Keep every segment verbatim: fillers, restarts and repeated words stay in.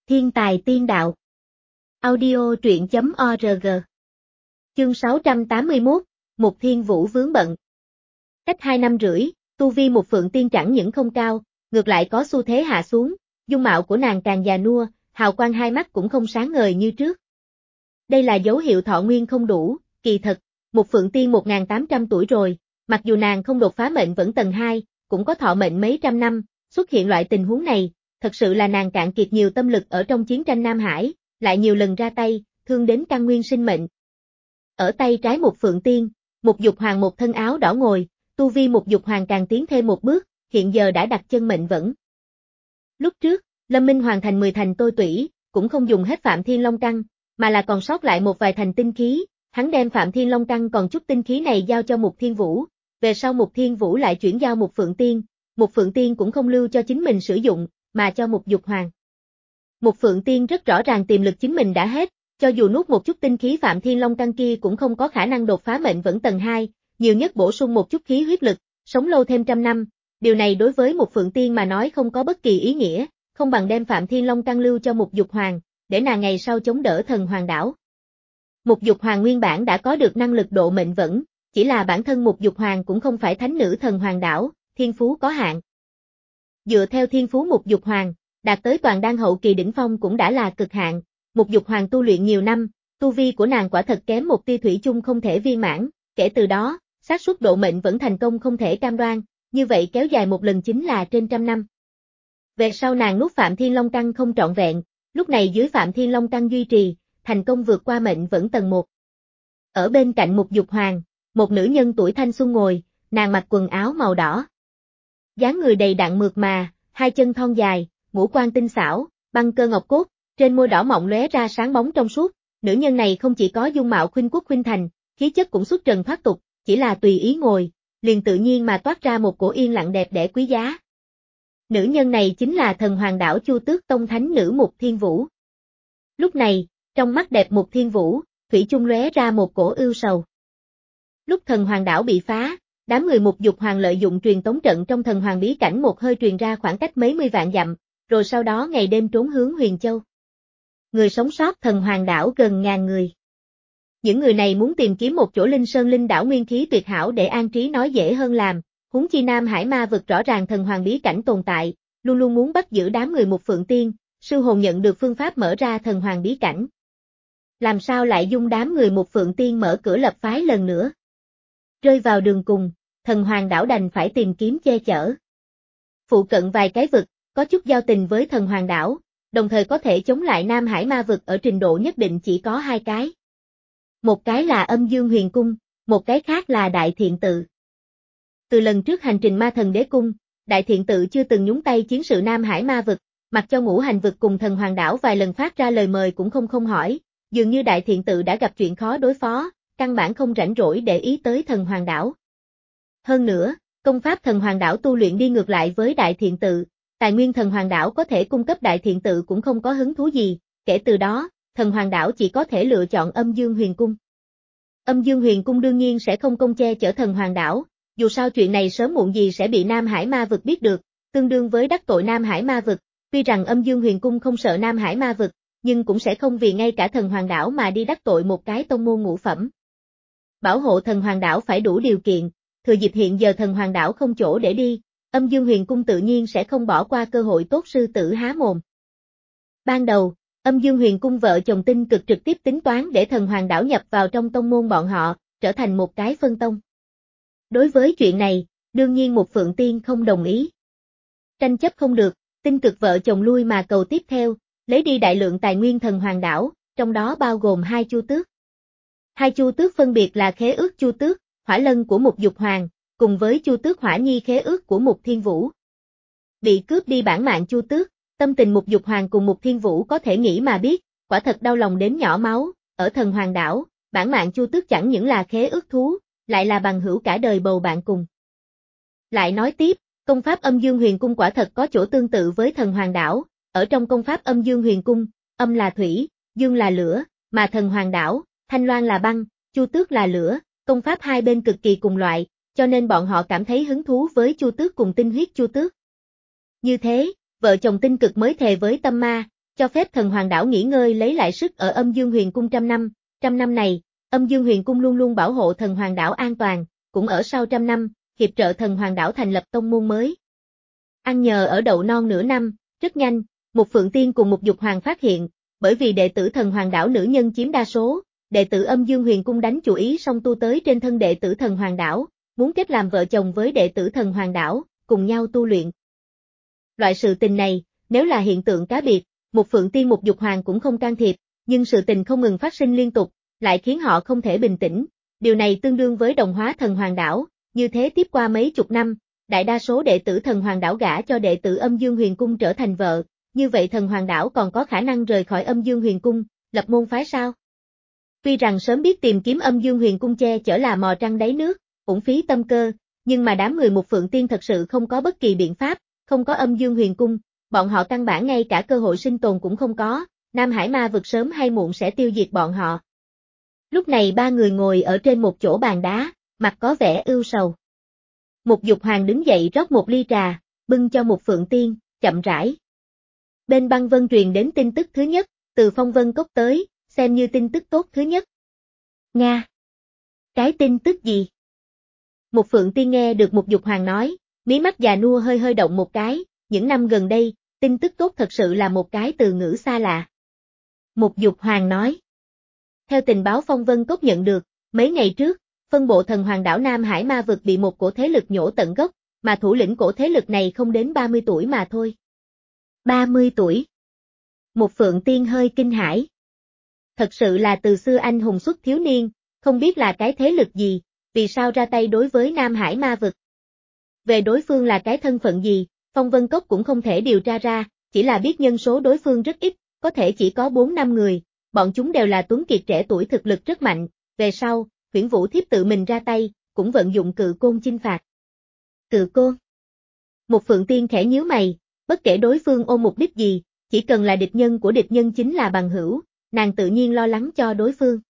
Thiên tài tiên đạo. Audio truyện chấm org. Chương sáu trăm tám mươi mốt, Mục Thiên Vũ vướng bận. Cách hai năm rưỡi, tu vi Một Phượng Tiên chẳng những không cao, ngược lại có xu thế hạ xuống, dung mạo của nàng càng già nua, hào quang hai mắt cũng không sáng ngời như trước. Đây là dấu hiệu thọ nguyên không đủ, kỳ thật, Một Phượng Tiên một nghìn tám trăm tuổi rồi, mặc dù nàng không đột phá mệnh vẫn tầng hai, cũng có thọ mệnh mấy trăm năm, xuất hiện loại tình huống này, thật sự là nàng cạn kiệt nhiều tâm lực ở trong chiến tranh Nam Hải, lại nhiều lần ra tay, thương đến căn nguyên sinh mệnh. Ở tay trái Một Phượng Tiên, Một Dục Hoàng một thân áo đỏ ngồi, tu vi Một Dục Hoàng càng tiến thêm một bước, hiện giờ đã đặt chân mệnh vẫn. Lúc trước, Lâm Minh hoàn thành mười thành tôi tủy, cũng không dùng hết Phạm Thiên Long Căn, mà là còn sót lại một vài thành tinh khí, hắn đem Phạm Thiên Long Căn còn chút tinh khí này giao cho Mục Thiên Vũ, về sau Mục Thiên Vũ lại chuyển giao Một Phượng Tiên, Một Phượng Tiên cũng không lưu cho chính mình sử dụng, mà cho Một Dục Hoàng. Một Phượng Tiên rất rõ ràng tiềm lực chính mình đã hết, cho dù nuốt một chút tinh khí Phạm Thiên Long Căn kia cũng không có khả năng đột phá mệnh vẫn tầng hai, nhiều nhất bổ sung một chút khí huyết lực, sống lâu thêm trăm năm, điều này đối với Một Phượng Tiên mà nói không có bất kỳ ý nghĩa, không bằng đem Phạm Thiên Long Căn lưu cho Một Dục Hoàng, để nàng ngày sau chống đỡ Thần Hoàng đảo. Một Dục Hoàng nguyên bản đã có được năng lực độ mệnh vẫn, chỉ là bản thân Một Dục Hoàng cũng không phải thánh nữ Thần Hoàng đảo, thiên phú có hạn. Dựa theo thiên phú Một Dục Hoàng, đạt tới toàn đan hậu kỳ đỉnh phong cũng đã là cực hạn, Một Dục Hoàng tu luyện nhiều năm, tu vi của nàng quả thật kém một tia thủy chung không thể viên mãn, kể từ đó, xác suất độ mệnh vẫn thành công không thể cam đoan, như vậy kéo dài một lần chính là trên trăm năm. Về sau nàng nuốt Phạm Thiên Long Căn không trọn vẹn, lúc này dưới Phạm Thiên Long Căn duy trì, thành công vượt qua mệnh vẫn tầng một. Ở bên cạnh Một Dục Hoàng, một nữ nhân tuổi thanh xuân ngồi, nàng mặc quần áo màu đỏ. Dáng người đầy đặn mượt mà, hai chân thon dài, ngũ quan tinh xảo, băng cơ ngọc cốt, trên môi đỏ mọng lóe ra sáng bóng trong suốt, nữ nhân này không chỉ có dung mạo khuynh quốc khuynh thành, khí chất cũng xuất trần thoát tục, chỉ là tùy ý ngồi, liền tự nhiên mà toát ra một cổ yên lặng đẹp đẽ quý giá. Nữ nhân này chính là Thần Hoàng đảo Chu Tước Tông thánh nữ Mục Thiên Vũ. Lúc này, trong mắt đẹp Mục Thiên Vũ, thủy chung lóe ra một cổ ưu sầu. Lúc Thần Hoàng đảo bị phá, đám người Một Dục Hoàng lợi dụng truyền tống trận trong Thần Hoàng bí cảnh một hơi truyền ra khoảng cách mấy mươi vạn dặm, rồi sau đó ngày đêm trốn hướng Huyền Châu. Người sống sót Thần Hoàng đảo gần ngàn người. Những người này muốn tìm kiếm một chỗ linh sơn linh đảo nguyên khí tuyệt hảo để an trí nói dễ hơn làm, huống chi Nam Hải ma vực rõ ràng Thần Hoàng bí cảnh tồn tại, luôn luôn muốn bắt giữ đám người Một Phượng Tiên, sư hồn nhận được phương pháp mở ra Thần Hoàng bí cảnh. Làm sao lại dung đám người Một Phượng Tiên mở cửa lập phái lần nữa? Rơi vào đường cùng, Thần Hoàng đảo đành phải tìm kiếm che chở. Phụ cận vài cái vực, có chút giao tình với Thần Hoàng đảo, đồng thời có thể chống lại Nam Hải ma vực ở trình độ nhất định chỉ có hai cái. Một cái là Âm Dương Huyền Cung, một cái khác là Đại Thiện Tự. Từ lần trước hành trình Ma Thần Đế Cung, Đại Thiện Tự chưa từng nhúng tay chiến sự Nam Hải ma vực, mặc cho Ngũ Hành vực cùng Thần Hoàng đảo vài lần phát ra lời mời cũng không không hỏi, dường như Đại Thiện Tự đã gặp chuyện khó đối phó, căn bản không rảnh rỗi để ý tới Thần Hoàng đảo. Hơn nữa, công pháp Thần Hoàng đảo tu luyện đi ngược lại với Đại Thiện Tự, tài nguyên Thần Hoàng đảo có thể cung cấp Đại Thiện Tự cũng không có hứng thú gì, kể từ đó, Thần Hoàng đảo chỉ có thể lựa chọn Âm Dương Huyền Cung. Âm Dương Huyền Cung đương nhiên sẽ không công che chở Thần Hoàng đảo, dù sao chuyện này sớm muộn gì sẽ bị Nam Hải ma vực biết được, tương đương với đắc tội Nam Hải ma vực, tuy rằng Âm Dương Huyền Cung không sợ Nam Hải ma vực, nhưng cũng sẽ không vì ngay cả Thần Hoàng đảo mà đi đắc tội một cái tông môn ngũ phẩm. Bảo hộ Thần Hoàng đảo phải đủ điều kiện, thừa dịp hiện giờ Thần Hoàng đảo không chỗ để đi, Âm Dương Huyền Cung tự nhiên sẽ không bỏ qua cơ hội tốt sư tử há mồm. Ban đầu, Âm Dương Huyền Cung vợ chồng Tinh Cực trực tiếp tính toán để Thần Hoàng đảo nhập vào trong tông môn bọn họ, trở thành một cái phân tông. Đối với chuyện này, đương nhiên Một Phượng Tiên không đồng ý. Tranh chấp không được, Tinh Cực vợ chồng lui mà cầu tiếp theo, lấy đi đại lượng tài nguyên Thần Hoàng đảo, trong đó bao gồm hai Chu Tước. Hai Chu Tước phân biệt là khế ước Chu Tước, Hỏa Lân của Một Dục Hoàng, cùng với Chu Tước Hỏa Nhi khế ước của Mục Thiên Vũ. Bị cướp đi bản mạng Chu Tước, tâm tình Một Dục Hoàng cùng Mục Thiên Vũ có thể nghĩ mà biết, quả thật đau lòng đến nhỏ máu, ở Thần Hoàng đảo, bản mạng Chu Tước chẳng những là khế ước thú, lại là bằng hữu cả đời bầu bạn cùng. Lại nói tiếp, công pháp Âm Dương Huyền Cung quả thật có chỗ tương tự với Thần Hoàng đảo, ở trong công pháp Âm Dương Huyền Cung, âm là thủy, dương là lửa, mà Thần Hoàng đảo, Thanh Loan là băng, Chu Tước là lửa, công pháp hai bên cực kỳ cùng loại, cho nên bọn họ cảm thấy hứng thú với Chu Tước cùng tinh huyết Chu Tước. Như thế, vợ chồng Tinh Cực mới thề với tâm ma, cho phép thần hoàng đảo nghỉ ngơi lấy lại sức ở âm dương huyền cung trăm năm. Trăm năm này, âm dương huyền cung luôn luôn bảo hộ thần hoàng đảo an toàn, cũng ở sau trăm năm, hiệp trợ thần hoàng đảo thành lập tông môn mới. Ăn nhờ ở đậu non nửa năm, rất nhanh, một Phượng Tiên cùng một Dục Hoàng phát hiện, bởi vì đệ tử thần hoàng đảo nữ nhân chiếm đa số, đệ tử âm dương huyền cung đánh chủ ý song tu tới trên thân đệ tử thần hoàng đảo, muốn kết làm vợ chồng với đệ tử thần hoàng đảo, cùng nhau tu luyện. Loại sự tình này, nếu là hiện tượng cá biệt, một Phượng Tiên một Dục Hoàng cũng không can thiệp, nhưng sự tình không ngừng phát sinh liên tục, lại khiến họ không thể bình tĩnh. Điều này tương đương với đồng hóa thần hoàng đảo, như thế tiếp qua mấy chục năm, đại đa số đệ tử thần hoàng đảo gả cho đệ tử âm dương huyền cung trở thành vợ, như vậy thần hoàng đảo còn có khả năng rời khỏi âm dương huyền cung, lập môn phái sao? Tuy rằng sớm biết tìm kiếm âm dương huyền cung che chở là mò trăng đáy nước, uổng phí tâm cơ, nhưng mà đám người một Phượng Tiên thật sự không có bất kỳ biện pháp, không có âm dương huyền cung, bọn họ căn bản ngay cả cơ hội sinh tồn cũng không có, Nam Hải ma vực sớm hay muộn sẽ tiêu diệt bọn họ. Lúc này ba người ngồi ở trên một chỗ bàn đá, mặt có vẻ ưu sầu. Một Dục Hoàng đứng dậy rót một ly trà, bưng cho một Phượng Tiên, chậm rãi. Bên băng vân truyền đến tin tức thứ nhất, từ phong vân cốc tới, xem như tin tức tốt thứ nhất. Nga! Cái tin tức gì? Một Phượng Tiên nghe được một Dục Hoàng nói, mí mắt già nua hơi hơi động một cái, những năm gần đây, tin tức tốt thật sự là một cái từ ngữ xa lạ. Một Dục Hoàng nói. Theo tình báo phong vân cốc nhận được, mấy ngày trước, phân bộ thần hoàng đảo Nam Hải ma vực bị một cổ thế lực nhổ tận gốc, mà thủ lĩnh cổ thế lực này không đến ba mươi tuổi mà thôi. ba mươi tuổi. Một Phượng Tiên hơi kinh hãi. Thật sự là từ xưa anh hùng xuất thiếu niên, không biết là cái thế lực gì, vì sao ra tay đối với Nam Hải ma vực. Về đối phương là cái thân phận gì, phong vân cốc cũng không thể điều tra ra, chỉ là biết nhân số đối phương rất ít, có thể chỉ có bốn năm người, bọn chúng đều là tuấn kiệt trẻ tuổi thực lực rất mạnh, về sau, Huyễn Vũ Thiếp tự mình ra tay, cũng vận dụng cự côn chinh phạt. Cự côn? Một Phượng Tiên khẽ nhíu mày, bất kể đối phương ôm mục đích gì, chỉ cần là địch nhân của địch nhân chính là bằng hữu, nàng tự nhiên lo lắng cho đối phương.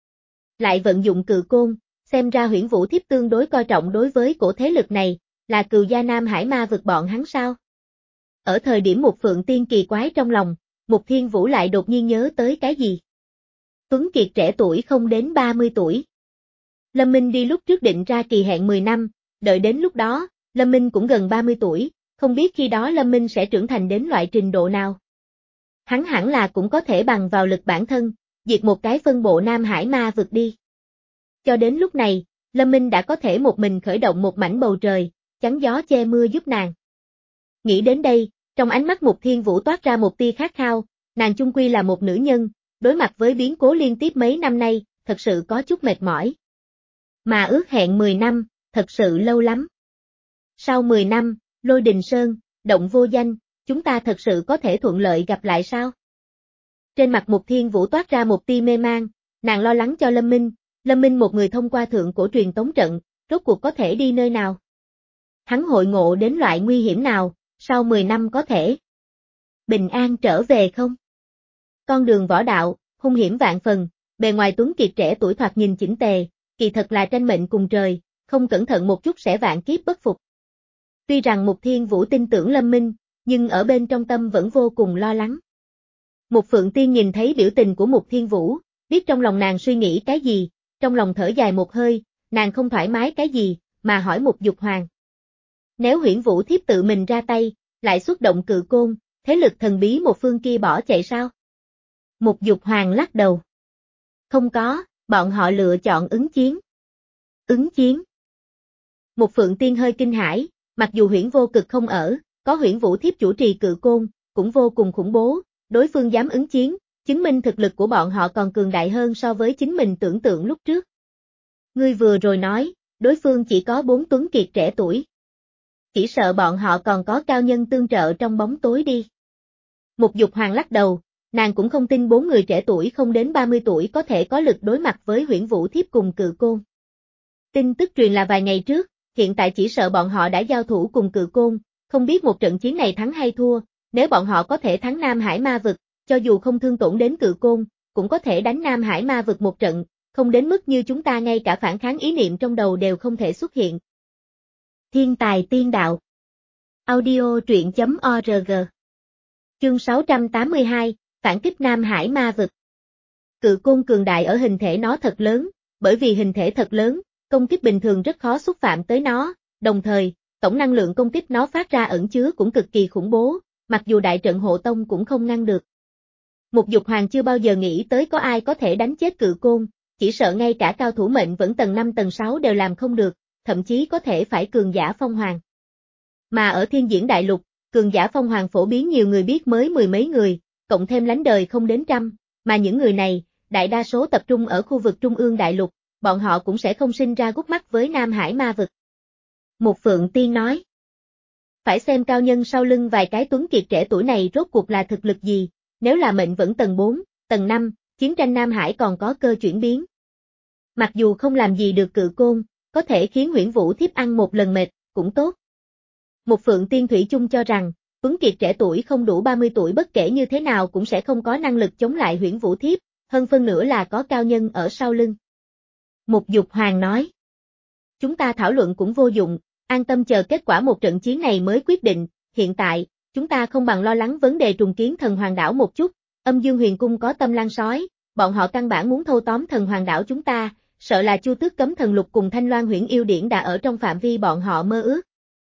Lại vận dụng cự côn, xem ra Huyễn Vũ Thiếp tương đối coi trọng đối với cổ thế lực này, là cừu gia Nam Hải ma vực bọn hắn sao? Ở thời điểm một Phượng Tiên kỳ quái trong lòng, một Thiên Vũ lại đột nhiên nhớ tới cái gì? Tuấn kiệt trẻ tuổi không đến ba mươi tuổi. Lâm Minh đi lúc trước định ra kỳ hẹn mười năm, đợi đến lúc đó, Lâm Minh cũng gần ba mươi tuổi, không biết khi đó Lâm Minh sẽ trưởng thành đến loại trình độ nào. Hắn hẳn là cũng có thể bằng vào lực bản thân, diệt một cái phân bộ Nam Hải ma vực đi. Cho đến lúc này, Lâm Minh đã có thể một mình khởi động một mảnh bầu trời, chắn gió che mưa giúp nàng. Nghĩ đến đây, trong ánh mắt Mục Thiên Vũ toát ra một tia khát khao, nàng chung quy là một nữ nhân, đối mặt với biến cố liên tiếp mấy năm nay, thật sự có chút mệt mỏi. Mà ước hẹn mười năm, thật sự lâu lắm. Sau mười năm, Lôi Đình Sơn, động vô danh, chúng ta thật sự có thể thuận lợi gặp lại sao? Trên mặt Mục Thiên Vũ toát ra một tia mê mang, nàng lo lắng cho Lâm Minh, Lâm Minh một người thông qua thượng cổ truyền tống trận, rốt cuộc có thể đi nơi nào? Hắn hội ngộ đến loại nguy hiểm nào, sau mười năm có thể bình an trở về không? Con đường võ đạo, hung hiểm vạn phần, bề ngoài tuấn kiệt trẻ tuổi thoạt nhìn chỉnh tề, kỳ thật là tranh mệnh cùng trời, không cẩn thận một chút sẽ vạn kiếp bất phục. Tuy rằng Mục Thiên Vũ tin tưởng Lâm Minh, nhưng ở bên trong tâm vẫn vô cùng lo lắng. Một Phượng Tiên nhìn thấy biểu tình của Mục Thiên Vũ, biết trong lòng nàng suy nghĩ cái gì, trong lòng thở dài một hơi, nàng không thoải mái cái gì, mà hỏi Mục Dục Hoàng. Nếu Huyễn Vũ Thiếp tự mình ra tay, lại xuất động cự côn, thế lực thần bí một phương kia bỏ chạy sao? Mục Dục Hoàng lắc đầu. Không có, bọn họ lựa chọn ứng chiến. Ứng chiến? Một Phượng Tiên hơi kinh hãi, mặc dù Huyễn Vô Cực không ở, có Huyễn Vũ Thiếp chủ trì cự côn, cũng vô cùng khủng bố, đối phương dám ứng chiến, chứng minh thực lực của bọn họ còn cường đại hơn so với chính mình tưởng tượng lúc trước. Ngươi vừa rồi nói, đối phương chỉ có bốn tuấn kiệt trẻ tuổi. Chỉ sợ bọn họ còn có cao nhân tương trợ trong bóng tối đi. Mục Dục Hoàng lắc đầu, nàng cũng không tin bốn người trẻ tuổi không đến ba mươi tuổi có thể có lực đối mặt với Huyễn Vũ Thiếp cùng cự côn. Tin tức truyền là vài ngày trước, hiện tại chỉ sợ bọn họ đã giao thủ cùng cự côn, không biết một trận chiến này thắng hay thua, nếu bọn họ có thể thắng Nam Hải ma vực, cho dù không thương tổn đến cự côn, cũng có thể đánh Nam Hải ma vực một trận, không đến mức như chúng ta ngay cả phản kháng ý niệm trong đầu đều không thể xuất hiện. Thiên tài tiên đạo. Audio truyện chấm org. Chương sáu trăm tám mươi hai, Phản kích Nam Hải ma vực. Cự côn cường đại ở hình thể nó thật lớn, bởi vì hình thể thật lớn, công kích bình thường rất khó xúc phạm tới nó, đồng thời, tổng năng lượng công kích nó phát ra ẩn chứa cũng cực kỳ khủng bố, mặc dù đại trận hộ tông cũng không ngăn được. Mục Dục Hoàng chưa bao giờ nghĩ tới có ai có thể đánh chết cự côn, chỉ sợ ngay cả cao thủ mệnh vẫn tầng năm tầng sáu đều làm không được, thậm chí có thể phải cường giả phong hoàng. Mà ở Thiên Diễn Đại Lục, cường giả phong hoàng phổ biến nhiều người biết mới mười mấy người, cộng thêm lánh đời không đến trăm, mà những người này, đại đa số tập trung ở khu vực Trung ương Đại Lục, bọn họ cũng sẽ không sinh ra gút mắt với Nam Hải ma vực. Một Phượng Tiên nói. Phải xem cao nhân sau lưng vài cái tuấn kiệt trẻ tuổi này rốt cuộc là thực lực gì, nếu là mệnh vẫn tầng bốn, tầng năm, chiến tranh Nam Hải còn có cơ chuyển biến. Mặc dù không làm gì được cự côn, có thể khiến Huyễn Vũ Thiếp ăn một lần mệt, cũng tốt. Một Phượng Tiên thủy chung cho rằng, tuấn kiệt trẻ tuổi không đủ ba mươi tuổi bất kể như thế nào cũng sẽ không có năng lực chống lại Huyễn Vũ Thiếp, hơn phân nữa là có cao nhân ở sau lưng. Một Dục Hoàng nói. Chúng ta thảo luận cũng vô dụng, an tâm chờ kết quả một trận chiến này mới quyết định, hiện tại, chúng ta không bằng lo lắng vấn đề trùng kiến thần hoàng đảo một chút, Âm Dương Huyền Cung có tâm lan sói, bọn họ căn bản muốn thâu tóm thần hoàng đảo chúng ta, sợ là Chu Tước Cấm Thần Lục cùng Thanh Loan Huyễn Yêu Điển đã ở trong phạm vi bọn họ mơ ước.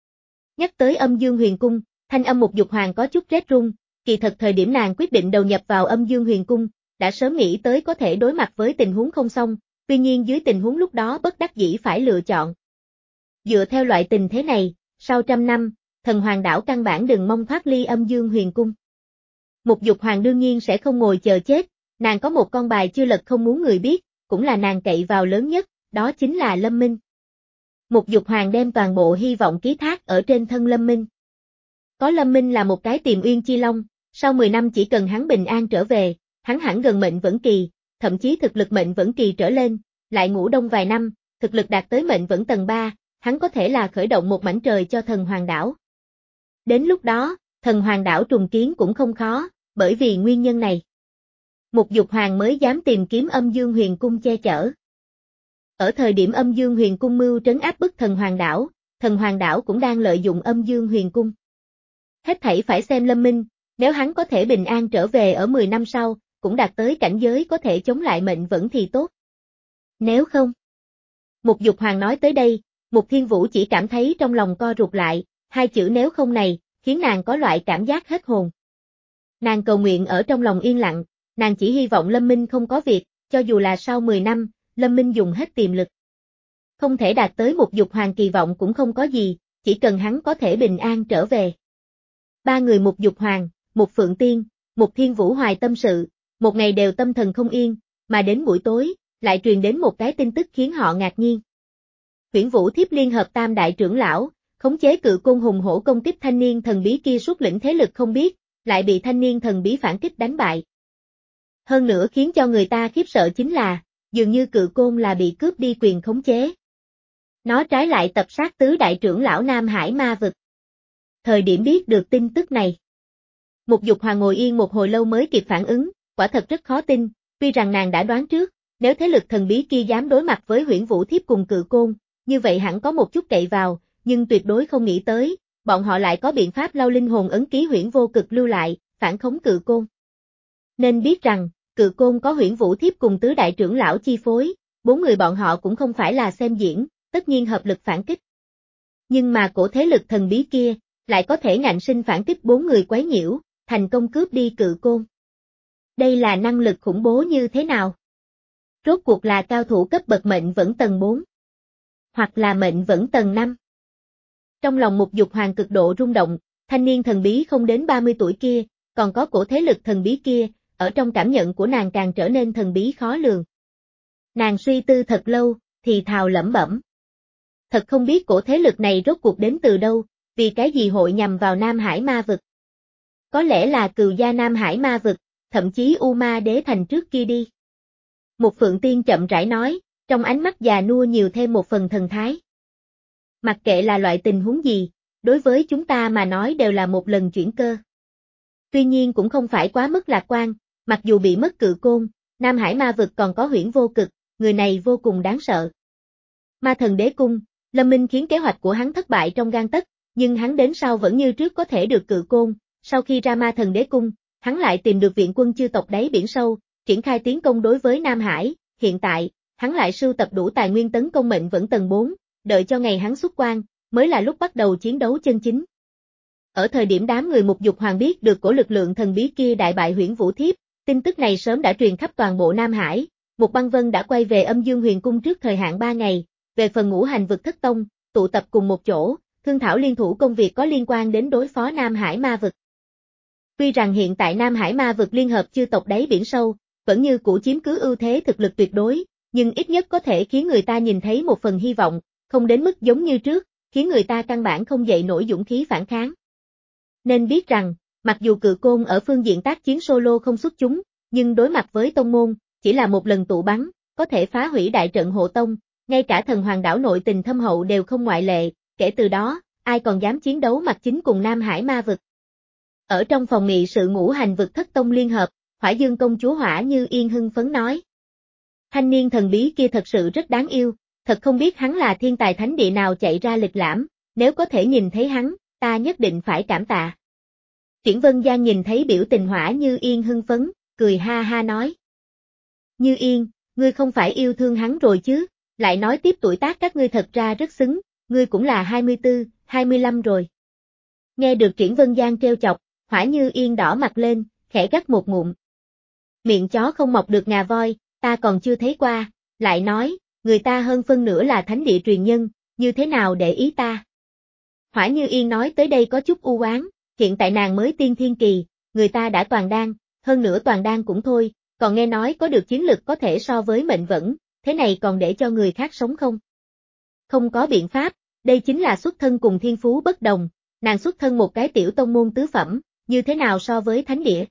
Nhắc tới Âm Dương Huyền Cung, thanh âm Một Dục Hoàng có chút rét run, kỳ thật thời điểm nàng quyết định đầu nhập vào Âm Dương Huyền Cung, đã sớm nghĩ tới có thể đối mặt với tình huống không xong, tuy nhiên dưới tình huống lúc đó bất đắc dĩ phải lựa chọn. Dựa theo loại tình thế này, sau trăm năm, thần hoàng đảo căn bản đừng mong thoát ly Âm Dương Huyền Cung. Một Dục Hoàng đương nhiên sẽ không ngồi chờ chết, nàng có một con bài chưa lật không muốn người biết, cũng là nàng cậy vào lớn nhất, đó chính là Lâm Minh. Một Dục Hoàng đem toàn bộ hy vọng ký thác ở trên thân Lâm Minh. Có Lâm Minh là một cái Tiềm Uyên Chi Long, sau mười năm chỉ cần hắn bình an trở về, hắn hẳn gần mệnh vẫn kỳ, thậm chí thực lực mệnh vẫn kỳ trở lên, lại ngủ đông vài năm, thực lực đạt tới mệnh vẫn tầng ba, hắn có thể là khởi động một mảnh trời cho thần hoàng đảo. Đến lúc đó, thần hoàng đảo trùng kiến cũng không khó, bởi vì nguyên nhân này. Một Dục Hoàng mới dám tìm kiếm Âm Dương Huyền Cung che chở. Ở thời điểm Âm Dương Huyền Cung mưu trấn áp bức thần hoàng đảo, thần hoàng đảo cũng đang lợi dụng Âm Dương Huyền Cung. Hết thảy phải xem Lâm Minh, nếu hắn có thể bình an trở về ở mười năm sau, cũng đạt tới cảnh giới có thể chống lại mệnh vẫn thì tốt. Nếu không. Một Dục Hoàng nói tới đây, Một Thiên Vũ chỉ cảm thấy trong lòng co rụt lại, hai chữ nếu không này, khiến nàng có loại cảm giác hết hồn. Nàng cầu nguyện ở trong lòng yên lặng, nàng chỉ hy vọng Lâm Minh không có việc, cho dù là sau mười năm, Lâm Minh dùng hết tiềm lực. Không thể đạt tới Một Dục Hoàng kỳ vọng cũng không có gì, chỉ cần hắn có thể bình an trở về. Ba người Một Dục Hoàng, Một Phượng Tiên, Một Thiên Vũ hoài tâm sự, một ngày đều tâm thần không yên, mà đến buổi tối, lại truyền đến một cái tin tức khiến họ ngạc nhiên. Huyễn Vũ Thiếp liên hợp tam đại trưởng lão, khống chế cự côn hùng hổ công kích thanh niên thần bí kia suốt lĩnh thế lực không biết, lại bị thanh niên thần bí phản kích đánh bại. Hơn nữa khiến cho người ta khiếp sợ chính là, dường như cự côn là bị cướp đi quyền khống chế. Nó trái lại tập sát tứ đại trưởng lão Nam Hải ma vực. Thời điểm biết được tin tức này, Một Dục Hoàng ngồi yên một hồi lâu mới kịp phản ứng, quả thật rất khó tin, tuy rằng nàng đã đoán trước, nếu thế lực thần bí kia dám đối mặt với Huyễn Vũ Thiếp cùng cự côn, như vậy hẳn có một chút cậy vào, nhưng tuyệt đối không nghĩ tới, bọn họ lại có biện pháp lau linh hồn ấn ký Huyễn Vô Cực lưu lại, phản khống cự côn. Nên biết rằng, cự côn có Huyễn Vũ Thiếp cùng tứ đại trưởng lão chi phối, bốn người bọn họ cũng không phải là xem diễn, tất nhiên hợp lực phản kích. Nhưng mà cổ thế lực thần bí kia, lại có thể ngạnh sinh phản kích bốn người quấy nhiễu, thành công cướp đi cự côn. Đây là năng lực khủng bố như thế nào? Rốt cuộc là cao thủ cấp bậc mệnh vẫn tầng bốn, hoặc là mệnh vẫn tầng năm. Trong lòng Một Dục Hoàng cực độ rung động, thanh niên thần bí không đến ba mươi tuổi kia, còn có cổ thế lực thần bí kia, ở trong cảm nhận của nàng càng trở nên thần bí khó lường. Nàng suy tư thật lâu, thì thào lẩm bẩm. Thật không biết cổ thế lực này rốt cuộc đến từ đâu, vì cái gì hội nhằm vào Nam Hải ma vực. Có lẽ là Cừu gia Nam Hải ma vực, thậm chí U Ma Đế Thành trước kia đi. Một Phượng Tiên chậm rãi nói, trong ánh mắt già nua nhiều thêm một phần thần thái. Mặc kệ là loại tình huống gì, đối với chúng ta mà nói đều là một lần chuyển cơ. Tuy nhiên cũng không phải quá mức lạc quan, mặc dù bị mất cự côn, Nam Hải ma vực còn có Huyễn Vô Cực, người này vô cùng đáng sợ. Ma Thần Đế Cung, Lâm Minh khiến kế hoạch của hắn thất bại trong gang tấc, nhưng hắn đến sau vẫn như trước có thể được cự côn, sau khi ra Ma Thần Đế Cung, hắn lại tìm được viện quân chư tộc đáy biển sâu, triển khai tiến công đối với Nam Hải, hiện tại, hắn lại sưu tập đủ tài nguyên tấn công mệnh vẫn tầng bốn, đợi cho ngày hắn xuất quan, mới là lúc bắt đầu chiến đấu chân chính. Ở thời điểm đám người Mục Dục Hoàng biết được cổ lực lượng thần bí kia đại bại Huyễn Vũ Thiếp, tin tức này sớm đã truyền khắp toàn bộ Nam Hải, Mục Băng Vân đã quay về Âm Dương Huyền Cung trước thời hạn ba ngày, về phần ngũ hành vực thất tông, tụ tập cùng một chỗ, thương thảo liên thủ công việc có liên quan đến đối phó Nam Hải ma vực. Tuy rằng hiện tại Nam Hải ma vực liên hợp chư tộc đáy biển sâu, vẫn như cũ chiếm cứ ưu thế thực lực tuyệt đối, nhưng ít nhất có thể khiến người ta nhìn thấy một phần hy vọng, không đến mức giống như trước, khiến người ta căn bản không dậy nổi dũng khí phản kháng. Nên biết rằng, mặc dù Cự Côn ở phương diện tác chiến solo không xuất chúng, nhưng đối mặt với tông môn, chỉ là một lần tụ bắn, có thể phá hủy đại trận hộ tông, ngay cả thần hoàng đảo nội tình thâm hậu đều không ngoại lệ, kể từ đó, ai còn dám chiến đấu mặt chính cùng Nam Hải ma vực. Ở trong phòng nghị sự ngũ hành vực thất tông liên hợp, Hỏa Dương công chúa Hỏa Như Yên hưng phấn nói. Thanh niên thần bí kia thật sự rất đáng yêu, thật không biết hắn là thiên tài thánh địa nào chạy ra lịch lãm, nếu có thể nhìn thấy hắn, ta nhất định phải cảm tạ. Triển Vân Giang nhìn thấy biểu tình Hỏa Như Yên hưng phấn, cười ha ha nói. Như Yên, ngươi không phải yêu thương hắn rồi chứ, lại nói tiếp tuổi tác các ngươi thật ra rất xứng, ngươi cũng là hai mươi tư, hai mươi lăm rồi. Nghe được Triển Vân Giang trêu chọc, Hỏa Như Yên đỏ mặt lên, khẽ gắt một ngụm. Miệng chó không mọc được ngà voi, ta còn chưa thấy qua, lại nói, người ta hơn phân nửa là thánh địa truyền nhân, như thế nào để ý ta. Hỏa Như Yên nói tới đây có chút u oán, hiện tại nàng mới tiên thiên kỳ, người ta đã toàn đan, hơn nữa toàn đan cũng thôi, còn nghe nói có được chiến lực có thể so với mệnh vẫn, thế này còn để cho người khác sống không? Không có biện pháp, đây chính là xuất thân cùng thiên phú bất đồng, nàng xuất thân một cái tiểu tông môn tứ phẩm, như thế nào so với thánh địa?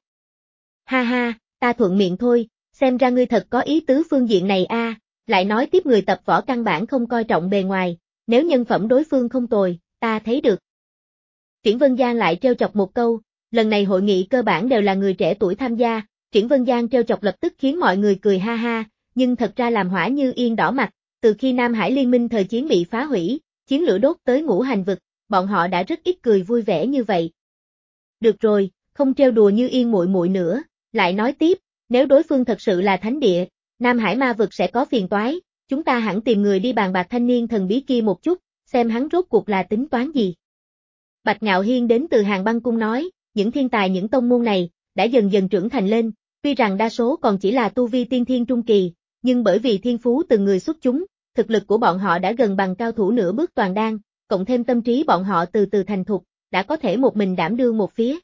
Ha ha, ta thuận miệng thôi, xem ra ngươi thật có ý tứ phương diện này a, lại nói tiếp người tập võ căn bản không coi trọng bề ngoài, nếu nhân phẩm đối phương không tồi, ta thấy được. Triển Vân Giang lại trêu chọc một câu, lần này hội nghị cơ bản đều là người trẻ tuổi tham gia, Triển Vân Giang trêu chọc lập tức khiến mọi người cười ha ha, nhưng thật ra làm Hỏa Như Yên đỏ mặt, từ khi Nam Hải Liên minh thời chiến bị phá hủy, chiến lửa đốt tới ngũ hành vực, bọn họ đã rất ít cười vui vẻ như vậy. Được rồi, không trêu đùa Như Yên muội muội nữa, lại nói tiếp, nếu đối phương thật sự là thánh địa, Nam Hải ma vực sẽ có phiền toái, chúng ta hẳn tìm người đi bàn bạc thanh niên thần bí kia một chút, xem hắn rốt cuộc là tính toán gì. Bạch Ngạo Hiên đến từ Hàng Băng Cung nói, những thiên tài những tông môn này, đã dần dần trưởng thành lên, tuy rằng đa số còn chỉ là tu vi tiên thiên trung kỳ, nhưng bởi vì thiên phú từng người xuất chúng, thực lực của bọn họ đã gần bằng cao thủ nửa bước toàn đan, cộng thêm tâm trí bọn họ từ từ thành thục, đã có thể một mình đảm đương một phía.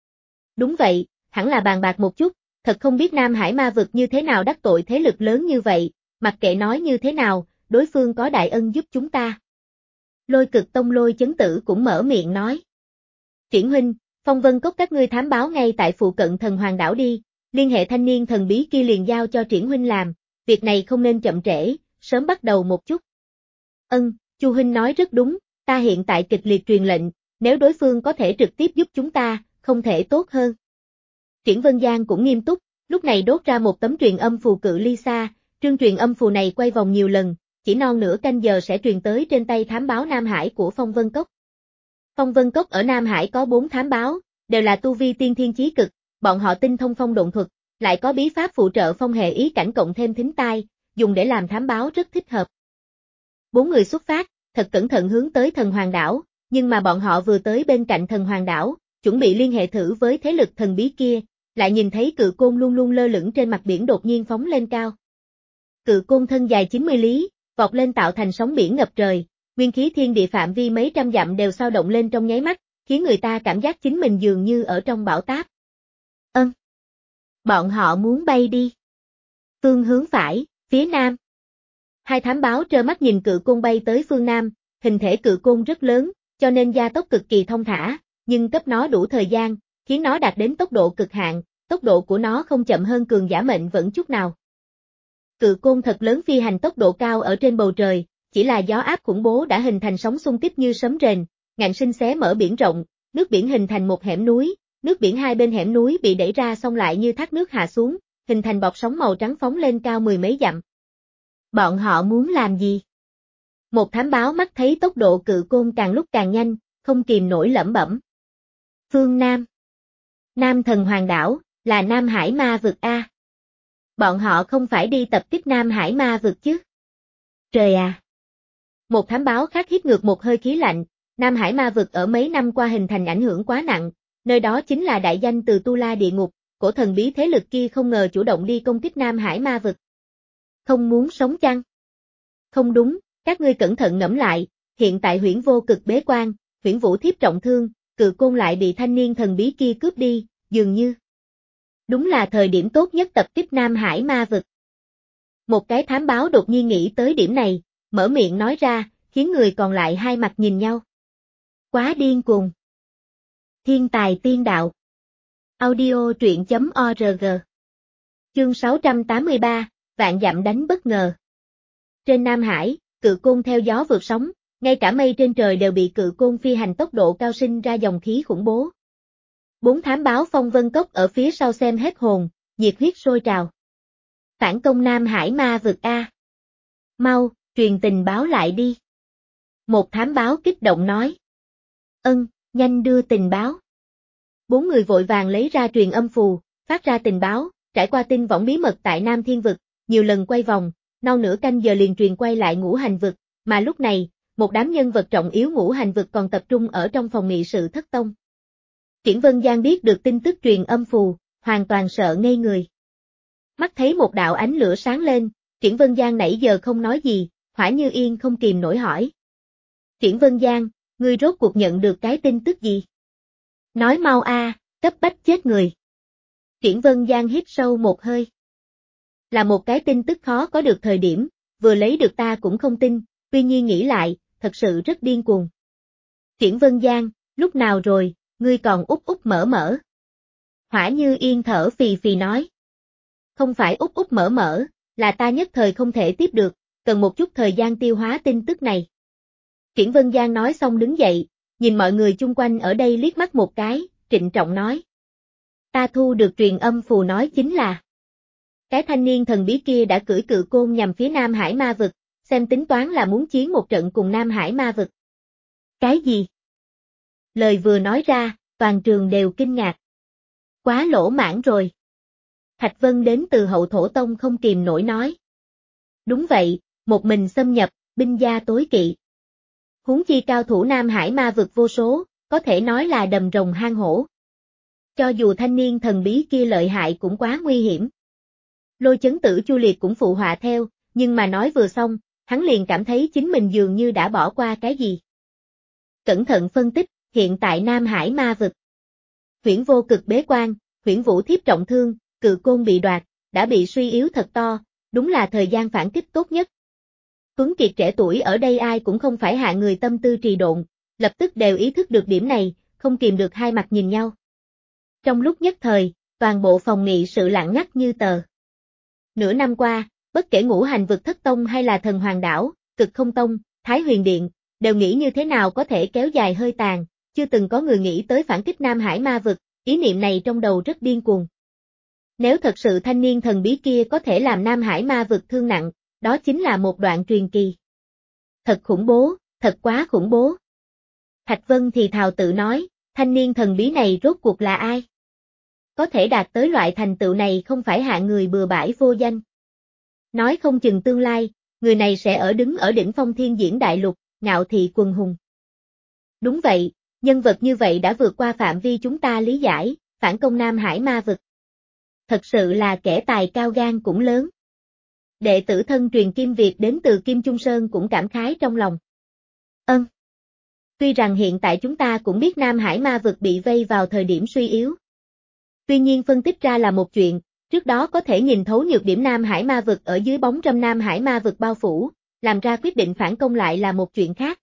Đúng vậy, hẳn là bàn bạc một chút, thật không biết Nam Hải ma vực như thế nào đắc tội thế lực lớn như vậy, mặc kệ nói như thế nào, đối phương có đại ân giúp chúng ta. Lôi Cực Tông Lôi Chấn Tử cũng mở miệng nói. Triển huynh, Phong Vân Cốc các ngươi thám báo ngay tại phụ cận Thần Hoàng đảo đi, liên hệ thanh niên thần bí kia liền giao cho Triển huynh làm, việc này không nên chậm trễ, sớm bắt đầu một chút. Ân, Chu huynh nói rất đúng, ta hiện tại kịch liệt truyền lệnh, nếu đối phương có thể trực tiếp giúp chúng ta, không thể tốt hơn. Triển Vân Giang cũng nghiêm túc, lúc này đốt ra một tấm truyền âm phù cự ly xa, trương truyền âm phù này quay vòng nhiều lần, chỉ non nửa canh giờ sẽ truyền tới trên tay thám báo Nam Hải của Phong Vân Cốc. Phong Vân Cốc ở Nam Hải có bốn thám báo, đều là tu vi tiên thiên chí cực, bọn họ tinh thông phong độn thuật, lại có bí pháp phụ trợ phong hệ ý cảnh cộng thêm thính tai, dùng để làm thám báo rất thích hợp. Bốn người xuất phát, thật cẩn thận hướng tới Thần Hoàng đảo, nhưng mà bọn họ vừa tới bên cạnh Thần Hoàng đảo, chuẩn bị liên hệ thử với thế lực thần bí kia, lại nhìn thấy Cự Côn luôn luôn lơ lửng trên mặt biển đột nhiên phóng lên cao. Cự Côn thân dài chín mươi lý, vọt lên tạo thành sóng biển ngập trời, nguyên khí thiên địa phạm vi mấy trăm dặm đều sao động lên trong nháy mắt, khiến người ta cảm giác chính mình dường như ở trong bão táp. Ân. Bọn họ muốn bay đi. Phương hướng phải, phía nam. Hai thám báo trơ mắt nhìn Cự Côn bay tới phương nam, hình thể Cự Côn rất lớn, cho nên gia tốc cực kỳ thông thả, nhưng cấp nó đủ thời gian, khiến nó đạt đến tốc độ cực hạn, tốc độ của nó không chậm hơn cường giả mệnh vẫn chút nào. Cự Côn thật lớn phi hành tốc độ cao ở trên bầu trời, chỉ là gió áp khủng bố đã hình thành sóng xung kích như sấm rền, ngạnh sinh xé mở biển rộng, nước biển hình thành một hẻm núi, nước biển hai bên hẻm núi bị đẩy ra xong lại như thác nước hạ xuống, hình thành bọt sóng màu trắng phóng lên cao mười mấy dặm. Bọn họ muốn làm gì? Một thám báo mắt thấy tốc độ Cự Côn càng lúc càng nhanh, không kìm nổi lẩm bẩm. Phương Nam. Nam Thần Hoàng Đảo, là Nam Hải Ma Vực a. Bọn họ không phải đi tập kích Nam Hải Ma Vực chứ? Trời à! Một thám báo khác hít ngược một hơi khí lạnh, Nam Hải Ma Vực ở mấy năm qua hình thành ảnh hưởng quá nặng, nơi đó chính là đại danh từ Tu La Địa Ngục, cổ thần bí thế lực kia không ngờ chủ động đi công kích Nam Hải Ma Vực. Không muốn sống chăng? Không đúng, các ngươi cẩn thận ngẫm lại, hiện tại Huyễn Vô Cực bế quan, Huyễn Vũ Thiếp trọng thương, Cự Côn lại bị thanh niên thần bí kia cướp đi, dường như đúng là thời điểm tốt nhất tập kích Nam Hải Ma Vực. Một cái thám báo đột nhiên nghĩ tới điểm này, mở miệng nói ra, khiến người còn lại hai mặt nhìn nhau. Quá điên cuồng. Thiên tài tiên đạo. Audio truyện chấm org. Chương sáu trăm tám mươi ba, vạn dặm đánh bất ngờ. Trên Nam Hải, Cự Côn theo gió vượt sóng, ngay cả mây trên trời đều bị Cự Côn phi hành tốc độ cao sinh ra dòng khí khủng bố. Bốn thám báo Phong Vân Cốc ở phía sau xem hết hồn, nhiệt huyết sôi trào. Phản công Nam Hải Ma Vực a. Mau, truyền tình báo lại đi. Một thám báo kích động nói. Ân, nhanh đưa tình báo. Bốn người vội vàng lấy ra truyền âm phù, phát ra tình báo, trải qua tin võng bí mật tại Nam Thiên Vực, nhiều lần quay vòng, non nửa canh giờ liền truyền quay lại Ngũ Hành Vực, mà lúc này, một đám nhân vật trọng yếu Ngũ Hành Vực còn tập trung ở trong phòng nghị sự thất tông. Triển Vân Giang biết được tin tức truyền âm phù, hoàn toàn sợ ngây người. Mắt thấy một đạo ánh lửa sáng lên, Triển Vân Giang nãy giờ không nói gì, Hỏa Như Yên không kìm nổi hỏi. Triển Vân Giang, ngươi rốt cuộc nhận được cái tin tức gì? Nói mau a, cấp bách chết người. Triển Vân Giang hít sâu một hơi. Là một cái tin tức khó có được thời điểm, vừa lấy được ta cũng không tin, tuy nhiên nghĩ lại, thật sự rất điên cuồng. Triển Vân Giang, lúc nào rồi, ngươi còn úp úp mở mở. Hỏa Như Yên thở phì phì nói. Không phải úp úp mở mở, là ta nhất thời không thể tiếp được, cần một chút thời gian tiêu hóa tin tức này. Triển Vân Giang nói xong đứng dậy, nhìn mọi người chung quanh ở đây liếc mắt một cái, trịnh trọng nói. Ta thu được truyền âm phù nói chính là cái thanh niên thần bí kia đã cưỡi Cự Côn nhằm phía Nam Hải Ma Vực, xem tính toán là muốn chiến một trận cùng Nam Hải Ma Vực. Cái gì? Lời vừa nói ra, toàn trường đều kinh ngạc. Quá lỗ mãn rồi. Thạch Vân đến từ Hậu Thổ Tông không kìm nổi nói. Đúng vậy, một mình xâm nhập, binh gia tối kỵ. Huống chi cao thủ Nam Hải Ma Vực vô số, có thể nói là đầm rồng hang hổ. Cho dù thanh niên thần bí kia lợi hại cũng quá nguy hiểm. Lôi Chấn Tử Chu Liệt cũng phụ họa theo, nhưng mà nói vừa xong, hắn liền cảm thấy chính mình dường như đã bỏ qua cái gì. Cẩn thận phân tích, hiện tại Nam Hải Ma Vực. Huyễn Vô Cực bế quan, Huyễn Vũ Thiếp trọng thương, Cự Côn bị đoạt, đã bị suy yếu thật to, đúng là thời gian phản kích tốt nhất. Tuấn Kiệt trẻ tuổi ở đây ai cũng không phải hạ người tâm tư trì độn, lập tức đều ý thức được điểm này, không kìm được hai mặt nhìn nhau. Trong lúc nhất thời, toàn bộ phòng nghị sự lặng ngắt như tờ. Nửa năm qua, bất kể Ngũ Hành Vực Thất Tông hay là Thần Hoàng Đảo, Cực Không Tông, Thái Huyền Điện, đều nghĩ như thế nào có thể kéo dài hơi tàn, chưa từng có người nghĩ tới phản kích Nam Hải Ma Vực, ý niệm này trong đầu rất điên cuồng. Nếu thật sự thanh niên thần bí kia có thể làm Nam Hải Ma Vực thương nặng, đó chính là một đoạn truyền kỳ. Thật khủng bố, thật quá khủng bố. Thạch Vân thì thào tự nói, thanh niên thần bí này rốt cuộc là ai? Có thể đạt tới loại thành tựu này không phải hạng người bừa bãi vô danh. Nói không chừng tương lai, người này sẽ ở đứng ở đỉnh phong thiên diễn đại lục, ngạo thị quần hùng. Đúng vậy, nhân vật như vậy đã vượt qua phạm vi chúng ta lý giải, phản công Nam Hải Ma Vực. Thật sự là kẻ tài cao gan cũng lớn. Đệ tử thân truyền Kim Việt đến từ Kim Trung Sơn cũng cảm khái trong lòng. Ân. Tuy rằng hiện tại chúng ta cũng biết Nam Hải Ma Vực bị vây vào thời điểm suy yếu. Tuy nhiên phân tích ra là một chuyện, trước đó có thể nhìn thấu nhược điểm Nam Hải Ma Vực ở dưới bóng râm Nam Hải Ma Vực bao phủ, làm ra quyết định phản công lại là một chuyện khác.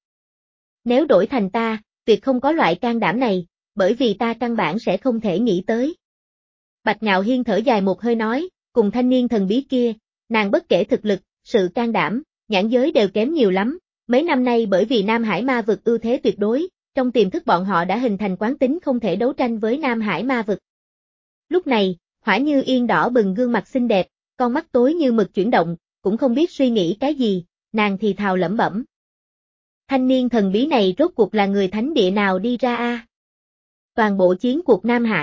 Nếu đổi thành ta, tuyệt không có loại can đảm này, bởi vì ta căn bản sẽ không thể nghĩ tới. Bạch Ngạo Hiên thở dài một hơi nói, cùng thanh niên thần bí kia, nàng bất kể thực lực, sự can đảm, nhãn giới đều kém nhiều lắm, mấy năm nay bởi vì Nam Hải Ma Vực ưu thế tuyệt đối, trong tiềm thức bọn họ đã hình thành quán tính không thể đấu tranh với Nam Hải Ma Vực. Lúc này, Hỏa Như Yên đỏ bừng gương mặt xinh đẹp, con mắt tối như mực chuyển động, cũng không biết suy nghĩ cái gì, nàng thì thào lẩm bẩm. Thanh niên thần bí này rốt cuộc là người thánh địa nào đi ra a? Toàn bộ chiến cuộc Nam Hải,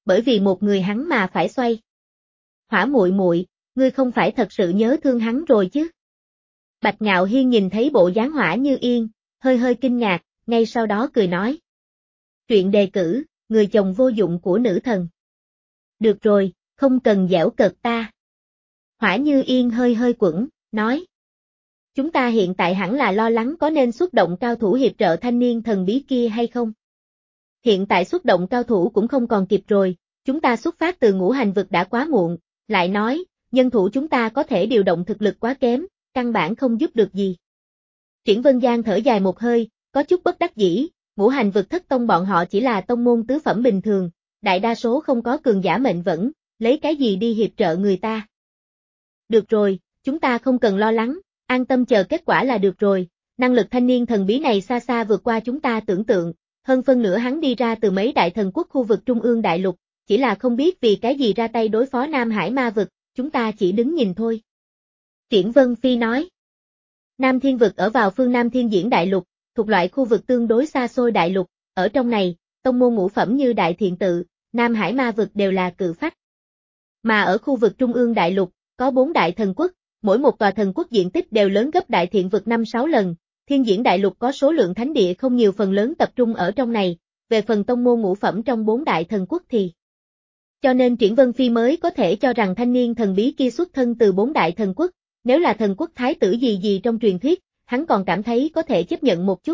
bởi vì một người hắn mà phải xoay. Hỏa muội muội, ngươi không phải thật sự nhớ thương hắn rồi chứ? Bạch Ngạo Hiên nhìn thấy bộ dáng Hỏa Như Yên, hơi hơi kinh ngạc, ngay sau đó cười nói. Truyện đề cử, người chồng vô dụng của nữ thần. Được rồi, không cần giễu cợt ta. Hỏa Như Yên hơi hơi quẫn, nói. Chúng ta hiện tại hẳn là lo lắng có nên xuất động cao thủ hiệp trợ thanh niên thần bí kia hay không? Hiện tại xuất động cao thủ cũng không còn kịp rồi, chúng ta xuất phát từ ngũ hành vực đã quá muộn, lại nói, nhân thủ chúng ta có thể điều động thực lực quá kém, căn bản không giúp được gì. Triển Vân Giang thở dài một hơi, có chút bất đắc dĩ, ngũ hành vực thất tông bọn họ chỉ là tông môn tứ phẩm bình thường, đại đa số không có cường giả mệnh vẫn, lấy cái gì đi hiệp trợ người ta. Được rồi, chúng ta không cần lo lắng, an tâm chờ kết quả là được rồi, năng lực thanh niên thần bí này xa xa vượt qua chúng ta tưởng tượng, hơn phân nửa hắn đi ra từ mấy đại thần quốc khu vực trung ương đại lục, chỉ là không biết vì cái gì ra tay đối phó Nam Hải ma vực, chúng ta chỉ đứng nhìn thôi. Triển Vân Phi nói. Nam Thiên vực ở vào phương Nam Thiên Diễn đại lục, thuộc loại khu vực tương đối xa xôi đại lục, ở trong này, tông môn ngũ phẩm như Đại Thiện Tự, Nam Hải ma vực đều là cự phách. Mà ở khu vực trung ương đại lục, có bốn đại thần quốc, mỗi một tòa thần quốc diện tích đều lớn gấp Đại Thiện vực năm sáu lần, Thiên Diễn đại lục có số lượng thánh địa không nhiều phần lớn tập trung ở trong này, về phần tông môn ngũ phẩm trong bốn đại thần quốc thì. Cho nên Triển Vân Phi mới có thể cho rằng thanh niên thần bí kia xuất thân từ bốn đại thần quốc, nếu là thần quốc thái tử gì gì trong truyền thuyết, hắn còn cảm thấy có thể chấp nhận một chút.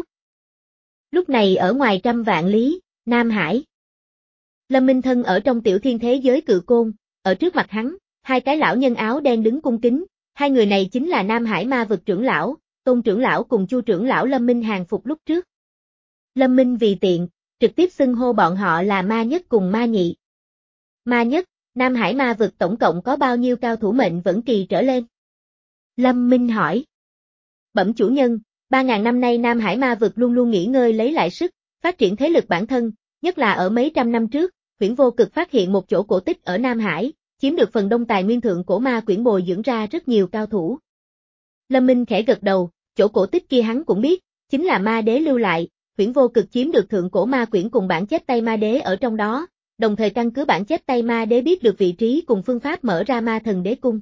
Lúc này ở ngoài trăm vạn lý, Nam Hải. Lâm Minh Thân ở trong tiểu thiên thế giới cự côn, ở trước mặt hắn, hai cái lão nhân áo đen đứng cung kính, hai người này chính là Nam Hải ma vực trưởng lão, Tôn trưởng lão cùng Chu trưởng lão Lâm Minh hàng phục lúc trước. Lâm Minh vì tiện, trực tiếp xưng hô bọn họ là ma nhất cùng ma nhị. Ma nhất, Nam Hải ma vực tổng cộng có bao nhiêu cao thủ mệnh vẫn kỳ trở lên? Lâm Minh hỏi. Bẩm chủ nhân, ba ngàn năm nay Nam Hải ma vực luôn luôn nghỉ ngơi lấy lại sức, phát triển thế lực bản thân, nhất là ở mấy trăm năm trước, Huyễn Vô Cực phát hiện một chỗ cổ tích ở Nam Hải, chiếm được phần đông tài nguyên thượng cổ ma quyển bồi dưỡng ra rất nhiều cao thủ. Lâm Minh khẽ gật đầu, chỗ cổ tích kia hắn cũng biết, chính là ma đế lưu lại, Huyễn Vô Cực chiếm được thượng cổ ma quyển cùng bản chép tay ma đế ở trong đó, đồng thời căn cứ bản chép tay ma đế biết được vị trí cùng phương pháp mở ra ma thần đế cung.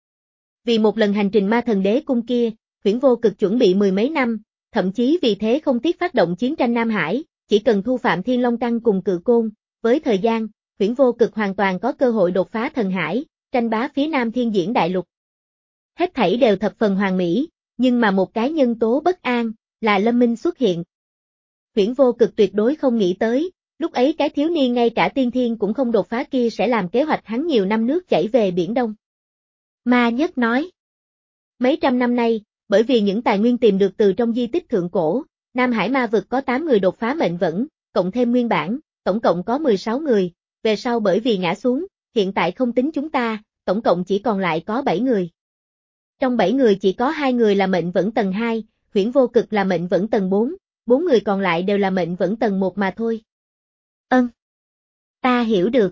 Vì một lần hành trình ma thần đế cung kia, Huyễn Vô Cực chuẩn bị mười mấy năm, thậm chí vì thế không tiếc phát động chiến tranh Nam Hải, chỉ cần thu Phạm Thiên Long Căn cùng Cự Côn, với thời gian, Huyễn Vô Cực hoàn toàn có cơ hội đột phá thần hải, tranh bá phía Nam Thiên Diễn đại lục. Hết thảy đều thập phần hoàn mỹ, nhưng mà một cái nhân tố bất an, là Lâm Minh xuất hiện. Huyễn Vô Cực tuyệt đối không nghĩ tới, lúc ấy cái thiếu niên ngay cả tiên thiên cũng không đột phá kia sẽ làm kế hoạch hắn nhiều năm nước chảy về Biển Đông. Ma Nhất nói. Mấy trăm năm nay, bởi vì những tài nguyên tìm được từ trong di tích thượng cổ, Nam Hải ma vực có tám người đột phá mệnh vẫn, cộng thêm nguyên bản, tổng cộng có mười sáu người, về sau bởi vì ngã xuống, hiện tại không tính chúng ta, tổng cộng chỉ còn lại có bảy người. Trong bảy người chỉ có hai người là mệnh vẫn tầng hai, Huyễn Vô Cực là mệnh vẫn tầng bốn, bốn người còn lại đều là mệnh vẫn tầng một mà thôi. Ân. Ta hiểu được.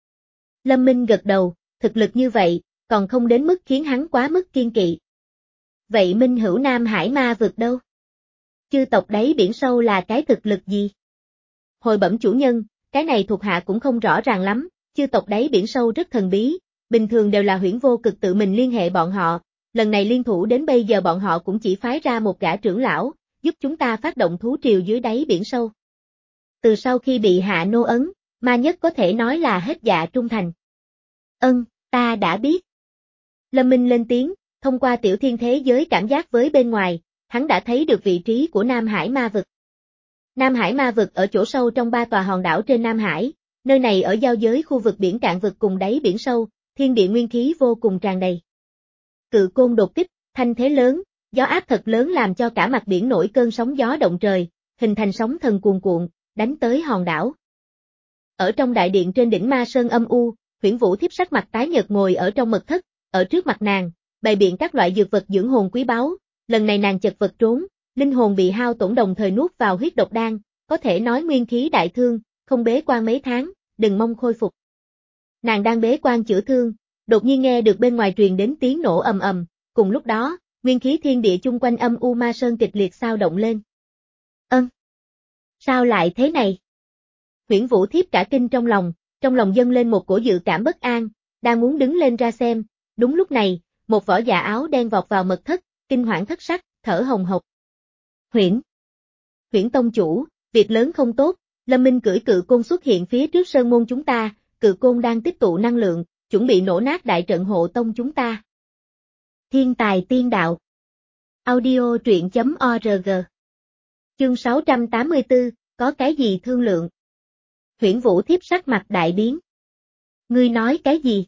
Lâm Minh gật đầu, thực lực như vậy, còn không đến mức khiến hắn quá mức kiên kỵ. Vậy Minh Hữu Nam Hải ma vực đâu? Chư tộc đáy biển sâu là cái thực lực gì? Hồi bẩm chủ nhân, cái này thuộc hạ cũng không rõ ràng lắm, chư tộc đáy biển sâu rất thần bí, bình thường đều là Huyễn Vô Cực tự mình liên hệ bọn họ, lần này liên thủ đến bây giờ bọn họ cũng chỉ phái ra một gã trưởng lão, giúp chúng ta phát động thú triều dưới đáy biển sâu. Từ sau khi bị hạ nô ấn, Ma Nhất có thể nói là hết dạ trung thành. Ân, ta đã biết. Lâm Minh lên tiếng, thông qua tiểu thiên thế giới cảm giác với bên ngoài, hắn đã thấy được vị trí của Nam Hải ma vực. Nam Hải ma vực ở chỗ sâu trong ba tòa hòn đảo trên Nam Hải, nơi này ở giao giới khu vực biển cạn vực cùng đáy biển sâu, thiên địa nguyên khí vô cùng tràn đầy. Cự Côn đột kích, thanh thế lớn, gió áp thật lớn làm cho cả mặt biển nổi cơn sóng gió động trời, hình thành sóng thần cuồn cuộn, đánh tới hòn đảo. Ở trong đại điện trên đỉnh Ma Sơn âm u, Huyễn Vũ Thiếp sắc mặt tái nhợt ngồi ở trong mật thất, ở trước mặt nàng, bày biện các loại dược vật dưỡng hồn quý báu, lần này nàng chật vật trốn, linh hồn bị hao tổn đồng thời nuốt vào huyết độc đan, có thể nói nguyên khí đại thương, không bế quan mấy tháng, đừng mong khôi phục. Nàng đang bế quan chữa thương, đột nhiên nghe được bên ngoài truyền đến tiếng nổ ầm ầm, cùng lúc đó, nguyên khí thiên địa chung quanh âm u Ma Sơn kịch liệt sao động lên. Ân! Sao lại thế này? Huyễn Vũ Thiếp cả kinh trong lòng, trong lòng dâng lên một cổ dự cảm bất an, đang muốn đứng lên ra xem, đúng lúc này, một võ giả áo đen vọt vào mật thất, kinh hoảng thất sắc, thở hồng hộc. Huyễn! Huyễn tông chủ, việc lớn không tốt, Lâm Minh cưỡi cự côn xuất hiện phía trước sơn môn chúng ta, cự côn đang tích tụ năng lượng, chuẩn bị nổ nát đại trận hộ tông chúng ta. Thiên tài tiên đạo. Audio truyện chấm org. Chương sáu trăm tám mươi tư, có cái gì thương lượng? Huyễn Vũ Thiếp sắc mặt đại biến. Ngươi nói cái gì?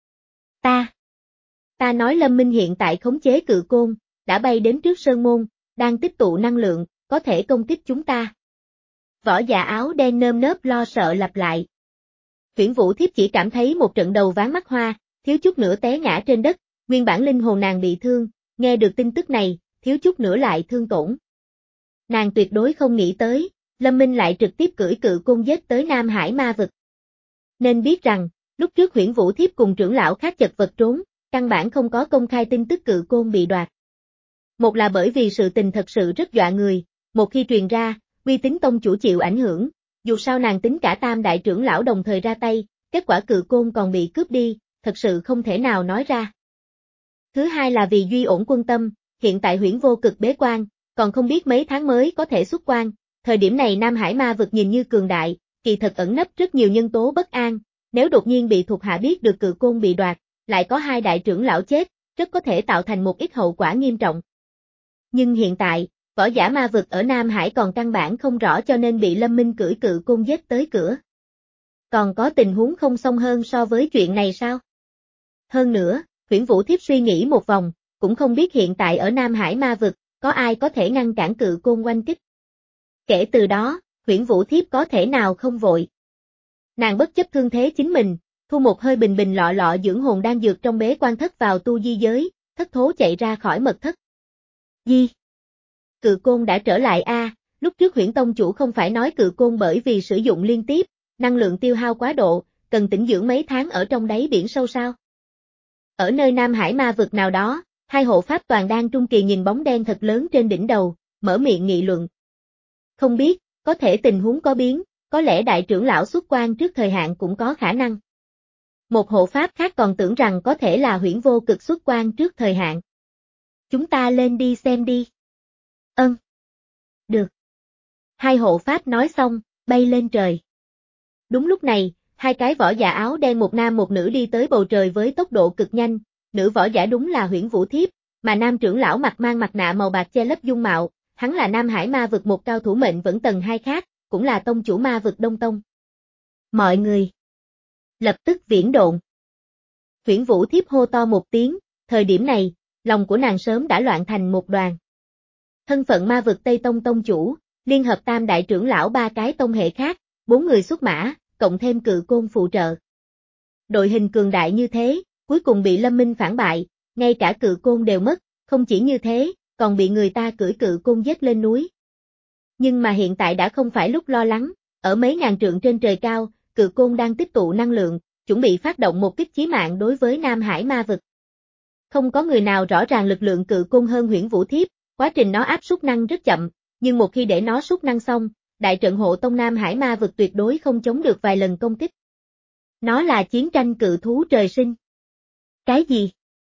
Ta. Ta nói Lâm Minh hiện tại khống chế cự côn, đã bay đến trước sơn môn, đang tích tụ năng lượng, có thể công kích chúng ta. Võ giả áo đen nơm nớp lo sợ lặp lại. Huyễn Vũ Thiếp chỉ cảm thấy một trận đầu ván mắt hoa, thiếu chút nữa té ngã trên đất, nguyên bản linh hồn nàng bị thương, nghe được tin tức này, thiếu chút nữa lại thương tổn. Nàng tuyệt đối không nghĩ tới, Lâm Minh lại trực tiếp cưỡi cự côn giết tới Nam Hải ma vực. Nên biết rằng, lúc trước Huyễn Vũ Thiếp cùng trưởng lão khác chật vật trốn, căn bản không có công khai tin tức cự côn bị đoạt. Một là bởi vì sự tình thật sự rất dọa người, một khi truyền ra, uy tín tông chủ chịu ảnh hưởng, dù sao nàng tính cả tam đại trưởng lão đồng thời ra tay, kết quả cự côn còn bị cướp đi, thật sự không thể nào nói ra. Thứ hai là vì duy ổn quân tâm, hiện tại Huyễn Vô Cực bế quan, còn không biết mấy tháng mới có thể xuất quan, thời điểm này Nam Hải ma vực nhìn như cường đại, kỳ thật ẩn nấp rất nhiều nhân tố bất an, nếu đột nhiên bị thuộc hạ biết được cự côn bị đoạt, lại có hai đại trưởng lão chết, rất có thể tạo thành một ít hậu quả nghiêm trọng. Nhưng hiện tại, võ giả ma vực ở Nam Hải còn căn bản không rõ cho nên bị Lâm Minh cưỡi cự côn giết tới cửa. Còn có tình huống không xong hơn so với chuyện này sao? Hơn nữa, Huyễn Vũ Thiếp suy nghĩ một vòng, cũng không biết hiện tại ở Nam Hải ma vực, có ai có thể ngăn cản cự côn oanh kích. Kể từ đó, Huyễn Vũ Thiếp có thể nào không vội. Nàng bất chấp thương thế chính mình, thu một hơi bình bình lọ lọ dưỡng hồn đang dược trong bế quan thất vào tu di giới, thất thố chạy ra khỏi mật thất. Di! Cự côn đã trở lại a, à, lúc trước Huyễn Tông chủ không phải nói cự côn bởi vì sử dụng liên tiếp, năng lượng tiêu hao quá độ, cần tĩnh dưỡng mấy tháng ở trong đáy biển sâu sao. Ở nơi Nam Hải ma vực nào đó, hai hộ pháp toàn đang trung kỳ nhìn bóng đen thật lớn trên đỉnh đầu, mở miệng nghị luận. Không biết, có thể tình huống có biến, có lẽ đại trưởng lão xuất quan trước thời hạn cũng có khả năng. Một hộ pháp khác còn tưởng rằng có thể là Huyễn Vô Cực xuất quan trước thời hạn. Chúng ta lên đi xem đi. Ân. Được. Hai hộ pháp nói xong, bay lên trời. Đúng lúc này, hai cái võ giả áo đen một nam một nữ đi tới bầu trời với tốc độ cực nhanh, nữ võ giả đúng là Huyễn Vũ Thiếp, mà nam trưởng lão mặt mang mặt nạ màu bạc che lấp dung mạo, hắn là Nam Hải ma vực một cao thủ mệnh vẫn tầng hai khác, cũng là tông chủ ma vực Đông Tông. Mọi người lập tức viễn độn. Huyễn Vũ Thiếp hô to một tiếng, thời điểm này, lòng của nàng sớm đã loạn thành một đoàn. Thân phận ma vực Tây Tông tông chủ, liên hợp tam đại trưởng lão ba cái tông hệ khác, bốn người xuất mã, cộng thêm cự côn phụ trợ. Đội hình cường đại như thế, cuối cùng bị Lâm Minh phản bại, ngay cả cự côn đều mất, không chỉ như thế, còn bị người ta cưỡi cự côn giết lên núi. Nhưng mà hiện tại đã không phải lúc lo lắng, ở mấy ngàn trượng trên trời cao, cự côn đang tích tụ năng lượng, chuẩn bị phát động một kích chí mạng đối với Nam Hải ma vực. Không có người nào rõ ràng lực lượng cự côn hơn Huyễn Vũ Thiếp, quá trình nó áp suất năng rất chậm, nhưng một khi để nó suất năng xong, đại trận hộ tông Nam Hải ma vực tuyệt đối không chống được vài lần công kích. Nó là chiến tranh cự thú trời sinh. Cái gì?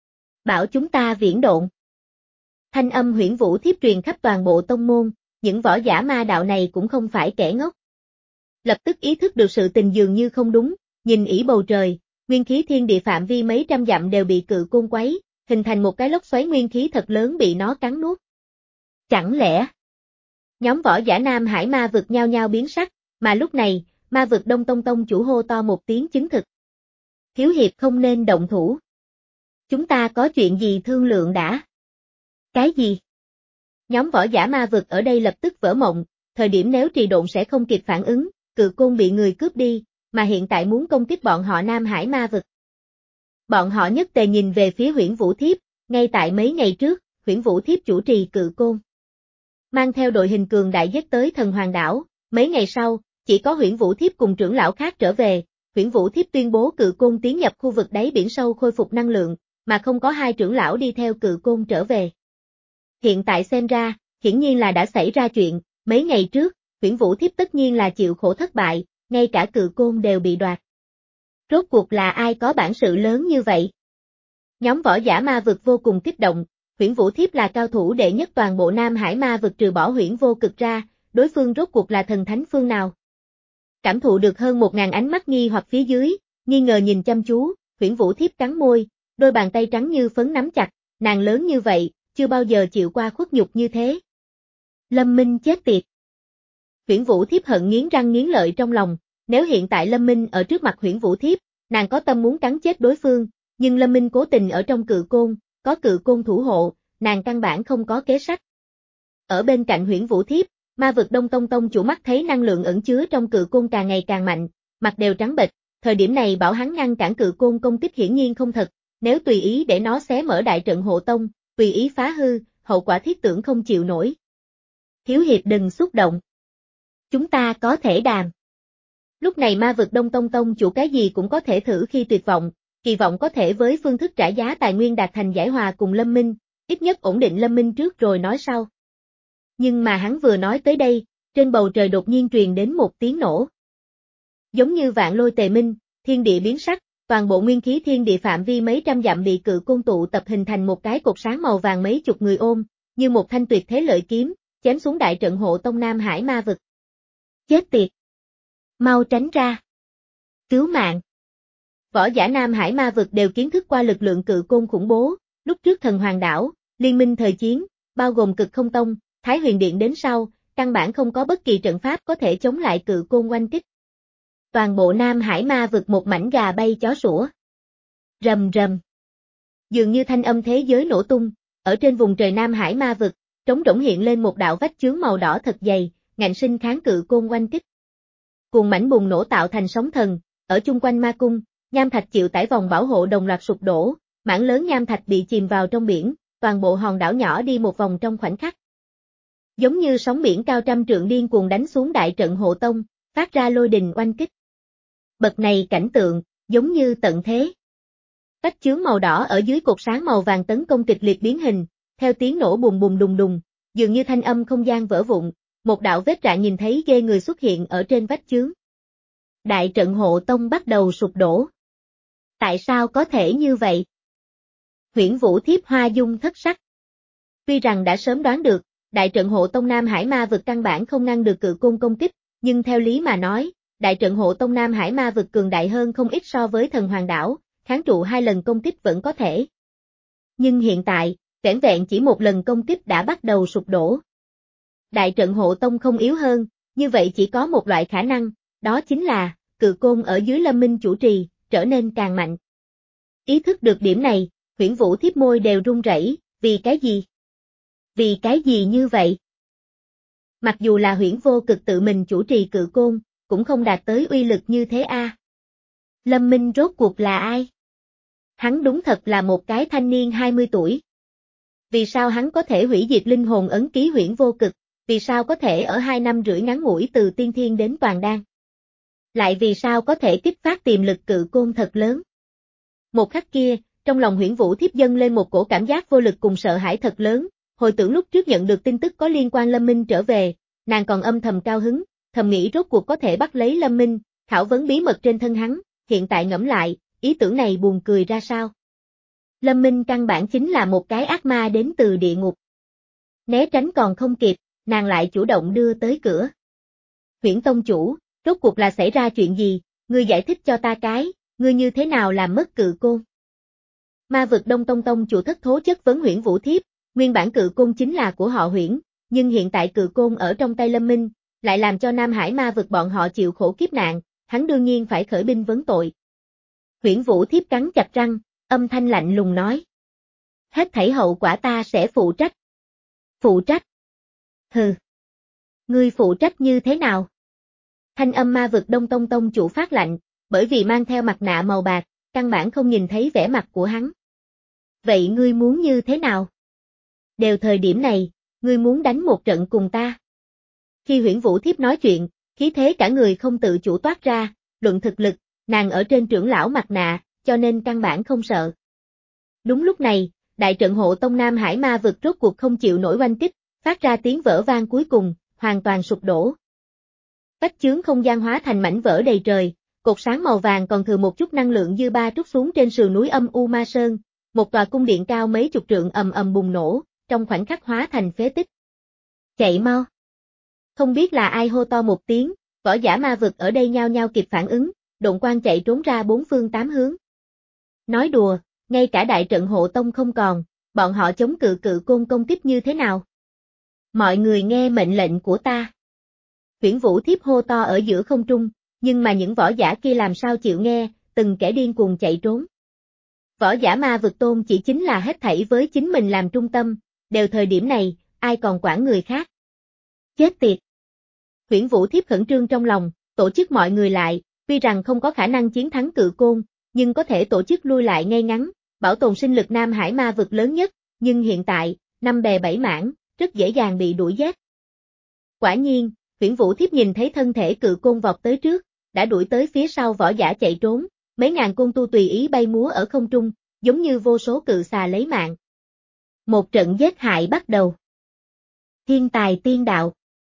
Bảo chúng ta viễn độn. Thanh âm Huyễn Vũ Thiếp truyền khắp toàn bộ tông môn, những võ giả ma đạo này cũng không phải kẻ ngốc. Lập tức ý thức được sự tình dường như không đúng, nhìn ỷ bầu trời, nguyên khí thiên địa phạm vi mấy trăm dặm đều bị cự côn quấy, hình thành một cái lốc xoáy nguyên khí thật lớn bị nó cắn nuốt. Chẳng lẽ? Nhóm võ giả Nam Hải ma vực nhao nhao biến sắc, mà lúc này, ma vực Đông Tông tông chủ hô to một tiếng chứng thực. Thiếu hiệp không nên động thủ. Chúng ta có chuyện gì thương lượng đã? Cái gì? Nhóm võ giả ma vực ở đây lập tức vỡ mộng, thời điểm nếu trì độn sẽ không kịp phản ứng, cự côn bị người cướp đi, mà hiện tại muốn công kích bọn họ Nam Hải ma vực. Bọn họ nhất tề nhìn về phía Huyễn Vũ Thiếp, ngay tại mấy ngày trước, Huyễn Vũ Thiếp chủ trì cự côn. Mang theo đội hình cường đại giết tới Thần Hoàng đảo, mấy ngày sau, chỉ có Huyễn Vũ Thiếp cùng trưởng lão khác trở về, Huyễn Vũ Thiếp tuyên bố cự côn tiến nhập khu vực đáy biển sâu khôi phục năng lượng, mà không có hai trưởng lão đi theo cự côn trở về. Hiện tại xem ra, hiển nhiên là đã xảy ra chuyện, mấy ngày trước, Huyễn Vũ Thiếp tất nhiên là chịu khổ thất bại, ngay cả cự côn đều bị đoạt. Rốt cuộc là ai có bản sự lớn như vậy? Nhóm võ giả ma vực vô cùng kích động, Huyễn Vũ Thiếp là cao thủ đệ nhất toàn bộ Nam Hải ma vực trừ bỏ Huyễn Vô Cực ra, đối phương rốt cuộc là thần thánh phương nào? Cảm thụ được hơn một ngàn ánh mắt nghi hoặc phía dưới, nghi ngờ nhìn chăm chú, Huyễn Vũ Thiếp cắn môi, đôi bàn tay trắng như phấn nắm chặt, nàng lớn như vậy, chưa bao giờ chịu qua khuất nhục như thế. Lâm Minh chết tiệt. Huyễn Vũ Thiếp hận nghiến răng nghiến lợi trong lòng, nếu hiện tại Lâm Minh ở trước mặt Huyễn Vũ Thiếp, nàng có tâm muốn cắn chết đối phương, nhưng Lâm Minh cố tình ở trong cự côn, có cự côn thủ hộ, nàng căn bản không có kế sách. Ở bên cạnh Huyễn Vũ Thiếp, ma vực Đông Tông Tông chủ mắt thấy năng lượng ẩn chứa trong cự côn càng ngày càng mạnh, mặt đều trắng bệch, thời điểm này bảo hắn ngăn cản cự côn công kích hiển nhiên không thật, nếu tùy ý để nó xé mở đại trận hộ tông, tùy ý phá hư, hậu quả thiết tưởng không chịu nổi. Thiếu hiệp đừng xúc động. Chúng ta có thể đàm. Lúc này ma vực Đông Tông Tông chủ cái gì cũng có thể thử khi tuyệt vọng, kỳ vọng có thể với phương thức trả giá tài nguyên đạt thành giải hòa cùng Lâm Minh, ít nhất ổn định Lâm Minh trước rồi nói sau. Nhưng mà hắn vừa nói tới đây, trên bầu trời đột nhiên truyền đến một tiếng nổ. Giống như vạn lôi tề minh, thiên địa biến sắc, toàn bộ nguyên khí thiên địa phạm vi mấy trăm dặm bị cự côn tụ tập hình thành một cái cột sáng màu vàng mấy chục người ôm, như một thanh tuyệt thế lợi kiếm, chém xuống đại trận hộ tông Nam Hải ma vực. Chết tiệt! Mau tránh ra! Cứu mạng! Võ giả Nam Hải ma vực đều kiến thức qua lực lượng cự côn khủng bố, lúc trước thần hoàng đảo, liên minh thời chiến, bao gồm cực không tông, Thái Huyền Điện đến sau, căn bản không có bất kỳ trận pháp có thể chống lại cự côn oanh kích. Toàn bộ Nam Hải ma vực một mảnh gà bay chó sủa. Rầm rầm. Dường như thanh âm thế giới nổ tung, ở trên vùng trời Nam Hải ma vực, trống rỗng hiện lên một đạo vách chướng màu đỏ thật dày, ngạnh sinh kháng cự côn oanh kích. Cuồng mảnh bùng nổ tạo thành sóng thần, ở chung quanh ma cung, nham thạch chịu tải vòng bảo hộ đồng loạt sụp đổ, mảng lớn nham thạch bị chìm vào trong biển, toàn bộ hòn đảo nhỏ đi một vòng trong khoảnh khắc. Giống như sóng biển cao trăm trượng điên cuồng đánh xuống đại trận hộ tông, phát ra lôi đình oanh kích. Bậc này cảnh tượng, giống như tận thế. Vách chướng màu đỏ ở dưới cột sáng màu vàng tấn công kịch liệt biến hình, theo tiếng nổ bùng bùng đùng đùng, dường như thanh âm không gian vỡ vụn, một đạo vết rạn nhìn thấy ghê người xuất hiện ở trên vách chướng. Đại trận hộ tông bắt đầu sụp đổ. Tại sao có thể như vậy? Huyễn Vũ Thiếp hoa dung thất sắc. Tuy rằng đã sớm đoán được, đại trận hộ tông Nam Hải ma vực căn bản không ngăn được cự côn công kích, nhưng theo lý mà nói, đại trận hộ tông Nam Hải ma vực cường đại hơn không ít so với thần hoàng đảo, kháng trụ hai lần công kích vẫn có thể. Nhưng hiện tại, vẻn vẹn chỉ một lần công kích đã bắt đầu sụp đổ. Đại trận hộ tông không yếu hơn, như vậy chỉ có một loại khả năng, đó chính là, cự côn ở dưới Lâm Minh chủ trì, trở nên càng mạnh. Ý thức được điểm này, Huyễn Vũ Thiếp môi đều run rẩy, vì cái gì? Vì cái gì như vậy? Mặc dù là Huyễn Vô Cực tự mình chủ trì cự côn, cũng không đạt tới uy lực như thế a. À. Lâm Minh rốt cuộc là ai? Hắn đúng thật là một cái thanh niên hai mươi tuổi. Vì sao hắn có thể hủy diệt linh hồn ấn ký Huyễn Vô Cực? Vì sao có thể ở hai năm rưỡi ngắn ngủi từ tiên thiên đến toàn đan? Lại vì sao có thể kích phát tiềm lực cự côn thật lớn? Một khắc kia, trong lòng Huyễn Vũ Thiếp dâng lên một cổ cảm giác vô lực cùng sợ hãi thật lớn, hồi tưởng lúc trước nhận được tin tức có liên quan Lâm Minh trở về, nàng còn âm thầm cao hứng, thầm nghĩ rốt cuộc có thể bắt lấy Lâm Minh, khảo vấn bí mật trên thân hắn, hiện tại ngẫm lại, ý tưởng này buồn cười ra sao? Lâm Minh căn bản chính là một cái ác ma đến từ địa ngục. Né tránh còn không kịp, nàng lại chủ động đưa tới cửa. Huyễn Tông chủ, rốt cuộc là xảy ra chuyện gì, ngươi giải thích cho ta cái, ngươi như thế nào làm mất cự côn? Ma vực Đông Tông Tông chủ thất thố chất vấn Huyễn Vũ Thiếp, nguyên bản cự côn chính là của họ Huyễn, nhưng hiện tại cự côn ở trong tay Lâm Minh, lại làm cho Nam Hải ma vực bọn họ chịu khổ kiếp nạn, hắn đương nhiên phải khởi binh vấn tội. Huyễn Vũ Thiếp cắn chặt răng, âm thanh lạnh lùng nói. Hết thảy hậu quả ta sẽ phụ trách. Phụ trách? Hừ. Ngươi phụ trách như thế nào? Thanh âm ma vực Đông Tông Tông chủ phát lạnh, bởi vì mang theo mặt nạ màu bạc, căn bản không nhìn thấy vẻ mặt của hắn. Vậy ngươi muốn như thế nào? Đều thời điểm này, ngươi muốn đánh một trận cùng ta. Khi Huyễn Vũ Thiếp nói chuyện, khí thế cả người không tự chủ toát ra, luận thực lực, nàng ở trên trưởng lão mặt nạ, cho nên căn bản không sợ. Đúng lúc này, đại trận hộ tông Nam Hải ma vực rốt cuộc không chịu nổi oanh kích, phát ra tiếng vỡ vang cuối cùng, hoàn toàn sụp đổ. Vách chướng không gian hóa thành mảnh vỡ đầy trời, cột sáng màu vàng còn thừa một chút năng lượng dư ba trút xuống trên sườn núi âm u ma sơn, một tòa cung điện cao mấy chục trượng ầm ầm bùng nổ, trong khoảnh khắc hóa thành phế tích. Chạy mau! Không biết là ai hô to một tiếng, võ giả ma vực ở đây nhao nhao kịp phản ứng, độn quang chạy trốn ra bốn phương tám hướng. Nói đùa, ngay cả đại trận hộ tông không còn, bọn họ chống cự cự côn công kích như thế nào? Mọi người nghe mệnh lệnh của ta. Huyễn Vũ Thiếp hô to ở giữa không trung, nhưng mà những võ giả kia làm sao chịu nghe, từng kẻ điên cuồng chạy trốn. Võ giả ma vực tôn chỉ chính là hết thảy với chính mình làm trung tâm, đều thời điểm này, ai còn quản người khác. Chết tiệt! Huyễn Vũ Thiếp khẩn trương trong lòng, tổ chức mọi người lại, tuy rằng không có khả năng chiến thắng cự côn, nhưng có thể tổ chức lui lại ngay ngắn, bảo tồn sinh lực Nam Hải ma vực lớn nhất, nhưng hiện tại, năm bè bảy mảng, rất dễ dàng bị đuổi giết. Quả nhiên, Huyễn Vũ Thiếp nhìn thấy thân thể cự côn vọt tới trước, đã đuổi tới phía sau võ giả chạy trốn, mấy ngàn côn tu tùy ý bay múa ở không trung, giống như vô số cự xà lấy mạng. Một trận giết hại bắt đầu. Thiên tài tiên đạo.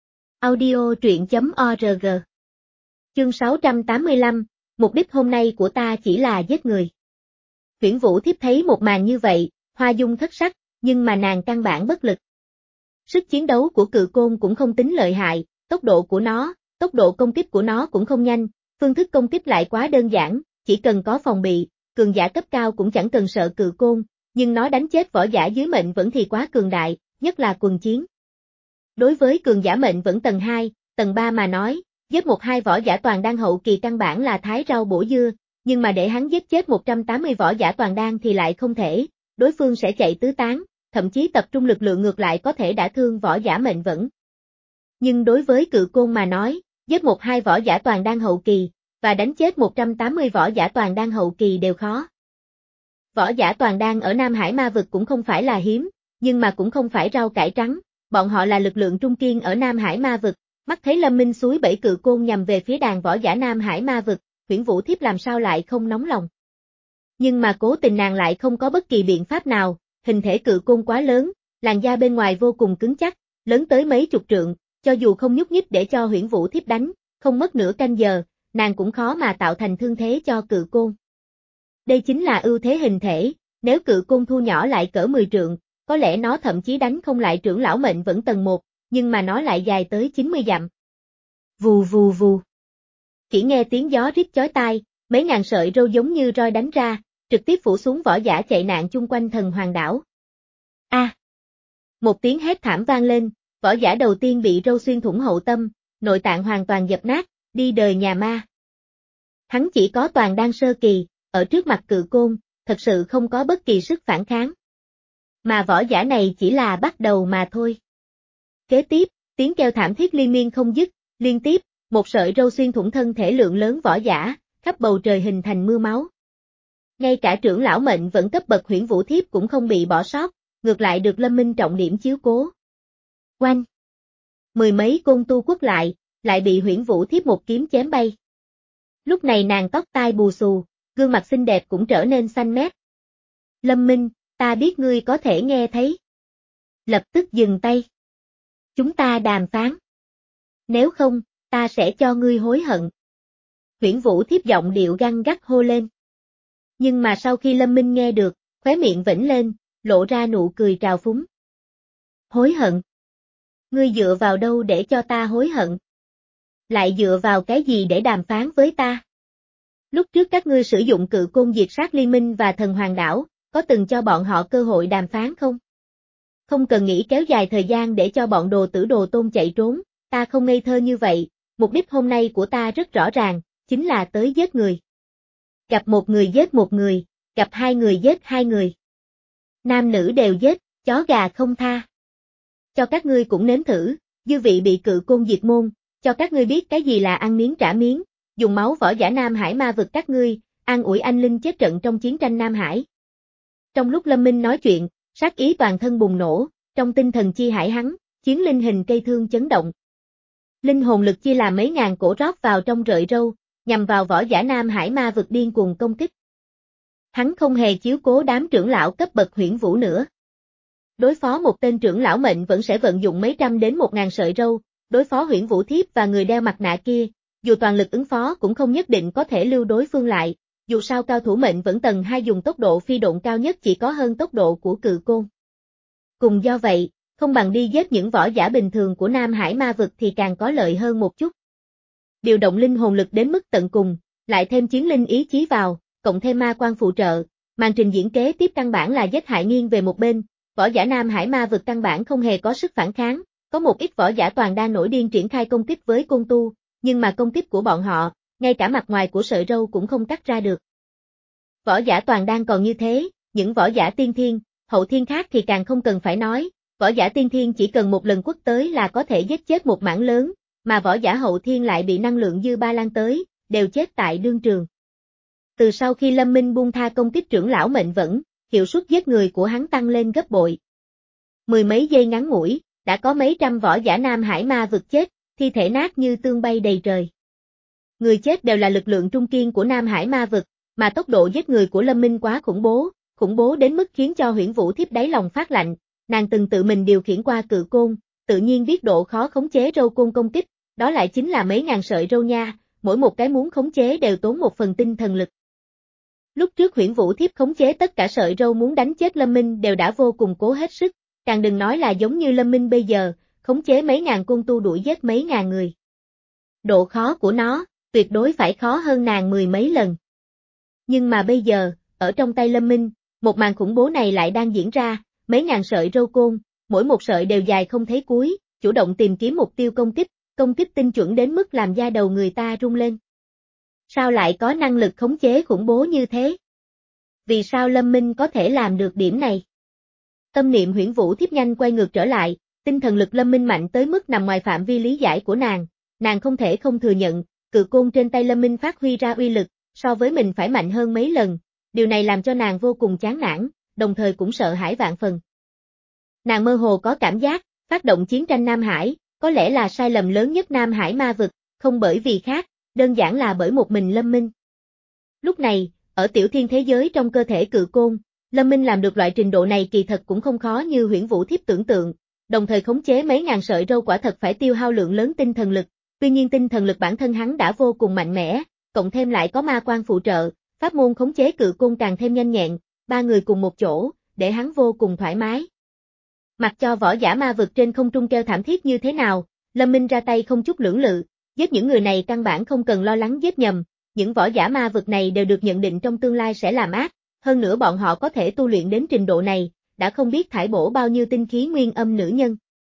Audio truyện chấm org. Chương sáu trăm tám mươi lăm, mục đích hôm nay của ta chỉ là giết người. Huyễn Vũ Thiếp thấy một màn như vậy, hoa dung thất sắc, nhưng mà nàng căn bản bất lực. Sức chiến đấu của cự côn cũng không tính lợi hại, tốc độ của nó, tốc độ công kích của nó cũng không nhanh, phương thức công kích lại quá đơn giản, chỉ cần có phòng bị, cường giả cấp cao cũng chẳng cần sợ cự côn, nhưng nó đánh chết võ giả dưới mệnh vẫn thì quá cường đại, nhất là quần chiến. Đối với cường giả mệnh vẫn tầng hai, tầng ba mà nói, giết một hai võ giả toàn đan hậu kỳ căn bản là thái rau bổ dưa, nhưng mà để hắn giết chết một trăm tám mươi võ giả toàn đan thì lại không thể, đối phương sẽ chạy tứ tán, thậm chí tập trung lực lượng ngược lại có thể đả thương võ giả mệnh vẫn. Nhưng đối với cự côn mà nói, giết một hai võ giả toàn đan hậu kỳ, và đánh chết một trăm tám mươi võ giả toàn đan hậu kỳ đều khó. Võ giả toàn đan ở Nam Hải ma vực cũng không phải là hiếm, nhưng mà cũng không phải rau cải trắng, bọn họ là lực lượng trung kiên ở Nam Hải ma vực, mắt thấy Lâm Minh xúi bẫy cự côn nhằm về phía đàn võ giả Nam Hải ma vực, Huyễn Vũ Thiếp làm sao lại không nóng lòng. Nhưng mà cố tình nàng lại không có bất kỳ biện pháp nào, hình thể cự côn quá lớn, làn da bên ngoài vô cùng cứng chắc, lớn tới mấy chục trượng, cho dù không nhúc nhích để cho Huyễn Vũ Thiếp đánh, không mất nửa canh giờ, nàng cũng khó mà tạo thành thương thế cho cự côn. Đây chính là ưu thế hình thể, nếu cự côn thu nhỏ lại cỡ mười trượng, có lẽ nó thậm chí đánh không lại trưởng lão mệnh vẫn tầng một, nhưng mà nó lại dài tới chín mươi dặm. Vù vù vù. Chỉ nghe tiếng gió rít chói tai, mấy ngàn sợi râu giống như roi đánh ra, trực tiếp phủ xuống võ giả chạy nạn chung quanh thần hoàng đảo. A! À. Một tiếng hét thảm vang lên, võ giả đầu tiên bị râu xuyên thủng hậu tâm, nội tạng hoàn toàn dập nát, đi đời nhà ma. Hắn chỉ có toàn đan sơ kỳ, ở trước mặt cự côn, thật sự không có bất kỳ sức phản kháng. Mà võ giả này chỉ là bắt đầu mà thôi. Kế tiếp, tiếng kêu thảm thiết liên miên không dứt, liên tiếp, một sợi râu xuyên thủng thân thể lượng lớn võ giả, khắp bầu trời hình thành mưa máu. Ngay cả trưởng lão mệnh vẫn cấp bậc Huyễn Vũ Thiếp cũng không bị bỏ sót, ngược lại được Lâm Minh trọng điểm chiếu cố. Oanh! Mười mấy côn tu quất lại, lại bị Huyễn Vũ Thiếp một kiếm chém bay. Lúc này nàng tóc tai bù xù, gương mặt xinh đẹp cũng trở nên xanh mét. Lâm Minh, ta biết ngươi có thể nghe thấy. Lập tức dừng tay. Chúng ta đàm phán. Nếu không, ta sẽ cho ngươi hối hận. Huyễn Vũ Thiếp giọng điệu găng gắt hô lên. Nhưng mà sau khi Lâm Minh nghe được, khóe miệng vểnh lên, lộ ra nụ cười trào phúng. Hối hận? Ngươi dựa vào đâu để cho ta hối hận? Lại dựa vào cái gì để đàm phán với ta? Lúc trước các ngươi sử dụng cự côn diệt sát liên minh và thần hoàng đảo, có từng cho bọn họ cơ hội đàm phán không? Không cần nghĩ kéo dài thời gian để cho bọn đồ tử đồ tôn chạy trốn, ta không ngây thơ như vậy, mục đích hôm nay của ta rất rõ ràng, chính là tới giết người. Gặp một người giết một người, gặp hai người giết hai người. Nam nữ đều giết, chó gà không tha. Cho các ngươi cũng nếm thử, dư vị bị cự côn diệt môn, cho các ngươi biết cái gì là ăn miếng trả miếng, dùng máu võ giả Nam Hải ma vực các ngươi, an ủi anh linh chết trận trong chiến tranh Nam Hải. Trong lúc Lâm Minh nói chuyện, sát ý toàn thân bùng nổ, trong tinh thần chi hải hắn, chiến linh hình cây thương chấn động. Linh hồn lực chia làm mấy ngàn cổ rót vào trong rợi râu, nhằm vào võ giả Nam Hải ma vực điên cuồng công kích. Hắn không hề chiếu cố đám trưởng lão cấp bậc Huyễn Vũ nữa. Đối phó một tên trưởng lão mệnh vẫn sẽ vận dụng mấy trăm đến một ngàn sợi râu, đối phó Huyễn Vũ Thiếp và người đeo mặt nạ kia, dù toàn lực ứng phó cũng không nhất định có thể lưu đối phương lại, dù sao cao thủ mệnh vẫn tầng hai dùng tốc độ phi độn cao nhất chỉ có hơn tốc độ của cự côn. Cùng do vậy, không bằng đi giết những võ giả bình thường của Nam Hải ma vực thì càng có lợi hơn một chút. Điều động linh hồn lực đến mức tận cùng, lại thêm chiến linh ý chí vào, cộng thêm ma quan phụ trợ, màn trình diễn kế tiếp căn bản là giết hại nghiêng về một bên, võ giả Nam Hải ma vực căn bản không hề có sức phản kháng, có một ít võ giả toàn đang nổi điên triển khai công kích với côn tu, nhưng mà công kích của bọn họ, ngay cả mặt ngoài của sợi râu cũng không cắt ra được. Võ giả toàn đang còn như thế, những võ giả tiên thiên, hậu thiên khác thì càng không cần phải nói, võ giả tiên thiên chỉ cần một lần quất tới là có thể giết chết một mảng lớn, mà võ giả hậu thiên lại bị năng lượng dư ba lan tới, đều chết tại đương trường. Từ sau khi Lâm Minh buông tha công kích trưởng lão mệnh vẫn, hiệu suất giết người của hắn tăng lên gấp bội. Mười mấy giây ngắn ngủi, đã có mấy trăm võ giả Nam Hải ma vực chết, thi thể nát như tương bay đầy trời. Người chết đều là lực lượng trung kiên của Nam Hải ma vực, mà tốc độ giết người của Lâm Minh quá khủng bố, khủng bố đến mức khiến cho Huyễn Vũ Thiếp đáy lòng phát lạnh, nàng từng tự mình điều khiển qua cự côn, tự nhiên biết độ khó khống chế râu côn công kích, đó lại chính là mấy ngàn sợi râu nha, mỗi một cái muốn khống chế đều tốn một phần tinh thần lực. Lúc trước Huyễn Vũ Thiếp khống chế tất cả sợi râu muốn đánh chết Lâm Minh đều đã vô cùng cố hết sức, càng đừng nói là giống như Lâm Minh bây giờ, khống chế mấy ngàn côn tu đuổi giết mấy ngàn người. Độ khó của nó, tuyệt đối phải khó hơn nàng mười mấy lần. Nhưng mà bây giờ, ở trong tay Lâm Minh, một màn khủng bố này lại đang diễn ra, mấy ngàn sợi râu côn, mỗi một sợi đều dài không thấy cuối, chủ động tìm kiếm mục tiêu công kích, công kích tinh chuẩn đến mức làm da đầu người ta rung lên. Sao lại có năng lực khống chế khủng bố như thế? Vì sao Lâm Minh có thể làm được điểm này? Tâm niệm Huyễn Vũ Thiếp nhanh quay ngược trở lại, tinh thần lực Lâm Minh mạnh tới mức nằm ngoài phạm vi lý giải của nàng, nàng không thể không thừa nhận, cự côn trên tay Lâm Minh phát huy ra uy lực, so với mình phải mạnh hơn mấy lần, điều này làm cho nàng vô cùng chán nản, đồng thời cũng sợ hãi vạn phần. Nàng mơ hồ có cảm giác, phát động chiến tranh Nam Hải, có lẽ là sai lầm lớn nhất Nam Hải ma vực, không bởi vì khác, đơn giản là bởi một mình Lâm Minh. Lúc này, ở tiểu thiên thế giới trong cơ thể cự côn, Lâm Minh làm được loại trình độ này kỳ thật cũng không khó như Huyễn Vũ Thiếp tưởng tượng, đồng thời khống chế mấy ngàn sợi râu quả thật phải tiêu hao lượng lớn tinh thần lực, tuy nhiên tinh thần lực bản thân hắn đã vô cùng mạnh mẽ, cộng thêm lại có ma quan phụ trợ, pháp môn khống chế cự côn càng thêm nhanh nhẹn, ba người cùng một chỗ, để hắn vô cùng thoải mái. Mặc cho võ giả ma vực trên không trung kêu thảm thiết như thế nào, Lâm Minh ra tay không chút lưỡng lự, giết những người này căn bản không cần lo lắng giết nhầm, những võ giả ma vực này đều được nhận định trong tương lai sẽ làm ác, hơn nữa bọn họ có thể tu luyện đến trình độ này, đã không biết thải bổ bao nhiêu tinh khí nguyên âm nữ nhân.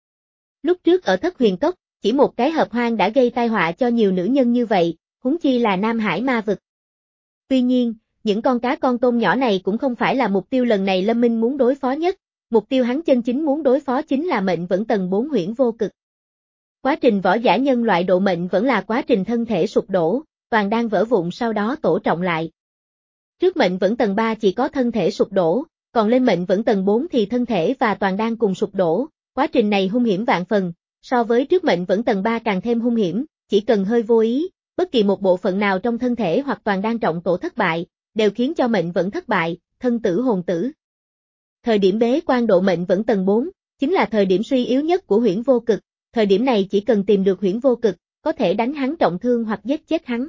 Lúc trước ở Thất Huyền Cốc, chỉ một cái hợp hoang đã gây tai họa cho nhiều nữ nhân như vậy, huống chi là Nam Hải ma vực. Tuy nhiên, những con cá con tôm nhỏ này cũng không phải là mục tiêu lần này Lâm Minh muốn đối phó nhất, mục tiêu hắn chân chính muốn đối phó chính là mệnh vẫn tầng bốn Huyễn Vô Cực. Quá trình võ giả nhân loại độ mệnh vẫn là quá trình thân thể sụp đổ, toàn đang vỡ vụn sau đó tổ trọng lại. Trước mệnh vẫn tầng ba chỉ có thân thể sụp đổ, còn lên mệnh vẫn tầng bốn thì thân thể và toàn đang cùng sụp đổ, quá trình này hung hiểm vạn phần, so với trước mệnh vẫn tầng ba càng thêm hung hiểm, chỉ cần hơi vô ý, bất kỳ một bộ phận nào trong thân thể hoặc toàn đang trọng tổ thất bại, đều khiến cho mệnh vẫn thất bại, thân tử hồn tử. Thời điểm bế quan độ mệnh vẫn tầng bốn, chính là thời điểm suy yếu nhất của Huyễn Vô Cực, thời điểm này chỉ cần tìm được Huyễn Vô Cực, có thể đánh hắn trọng thương hoặc giết chết hắn.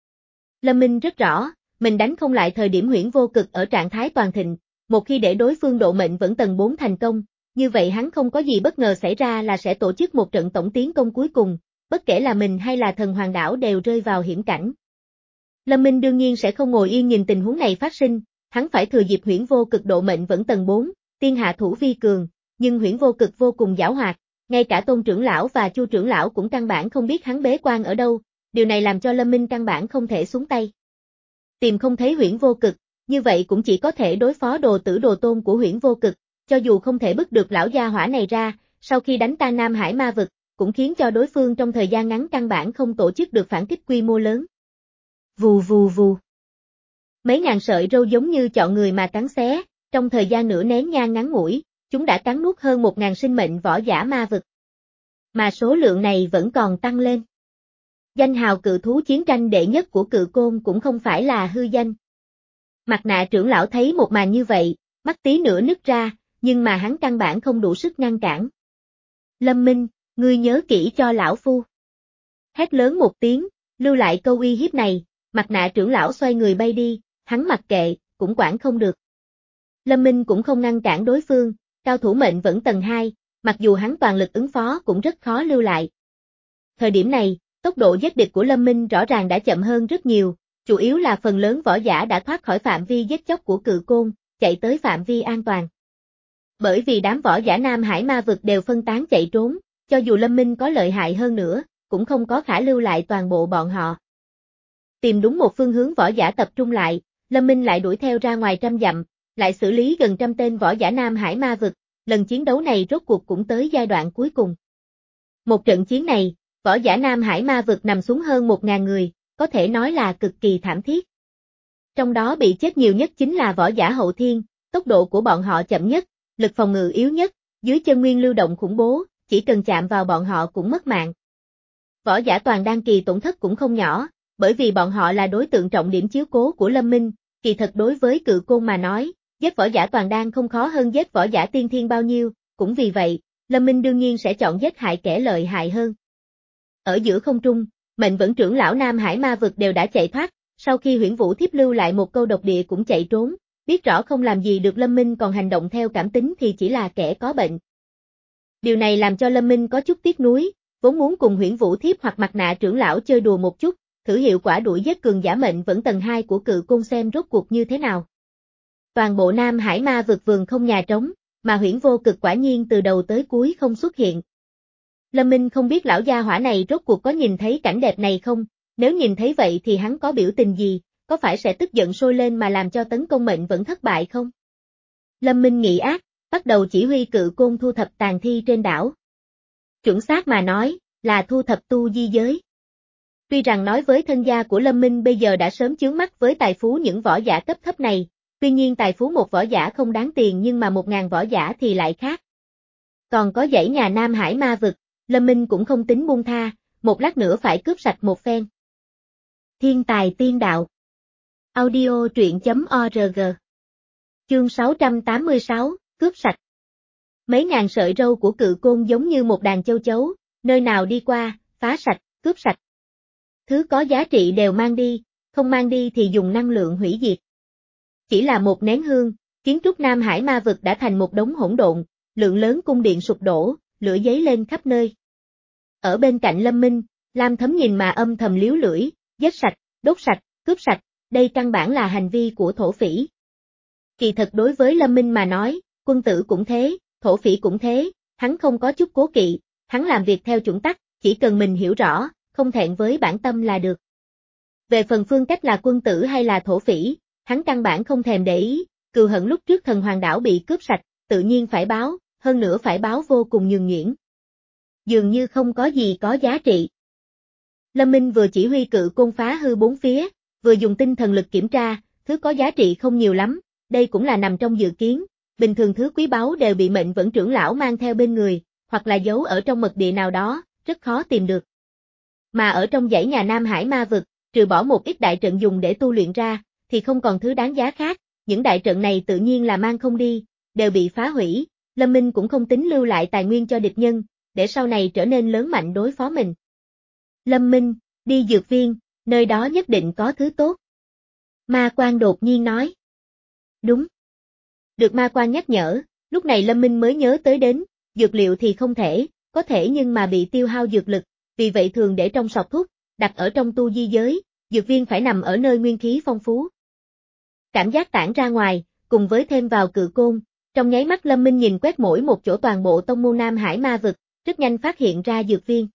Lâm Minh rất rõ, mình đánh không lại thời điểm Huyễn Vô Cực ở trạng thái toàn thịnh, một khi để đối phương độ mệnh vẫn tầng bốn thành công, như vậy hắn không có gì bất ngờ xảy ra là sẽ tổ chức một trận tổng tiến công cuối cùng, bất kể là mình hay là thần hoàng đảo đều rơi vào hiểm cảnh. Lâm Minh đương nhiên sẽ không ngồi yên nhìn tình huống này phát sinh, hắn phải thừa dịp Huyễn Vô Cực độ mệnh vẫn tầng bốn, tiên hạ thủ vi cường, nhưng Huyễn Vô Cực vô cùng giảo hoạt, ngay cả Tôn trưởng lão và Chu trưởng lão cũng căn bản không biết hắn bế quan ở đâu, điều này làm cho Lâm Minh căn bản không thể xuống tay. Tìm không thấy Huyễn Vô Cực, như vậy cũng chỉ có thể đối phó đồ tử đồ tôn của Huyễn Vô Cực, cho dù không thể bức được lão gia hỏa này ra, sau khi đánh tan Nam Hải ma vực, cũng khiến cho đối phương trong thời gian ngắn căn bản không tổ chức được phản kích quy mô lớn. Vù vù vù. Mấy ngàn sợi râu giống như chọn người mà cắn xé, trong thời gian nửa nén nhang ngắn ngủi, chúng đã cắn nuốt hơn một ngàn sinh mệnh võ giả ma vực. Mà số lượng này vẫn còn tăng lên. Danh hào cự thú chiến tranh đệ nhất của cự côn cũng không phải là hư danh. Mặt nạ trưởng lão thấy một màn như vậy, mắt tí nữa nứt ra, nhưng mà hắn căn bản không đủ sức ngăn cản. Lâm Minh, ngươi nhớ kỹ cho lão phu. Hét lớn một tiếng, Lưu lại câu uy hiếp này, Mặt Nạ trưởng lão xoay người bay đi, hắn mặc kệ, cũng quản không được. Lâm Minh cũng không ngăn cản đối phương, cao thủ mệnh vẫn tầng hai, mặc dù hắn toàn lực ứng phó cũng rất khó lưu lại. Thời điểm này, tốc độ giết địch của Lâm Minh rõ ràng đã chậm hơn rất nhiều, chủ yếu là phần lớn võ giả đã thoát khỏi phạm vi giết chóc của Cự Côn, chạy tới phạm vi an toàn. Bởi vì đám võ giả Nam Hải Ma vực đều phân tán chạy trốn, cho dù Lâm Minh có lợi hại hơn nữa, cũng không có khả lưu lại toàn bộ bọn họ. Tìm đúng một phương hướng võ giả tập trung lại, Lâm Minh lại đuổi theo ra ngoài trăm dặm, lại xử lý gần trăm tên võ giả Nam Hải Ma vực, lần chiến đấu này rốt cuộc cũng tới giai đoạn cuối cùng. Một trận chiến này, võ giả Nam Hải Ma vực nằm xuống hơn một ngàn người, có thể nói là cực kỳ thảm thiết. Trong đó bị chết nhiều nhất chính là võ giả hậu thiên, tốc độ của bọn họ chậm nhất, lực phòng ngự yếu nhất, dưới chân nguyên lưu động khủng bố, chỉ cần chạm vào bọn họ cũng mất mạng. Võ giả toàn đan kỳ tổn thất cũng không nhỏ, bởi vì bọn họ là đối tượng trọng điểm chiếu cố của Lâm Minh, kỳ thật đối với Cự Côn mà nói, giết võ giả toàn đan không khó hơn giết võ giả tiên thiên bao nhiêu, cũng vì vậy, Lâm Minh đương nhiên sẽ chọn giết hại kẻ lợi hại hơn. Ở giữa không trung, Mệnh Vẫn trưởng lão Nam Hải Ma vực đều đã chạy thoát, sau khi Huyễn Vũ Thiếp lưu lại một câu độc địa cũng chạy trốn, biết rõ không làm gì được Lâm Minh còn hành động theo cảm tính thì chỉ là kẻ có bệnh. Điều này làm cho Lâm Minh có chút tiếc nuối, vốn muốn cùng Huyễn Vũ Thiếp hoặc Mặt Nạ trưởng lão chơi đùa một chút, thử hiệu quả đuổi giết cường giả Mệnh Vẫn tầng hai của Cự Côn xem rốt cuộc như thế nào. Toàn bộ Nam Hải Ma vực vườn không nhà trống, mà Huyễn Vô Cực quả nhiên từ đầu tới cuối không xuất hiện. Lâm Minh không biết lão gia hỏa này rốt cuộc có nhìn thấy cảnh đẹp này không, nếu nhìn thấy vậy thì hắn có biểu tình gì, có phải sẽ tức giận sôi lên mà làm cho tấn công Mệnh Vẫn thất bại không? Lâm Minh nghĩ ác, bắt đầu chỉ huy Cự Côn thu thập tàn thi trên đảo. Chuẩn xác mà nói, là thu thập tu di giới. Tuy rằng nói với thân gia của Lâm Minh bây giờ đã sớm chướng mắt với tài phú những võ giả cấp thấp này, tuy nhiên tài phú một võ giả không đáng tiền nhưng mà một ngàn võ giả thì lại khác. Còn có dãy nhà Nam Hải Ma vực, Lâm Minh cũng không tính buông tha, một lát nữa phải cướp sạch một phen. Thiên tài tiên đạo. Audio truyện chấm org. Chương sáu trăm tám mươi sáu, cướp sạch. Mấy ngàn sợi râu của Cự Côn giống như một đàn châu chấu, nơi nào đi qua, phá sạch, cướp sạch. Thứ có giá trị đều mang đi, không mang đi thì dùng năng lượng hủy diệt. Chỉ là một nén hương, kiến trúc Nam Hải Ma vực đã thành một đống hỗn độn, lượng lớn cung điện sụp đổ, lửa giấy lên khắp nơi. Ở bên cạnh Lâm Minh, Lam Thấm nhìn mà âm thầm liếu lưỡi, giết sạch, đốt sạch, cướp sạch, đây căn bản là hành vi của thổ phỉ. Kỳ thật đối với Lâm Minh mà nói, quân tử cũng thế, thổ phỉ cũng thế, hắn không có chút cố kỵ, hắn làm việc theo chuẩn tắc, chỉ cần mình hiểu rõ, không thẹn với bản tâm là được. Về phần phương cách là quân tử hay là thổ phỉ, hắn căn bản không thèm để ý, cừu hận lúc trước Thần Hoàng đảo bị cướp sạch, tự nhiên phải báo, hơn nữa phải báo vô cùng nhường nhuyễn. Dường như không có gì có giá trị. Lâm Minh vừa chỉ huy Cự Côn phá hư bốn phía, vừa dùng tinh thần lực kiểm tra, thứ có giá trị không nhiều lắm, đây cũng là nằm trong dự kiến, bình thường thứ quý báu đều bị Mệnh Vẫn trưởng lão mang theo bên người, hoặc là giấu ở trong mật địa nào đó, rất khó tìm được. Mà ở trong dãy nhà Nam Hải Ma vực, trừ bỏ một ít đại trận dùng để tu luyện ra, thì không còn thứ đáng giá khác, những đại trận này tự nhiên là mang không đi, đều bị phá hủy, Lâm Minh cũng không tính lưu lại tài nguyên cho địch nhân, để sau này trở nên lớn mạnh đối phó mình. Lâm Minh, đi dược viên, nơi đó nhất định có thứ tốt. Ma Quan đột nhiên nói. Đúng. Được Ma Quan nhắc nhở, lúc này Lâm Minh mới nhớ tới đến, dược liệu thì không thể, có thể nhưng mà bị tiêu hao dược lực, vì vậy thường để trong sọt thuốc, đặt ở trong tu di giới, dược viên phải nằm ở nơi nguyên khí phong phú. Cảm giác tản ra ngoài, cùng với thêm vào Cự Côn, trong nháy mắt Lâm Minh nhìn quét mỗi một chỗ toàn bộ tông môn Nam Hải Ma vực, rất nhanh phát hiện ra dược viên.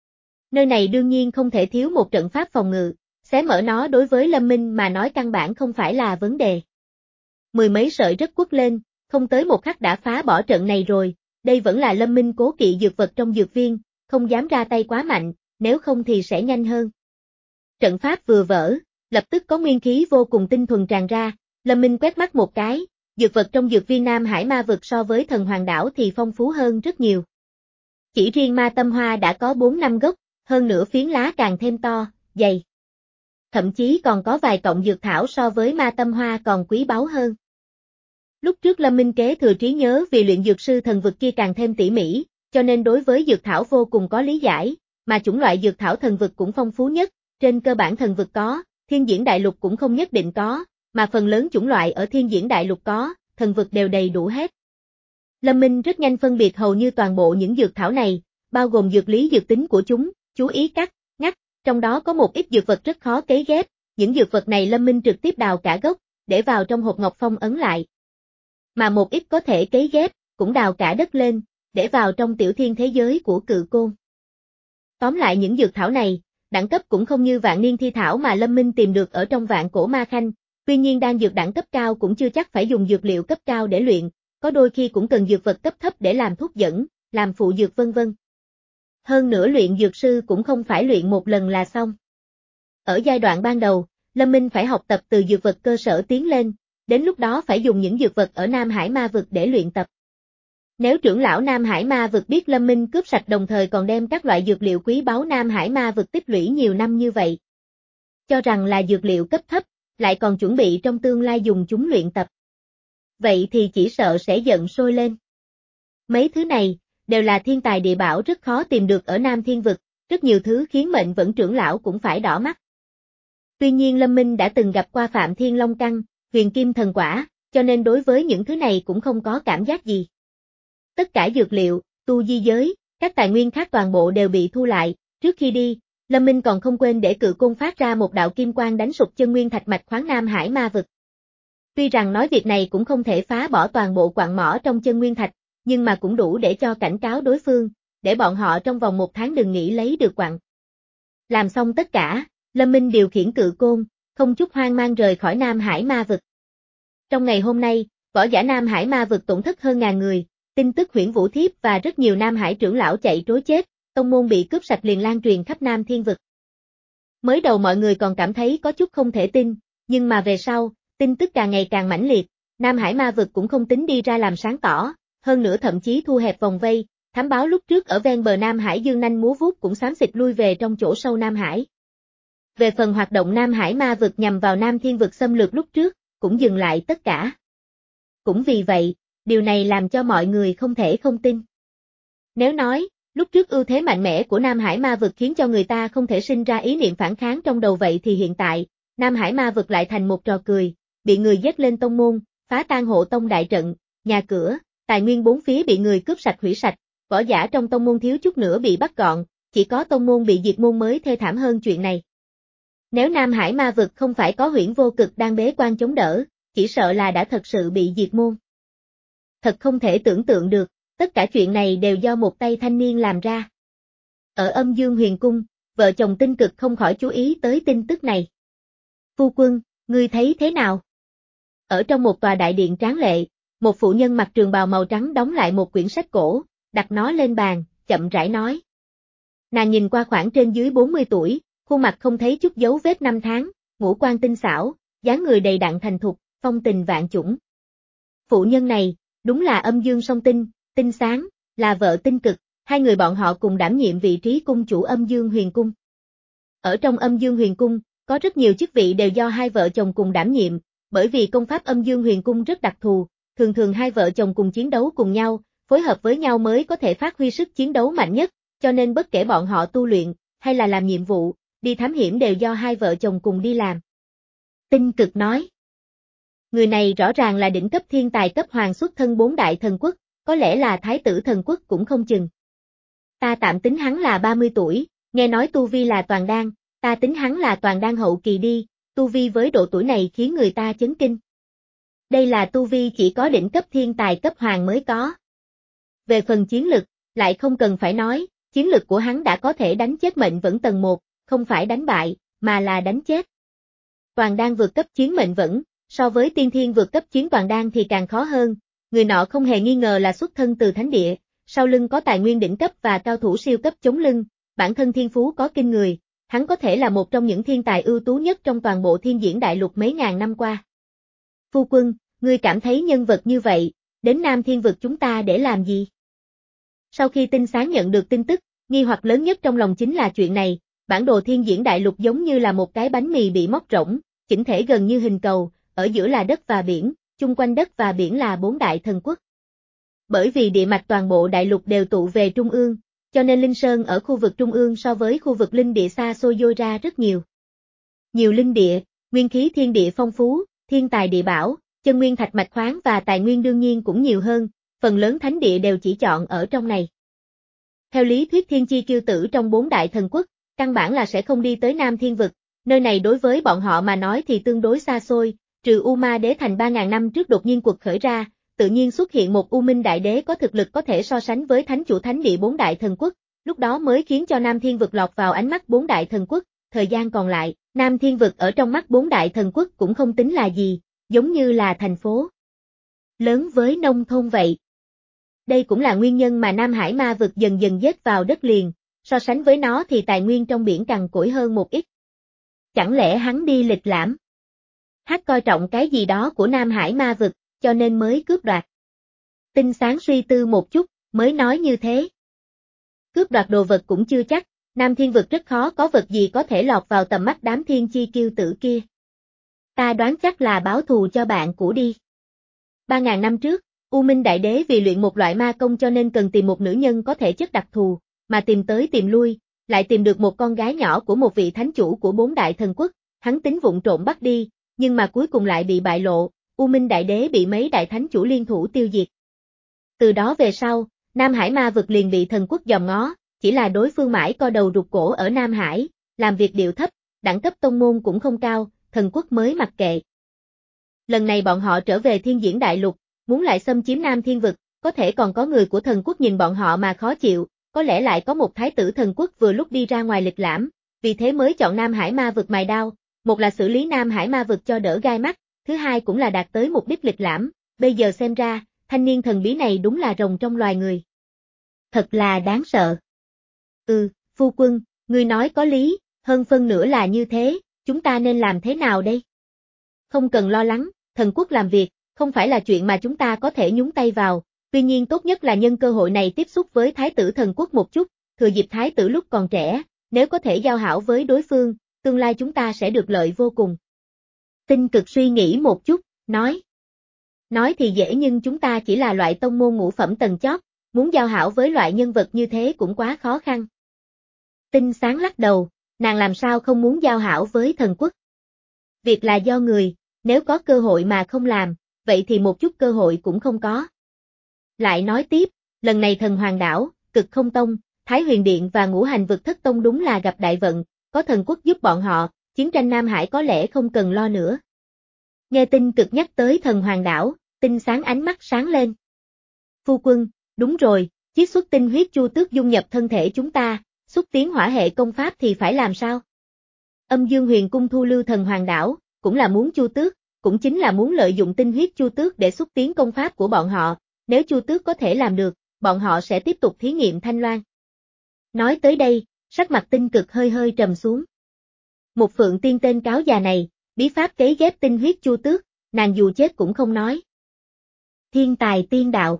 Nơi này đương nhiên không thể thiếu một trận pháp phòng ngự, xé mở nó đối với Lâm Minh mà nói căn bản không phải là vấn đề. Mười mấy sợi rất quất lên, không tới một khắc đã phá bỏ trận này rồi, đây vẫn là Lâm Minh cố kỵ dược vật trong dược viên, không dám ra tay quá mạnh, nếu không thì sẽ nhanh hơn. Trận pháp vừa vỡ, lập tức có nguyên khí vô cùng tinh thuần tràn ra, Lâm Minh quét mắt một cái, dược vật trong dược viên Nam Hải Ma vực so với Thần Hoàng đảo thì phong phú hơn rất nhiều. Chỉ riêng ma tâm hoa đã có bốn năm gốc, hơn nữa phiến lá càng thêm to, dày. Thậm chí còn có vài cọng dược thảo so với ma tâm hoa còn quý báu hơn. Lúc trước Lâm Minh kế thừa trí nhớ vì luyện dược sư thần vực kia càng thêm tỉ mỉ, cho nên đối với dược thảo vô cùng có lý giải, mà chủng loại dược thảo thần vực cũng phong phú nhất, trên cơ bản thần vực có, thiên diễn đại lục cũng không nhất định có, mà phần lớn chủng loại ở thiên diễn đại lục có, thần vực đều đầy đủ hết. Lâm Minh rất nhanh phân biệt hầu như toàn bộ những dược thảo này, bao gồm dược lý dược tính của chúng, chú ý cắt, ngắt, trong đó có một ít dược vật rất khó cấy ghép, những dược vật này Lâm Minh trực tiếp đào cả gốc, để vào trong hộp ngọc phong ấn lại. Mà một ít có thể cấy ghép, cũng đào cả đất lên, để vào trong tiểu thiên thế giới của Cự Côn. Tóm lại những dược thảo này, đẳng cấp cũng không như vạn niên thi thảo mà Lâm Minh tìm được ở trong vạn cổ ma khanh, tuy nhiên đan dược đẳng cấp cao cũng chưa chắc phải dùng dược liệu cấp cao để luyện, có đôi khi cũng cần dược vật cấp thấp để làm thuốc dẫn, làm phụ dược vân vân. Hơn nữa luyện dược sư cũng không phải luyện một lần là xong. Ở giai đoạn ban đầu, Lâm Minh phải học tập từ dược vật cơ sở tiến lên, đến lúc đó phải dùng những dược vật ở Nam Hải Ma Vực để luyện tập. Nếu trưởng lão Nam Hải Ma Vực biết Lâm Minh cướp sạch đồng thời còn đem các loại dược liệu quý báu Nam Hải Ma Vực tích lũy nhiều năm như vậy, cho rằng là dược liệu cấp thấp, lại còn chuẩn bị trong tương lai dùng chúng luyện tập. Vậy thì chỉ sợ sẽ giận sôi lên. Mấy thứ này, đều là thiên tài địa bảo rất khó tìm được ở Nam Thiên Vực, rất nhiều thứ khiến mệnh vẫn trưởng lão cũng phải đỏ mắt. Tuy nhiên Lâm Minh đã từng gặp qua Phạm Thiên Long Căn, Huyền Kim Thần Quả, cho nên đối với những thứ này cũng không có cảm giác gì. Tất cả dược liệu, tu di giới, các tài nguyên khác toàn bộ đều bị thu lại, trước khi đi, Lâm Minh còn không quên để Cự Côn phát ra một đạo kim quang đánh sụp chân nguyên thạch mạch khoáng Nam Hải Ma Vực. Tuy rằng nói việc này cũng không thể phá bỏ toàn bộ quặng mỏ trong chân nguyên thạch, nhưng mà cũng đủ để cho cảnh cáo đối phương, để bọn họ trong vòng một tháng đừng nghĩ lấy được quặng. Làm xong tất cả, Lâm Minh điều khiển Cự Côn, không chút hoang mang rời khỏi Nam Hải Ma Vực. Trong ngày hôm nay, võ giả Nam Hải Ma Vực tổn thất hơn ngàn người, tin tức Huyễn Vũ Thiếp và rất nhiều Nam Hải trưởng lão chạy trối chết, tông môn bị cướp sạch liền lan truyền khắp Nam Thiên Vực. Mới đầu mọi người còn cảm thấy có chút không thể tin, nhưng mà về sau, tin tức càng ngày càng mãnh liệt, Nam Hải Ma Vực cũng không tính đi ra làm sáng tỏ, hơn nữa thậm chí thu hẹp vòng vây, thám báo lúc trước ở ven bờ Nam Hải dương nanh múa vuốt cũng xám xịt lui về trong chỗ sâu Nam Hải. Về phần hoạt động Nam Hải Ma Vực nhằm vào Nam Thiên Vực xâm lược lúc trước, cũng dừng lại tất cả. Cũng vì vậy, điều này làm cho mọi người không thể không tin. Nếu nói, lúc trước ưu thế mạnh mẽ của Nam Hải Ma Vực khiến cho người ta không thể sinh ra ý niệm phản kháng trong đầu vậy thì hiện tại, Nam Hải Ma Vực lại thành một trò cười, bị người dắt lên tông môn, phá tan hộ tông đại trận, nhà cửa, tài nguyên bốn phía bị người cướp sạch hủy sạch, võ giả trong tông môn thiếu chút nữa bị bắt gọn, chỉ có tông môn bị diệt môn mới thê thảm hơn chuyện này. Nếu Nam Hải Ma Vực không phải có Huyễn Vô Cực đang bế quan chống đỡ, chỉ sợ là đã thật sự bị diệt môn. Thật không thể tưởng tượng được, tất cả chuyện này đều do một tay thanh niên làm ra. Ở Âm Dương Huyền Cung, vợ chồng Tinh Cực không khỏi chú ý tới tin tức này. Phu quân, ngươi thấy thế nào? Ở trong một tòa đại điện tráng lệ, một phụ nhân mặc trường bào màu trắng đóng lại một quyển sách cổ, đặt nó lên bàn, chậm rãi nói. Nàng nhìn qua khoảng trên dưới bốn mươi tuổi, khuôn mặt không thấy chút dấu vết năm tháng, ngũ quan tinh xảo, dáng người đầy đặn thành thục, phong tình vạn chủng. Phụ nhân này, đúng là Âm Dương Song Tinh, Tinh Sáng, là vợ Tinh Cực, hai người bọn họ cùng đảm nhiệm vị trí cung chủ Âm Dương Huyền Cung. Ở trong Âm Dương Huyền Cung, có rất nhiều chức vị đều do hai vợ chồng cùng đảm nhiệm, bởi vì công pháp Âm Dương Huyền Cung rất đặc thù, thường thường hai vợ chồng cùng chiến đấu cùng nhau, phối hợp với nhau mới có thể phát huy sức chiến đấu mạnh nhất, cho nên bất kể bọn họ tu luyện, hay là làm nhiệm vụ, đi thám hiểm đều do hai vợ chồng cùng đi làm. Tinh Cực nói. Người này rõ ràng là đỉnh cấp thiên tài cấp hoàng xuất thân bốn đại thần quốc, có lẽ là thái tử thần quốc cũng không chừng. Ta tạm tính hắn là ba mươi tuổi, nghe nói tu vi là toàn đan, ta tính hắn là toàn đan hậu kỳ đi, tu vi với độ tuổi này khiến người ta chấn kinh. Đây là tu vi chỉ có đỉnh cấp thiên tài cấp hoàng mới có. Về phần chiến lực, lại không cần phải nói, chiến lực của hắn đã có thể đánh chết mệnh vẫn tầng một, không phải đánh bại, mà là đánh chết. Toàn đan vượt cấp chiến mệnh vẫn, so với tiên thiên vượt cấp chiến toàn đan thì càng khó hơn, người nọ không hề nghi ngờ là xuất thân từ thánh địa, sau lưng có tài nguyên đỉnh cấp và cao thủ siêu cấp chống lưng, bản thân thiên phú có kinh người, hắn có thể là một trong những thiên tài ưu tú nhất trong toàn bộ thiên diễn đại lục mấy ngàn năm qua. Phu quân, ngươi cảm thấy nhân vật như vậy, đến Nam Thiên Vực chúng ta để làm gì? Sau khi Tinh Sáng nhận được tin tức, nghi hoặc lớn nhất trong lòng chính là chuyện này, bản đồ thiên diễn đại lục giống như là một cái bánh mì bị móc rỗng, chỉnh thể gần như hình cầu, ở giữa là đất và biển, chung quanh đất và biển là bốn đại thần quốc. Bởi vì địa mạch toàn bộ đại lục đều tụ về trung ương, cho nên Linh Sơn ở khu vực trung ương so với khu vực linh địa xa xôi dôi ra rất nhiều. Nhiều linh địa, nguyên khí thiên địa phong phú, thiên tài địa bảo, chân nguyên thạch mạch khoáng và tài nguyên đương nhiên cũng nhiều hơn, phần lớn thánh địa đều chỉ chọn ở trong này. Theo lý thuyết thiên chi kiêu tử trong bốn đại thần quốc, căn bản là sẽ không đi tới Nam Thiên Vực, nơi này đối với bọn họ mà nói thì tương đối xa xôi, trừ U Ma Đế thành ba ngàn năm trước đột nhiên quật khởi ra, tự nhiên xuất hiện một U Minh Đại Đế có thực lực có thể so sánh với thánh chủ thánh địa bốn đại thần quốc, lúc đó mới khiến cho Nam Thiên Vực lọt vào ánh mắt bốn đại thần quốc, thời gian còn lại, Nam Thiên Vực ở trong mắt bốn đại thần quốc cũng không tính là gì, giống như là thành phố lớn với nông thôn vậy. Đây cũng là nguyên nhân mà Nam Hải Ma Vực dần dần dết vào đất liền, so sánh với nó thì tài nguyên trong biển cằn cỗi hơn một ít. Chẳng lẽ hắn đi lịch lãm? Hát coi trọng cái gì đó của Nam Hải Ma Vực, cho nên mới cướp đoạt. Tinh Sáng suy tư một chút, mới nói như thế. Cướp đoạt đồ vật cũng chưa chắc, Nam Thiên Vực rất khó có vật gì có thể lọt vào tầm mắt đám thiên chi kiêu tử kia. Ta đoán chắc là báo thù cho bạn cũ đi. Ba ngàn năm trước, U Minh Đại Đế vì luyện một loại ma công cho nên cần tìm một nữ nhân có thể chất đặc thù, mà tìm tới tìm lui, lại tìm được một con gái nhỏ của một vị thánh chủ của bốn đại thần quốc, hắn tính vụng trộm bắt đi, nhưng mà cuối cùng lại bị bại lộ, U Minh Đại Đế bị mấy đại thánh chủ liên thủ tiêu diệt. Từ đó về sau, Nam Hải Ma Vực liền bị thần quốc dòm ngó, chỉ là đối phương mãi co đầu rụt cổ ở Nam Hải, làm việc điệu thấp, đẳng cấp tông môn cũng không cao, thần quốc mới mặc kệ. Lần này bọn họ trở về Thiên Diễn Đại Lục, muốn lại xâm chiếm Nam Thiên Vực, có thể còn có người của thần quốc nhìn bọn họ mà khó chịu, có lẽ lại có một thái tử thần quốc vừa lúc đi ra ngoài lịch lãm, vì thế mới chọn Nam Hải Ma Vực mài đao, một là xử lý Nam Hải Ma Vực cho đỡ gai mắt, thứ hai cũng là đạt tới mục đích lịch lãm, bây giờ xem ra, thanh niên thần bí này đúng là rồng trong loài người. Thật là đáng sợ. Ừ, phu quân, ngươi nói có lý, hơn phân nửa là như thế, chúng ta nên làm thế nào đây? Không cần lo lắng, thần quốc làm việc, không phải là chuyện mà chúng ta có thể nhúng tay vào, tuy nhiên tốt nhất là nhân cơ hội này tiếp xúc với thái tử thần quốc một chút, thừa dịp thái tử lúc còn trẻ, nếu có thể giao hảo với đối phương, tương lai chúng ta sẽ được lợi vô cùng. Tinh Cực suy nghĩ một chút, nói. Nói thì dễ nhưng chúng ta chỉ là loại tông môn ngũ phẩm tầng chót, muốn giao hảo với loại nhân vật như thế cũng quá khó khăn. Tinh Sáng lắc đầu, nàng làm sao không muốn giao hảo với thần quốc. Việc là do người, nếu có cơ hội mà không làm, vậy thì một chút cơ hội cũng không có. Lại nói tiếp, lần này thần hoàng đảo, Cực Không Tông, Thái Huyền Điện và Ngũ Hành Vực Thất Tông đúng là gặp đại vận, có thần quốc giúp bọn họ, chiến tranh Nam Hải có lẽ không cần lo nữa. Nghe Tinh Cực nhắc tới thần hoàng đảo, Tinh Sáng ánh mắt sáng lên. Phu quân, đúng rồi, chiết xuất tinh huyết chu tước dung nhập thân thể chúng ta, xúc tiến hỏa hệ công pháp thì phải làm sao? Âm Dương Huyền Cung thu lưu thần hoàng đảo, cũng là muốn chu tước, cũng chính là muốn lợi dụng tinh huyết chu tước để xúc tiến công pháp của bọn họ, nếu chu tước có thể làm được, bọn họ sẽ tiếp tục thí nghiệm Thanh Loan. Nói tới đây, sắc mặt Tinh Cực hơi hơi trầm xuống. Một Phượng Tiên tên cáo già này, bí pháp cấy ghép tinh huyết chu tước, nàng dù chết cũng không nói. Thiên tài tiên đạo.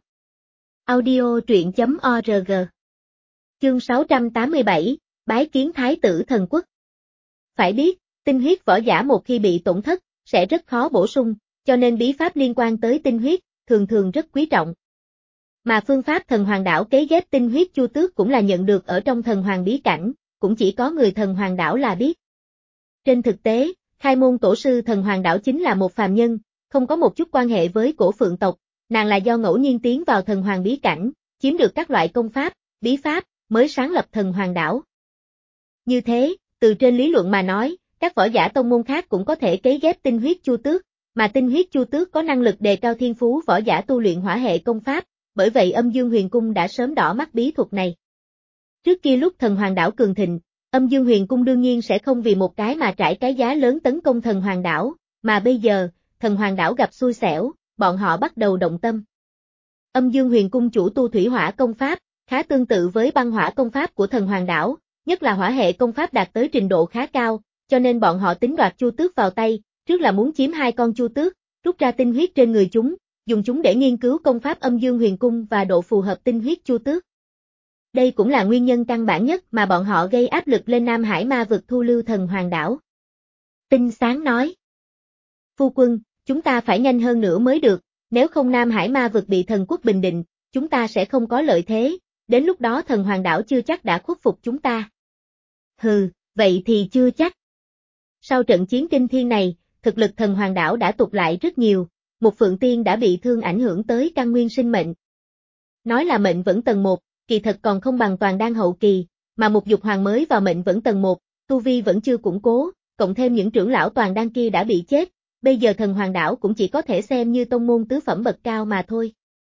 Audio truyện chấm org. Chương sáu trăm tám mươi bảy, bái kiến thái tử thần quốc. Phải biết, tinh huyết võ giả một khi bị tổn thất, sẽ rất khó bổ sung, cho nên bí pháp liên quan tới tinh huyết, thường thường rất quý trọng. Mà phương pháp thần hoàng đảo cấy ghép tinh huyết chu tước cũng là nhận được ở trong thần hoàng bí cảnh, cũng chỉ có người thần hoàng đảo là biết. Trên thực tế, khai môn tổ sư thần hoàng đảo chính là một phàm nhân, không có một chút quan hệ với cổ phượng tộc, nàng là do ngẫu nhiên tiến vào thần hoàng bí cảnh, chiếm được các loại công pháp, bí pháp, mới sáng lập thần hoàng đảo. Như thế, từ trên lý luận mà nói, các võ giả tông môn khác cũng có thể cấy ghép tinh huyết chu tước, mà tinh huyết chu tước có năng lực đề cao thiên phú võ giả tu luyện hỏa hệ công pháp, bởi vậy Âm Dương Huyền Cung đã sớm đỏ mắt bí thuật này. Trước kia lúc thần hoàng đảo cường thịnh, Âm Dương Huyền Cung đương nhiên sẽ không vì một cái mà trải cái giá lớn tấn công thần hoàng đảo, mà bây giờ, thần hoàng đảo gặp xui xẻo, bọn họ bắt đầu động tâm. Âm Dương Huyền Cung chủ tu thủy hỏa công pháp, khá tương tự với băng hỏa công pháp của thần hoàng đảo, nhất là hỏa hệ công pháp đạt tới trình độ khá cao, cho nên bọn họ tính đoạt chu tước vào tay, trước là muốn chiếm hai con chu tước, rút ra tinh huyết trên người chúng, dùng chúng để nghiên cứu công pháp Âm Dương Huyền Cung và độ phù hợp tinh huyết chu tước. Đây cũng là nguyên nhân căn bản nhất mà bọn họ gây áp lực lên Nam Hải Ma Vực thu lưu thần hoàng đảo. Tinh Sáng nói. Phu quân, chúng ta phải nhanh hơn nữa mới được, nếu không Nam Hải Ma Vực bị thần quốc bình định, chúng ta sẽ không có lợi thế, đến lúc đó thần hoàng đảo chưa chắc đã khuất phục chúng ta. Hừ, vậy thì chưa chắc. Sau trận chiến kinh thiên này, thực lực thần hoàng đảo đã tụt lại rất nhiều, một Phượng Tiên đã bị thương ảnh hưởng tới căn nguyên sinh mệnh. Nói là mệnh vẫn tầng một, kỳ thật còn không bằng toàn đan hậu kỳ, mà một dục hoàng mới vào mệnh vẫn tầng một, tu vi vẫn chưa củng cố, cộng thêm những trưởng lão toàn đan kia đã bị chết, bây giờ thần hoàng đảo cũng chỉ có thể xem như tông môn tứ phẩm bậc cao mà thôi.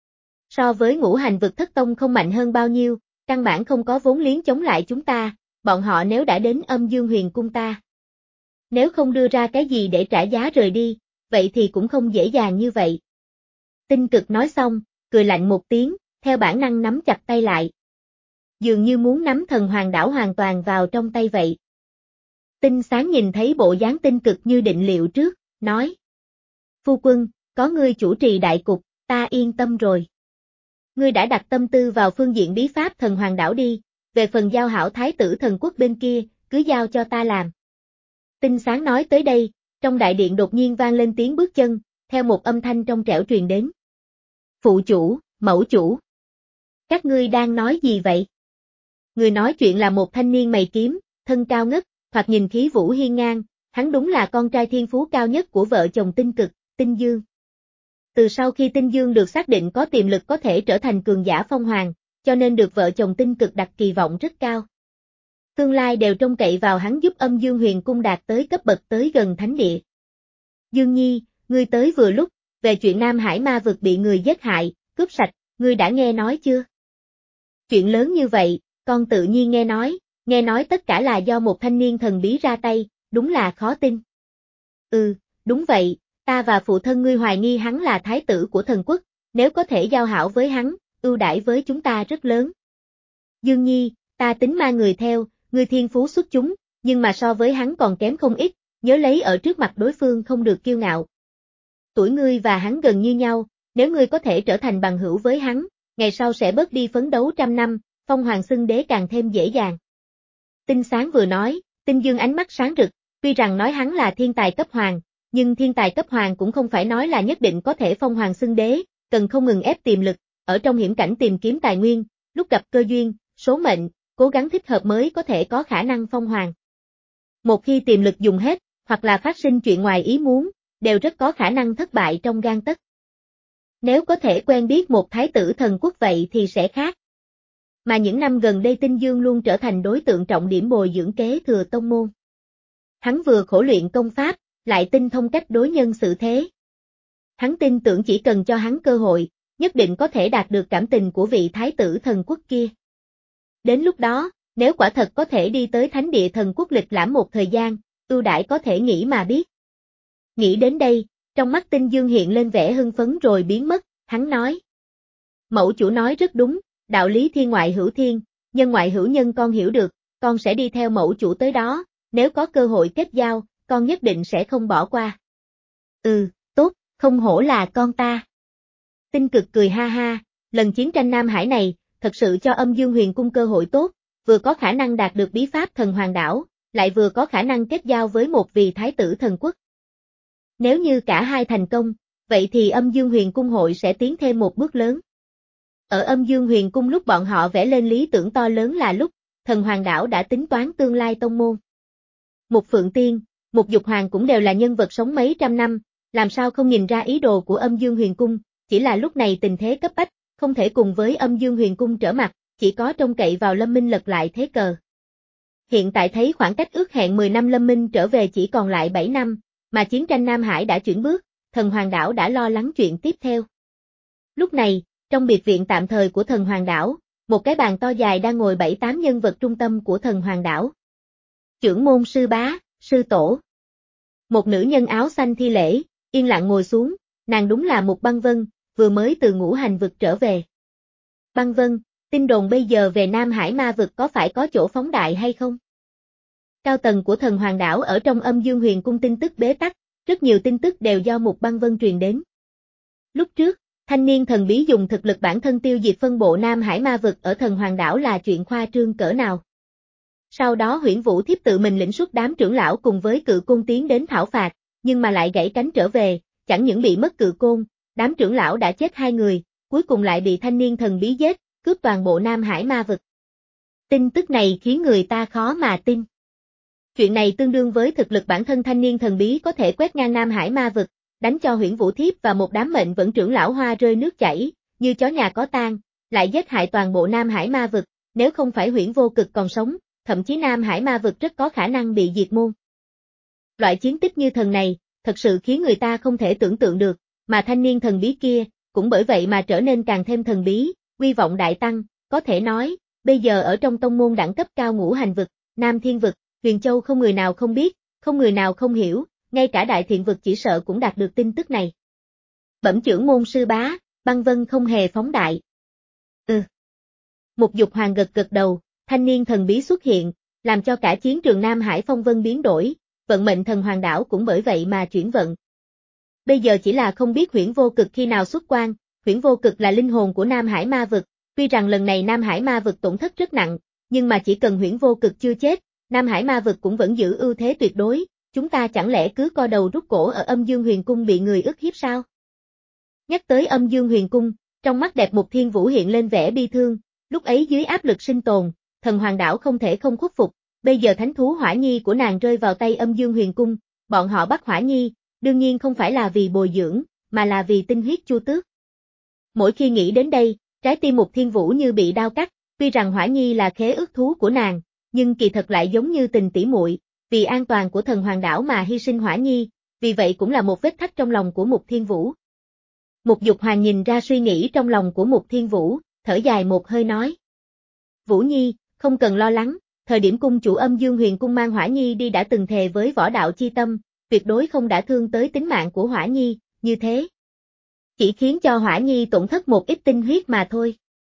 So với ngũ hành vực thất tông không mạnh hơn bao nhiêu, căn bản không có vốn liếng chống lại chúng ta, bọn họ nếu đã đến Âm Dương Huyền cung ta. Nếu không đưa ra cái gì để trả giá rời đi, vậy thì cũng không dễ dàng như vậy. Tinh Cực nói xong, cười lạnh một tiếng, theo bản năng nắm chặt tay lại. Dường như muốn nắm thần hoàng đảo hoàn toàn vào trong tay vậy. Tinh Sáng nhìn thấy bộ dáng Tinh Cực như định liệu trước, nói. Phu quân, có ngươi chủ trì đại cục, ta yên tâm rồi. Ngươi đã đặt tâm tư vào phương diện bí pháp thần hoàng đảo đi, về phần giao hảo thái tử thần quốc bên kia, cứ giao cho ta làm. Tinh Sáng nói tới đây, trong đại điện đột nhiên vang lên tiếng bước chân, theo một âm thanh trong trẻo truyền đến. Phụ chủ, mẫu chủ. Các ngươi đang nói gì vậy? Người nói chuyện là một thanh niên mày kiếm, thân cao ngất, thoạt nhìn khí vũ hiên ngang, hắn đúng là con trai thiên phú cao nhất của vợ chồng Tinh Cực, Tinh Dương. Từ sau khi Tinh Dương được xác định có tiềm lực có thể trở thành cường giả phong hoàng, cho nên được vợ chồng Tinh Cực đặt kỳ vọng rất cao. Tương lai đều trông cậy vào hắn giúp Âm Dương Huyền cung đạt tới cấp bậc tới gần thánh địa. Dương Nhi, ngươi tới vừa lúc, về chuyện Nam Hải ma vực bị người giết hại, cướp sạch, ngươi đã nghe nói chưa? Chuyện lớn như vậy, con tự nhiên nghe nói, nghe nói tất cả là do một thanh niên thần bí ra tay, đúng là khó tin. Ừ, đúng vậy, ta và phụ thân ngươi hoài nghi hắn là thái tử của thần quốc, nếu có thể giao hảo với hắn, ưu đãi với chúng ta rất lớn. Dương Nhi, ta tính mang người theo, ngươi thiên phú xuất chúng, nhưng mà so với hắn còn kém không ít, nhớ lấy ở trước mặt đối phương không được kiêu ngạo. Tuổi ngươi và hắn gần như nhau, nếu ngươi có thể trở thành bằng hữu với hắn, ngày sau sẽ bớt đi phấn đấu trăm năm, phong hoàng xưng đế càng thêm dễ dàng. Tinh Sáng vừa nói, Tinh Dương ánh mắt sáng rực, tuy rằng nói hắn là thiên tài cấp hoàng, nhưng thiên tài cấp hoàng cũng không phải nói là nhất định có thể phong hoàng xưng đế, cần không ngừng ép tiềm lực, ở trong hiểm cảnh tìm kiếm tài nguyên, lúc gặp cơ duyên, số mệnh, cố gắng thích hợp mới có thể có khả năng phong hoàng. Một khi tiềm lực dùng hết, hoặc là phát sinh chuyện ngoài ý muốn, đều rất có khả năng thất bại trong gang tấc. Nếu có thể quen biết một thái tử thần quốc vậy thì sẽ khác. Mà những năm gần đây Tinh Dương luôn trở thành đối tượng trọng điểm bồi dưỡng kế thừa tông môn. Hắn vừa khổ luyện công pháp, lại tinh thông cách đối nhân xử thế. Hắn tin tưởng chỉ cần cho hắn cơ hội, nhất định có thể đạt được cảm tình của vị thái tử thần quốc kia. Đến lúc đó, nếu quả thật có thể đi tới thánh địa thần quốc lịch lãm một thời gian, ưu đãi có thể nghĩ mà biết. Nghĩ đến đây, trong mắt Tinh Dương hiện lên vẻ hưng phấn rồi biến mất, hắn nói. Mẫu chủ nói rất đúng, đạo lý thiên ngoại hữu thiên, nhân ngoại hữu nhân con hiểu được, con sẽ đi theo mẫu chủ tới đó, nếu có cơ hội kết giao, con nhất định sẽ không bỏ qua. Ừ, tốt, không hổ là con ta. Tinh Cực cười ha ha, lần chiến tranh Nam Hải này, thật sự cho Âm Dương Huyền cung cơ hội tốt, vừa có khả năng đạt được bí pháp thần hoàng đảo, lại vừa có khả năng kết giao với một vị thái tử thần quốc. Nếu như cả hai thành công, vậy thì Âm Dương Huyền cung hội sẽ tiến thêm một bước lớn. Ở Âm Dương Huyền cung lúc bọn họ vẽ lên lý tưởng to lớn là lúc, thần hoàng đảo đã tính toán tương lai tông môn. Một Phượng Tiên, một Dục Hoàng cũng đều là nhân vật sống mấy trăm năm, làm sao không nhìn ra ý đồ của Âm Dương Huyền cung, chỉ là lúc này tình thế cấp bách, không thể cùng với Âm Dương Huyền cung trở mặt, chỉ có trông cậy vào Lâm Minh lật lại thế cờ. Hiện tại thấy khoảng cách ước hẹn mười năm Lâm Minh trở về chỉ còn lại bảy năm, mà chiến tranh Nam Hải đã chuyển bước, thần hoàng đảo đã lo lắng chuyện tiếp theo. Lúc này, trong biệt viện tạm thời của thần hoàng đảo, một cái bàn to dài đang ngồi bảy tám nhân vật trung tâm của thần hoàng đảo. Chưởng môn sư bá, sư tổ. Một nữ nhân áo xanh thi lễ, yên lặng ngồi xuống, nàng đúng là Mục Băng Vân, vừa mới từ ngũ hành vực trở về. Băng Vân, tin đồn bây giờ về Nam Hải ma vực có phải có chỗ phóng đại hay không? Cao tầng của thần hoàng đảo ở trong Âm Dương Huyền cung tin tức bế tắc, rất nhiều tin tức đều do Mục Băng Vân truyền đến. Lúc trước, thanh niên thần bí dùng thực lực bản thân tiêu diệt phân bộ Nam Hải ma vực ở thần hoàng đảo là chuyện khoa trương cỡ nào. Sau đó Huyễn Vũ Thiếp tự mình lĩnh xuất đám trưởng lão cùng với Cự Côn tiến đến thảo phạt, nhưng mà lại gãy cánh trở về, chẳng những bị mất Cự Côn, đám trưởng lão đã chết hai người, cuối cùng lại bị thanh niên thần bí giết, cướp toàn bộ Nam Hải ma vực. Tin tức này khiến người ta khó mà tin. Chuyện này tương đương với thực lực bản thân thanh niên thần bí có thể quét ngang Nam Hải ma vực, đánh cho Huyễn Vũ Thiếp và một đám mệnh vẫn trưởng lão hoa rơi nước chảy, như chó nhà có tang, lại giết hại toàn bộ Nam Hải ma vực, nếu không phải Huyễn Vô Cực còn sống, thậm chí Nam Hải ma vực rất có khả năng bị diệt môn. Loại chiến tích như thần này, thật sự khiến người ta không thể tưởng tượng được, mà thanh niên thần bí kia, cũng bởi vậy mà trở nên càng thêm thần bí, uy vọng đại tăng, có thể nói, bây giờ ở trong tông môn đẳng cấp cao ngũ hành vực, Nam Thiên vực, Huyền Châu không người nào không biết, không người nào không hiểu, ngay cả Đại Thiện vực chỉ sợ cũng đạt được tin tức này. Bẩm trưởng môn sư bá, Băng Vân không hề phóng đại. Ừ. Một Dục Hoàng gật gật đầu, thanh niên thần bí xuất hiện, làm cho cả chiến trường Nam Hải phong vân biến đổi, vận mệnh thần hoàng đảo cũng bởi vậy mà chuyển vận. Bây giờ chỉ là không biết Huyễn Vô Cực khi nào xuất quan, Huyễn Vô Cực là linh hồn của Nam Hải ma vực, tuy rằng lần này Nam Hải ma vực tổn thất rất nặng, nhưng mà chỉ cần Huyễn Vô Cực chưa chết, Nam Hải ma vực cũng vẫn giữ ưu thế tuyệt đối, chúng ta chẳng lẽ cứ co đầu rút cổ ở Âm Dương Huyền Cung bị người ức hiếp sao? Nhắc tới Âm Dương Huyền Cung, trong mắt đẹp Mục Thiên Vũ hiện lên vẻ bi thương, lúc ấy dưới áp lực sinh tồn, thần hoàng đảo không thể không khuất phục, bây giờ thánh thú Hỏa Nhi của nàng rơi vào tay Âm Dương Huyền Cung, bọn họ bắt Hỏa Nhi, đương nhiên không phải là vì bồi dưỡng, mà là vì tinh huyết Chu Tước. Mỗi khi nghĩ đến đây, trái tim Mục Thiên Vũ như bị đao cắt, tuy rằng Hỏa Nhi là khế ước thú của nàng, nhưng kỳ thật lại giống như tình tỉ muội, vì an toàn của thần hoàng đảo mà hy sinh Hỏa Nhi, vì vậy cũng là một vết thắt trong lòng của Mục Thiên Vũ. Mục Dục Hoàng nhìn ra suy nghĩ trong lòng của Mục Thiên Vũ, thở dài một hơi nói. Vũ Nhi, không cần lo lắng, thời điểm cung chủ Âm Dương Huyền Cung mang Hỏa Nhi đi đã từng thề với võ đạo chi tâm, tuyệt đối không đã thương tới tính mạng của Hỏa Nhi, như thế. Chỉ khiến cho Hỏa Nhi tổn thất một ít tinh huyết mà thôi.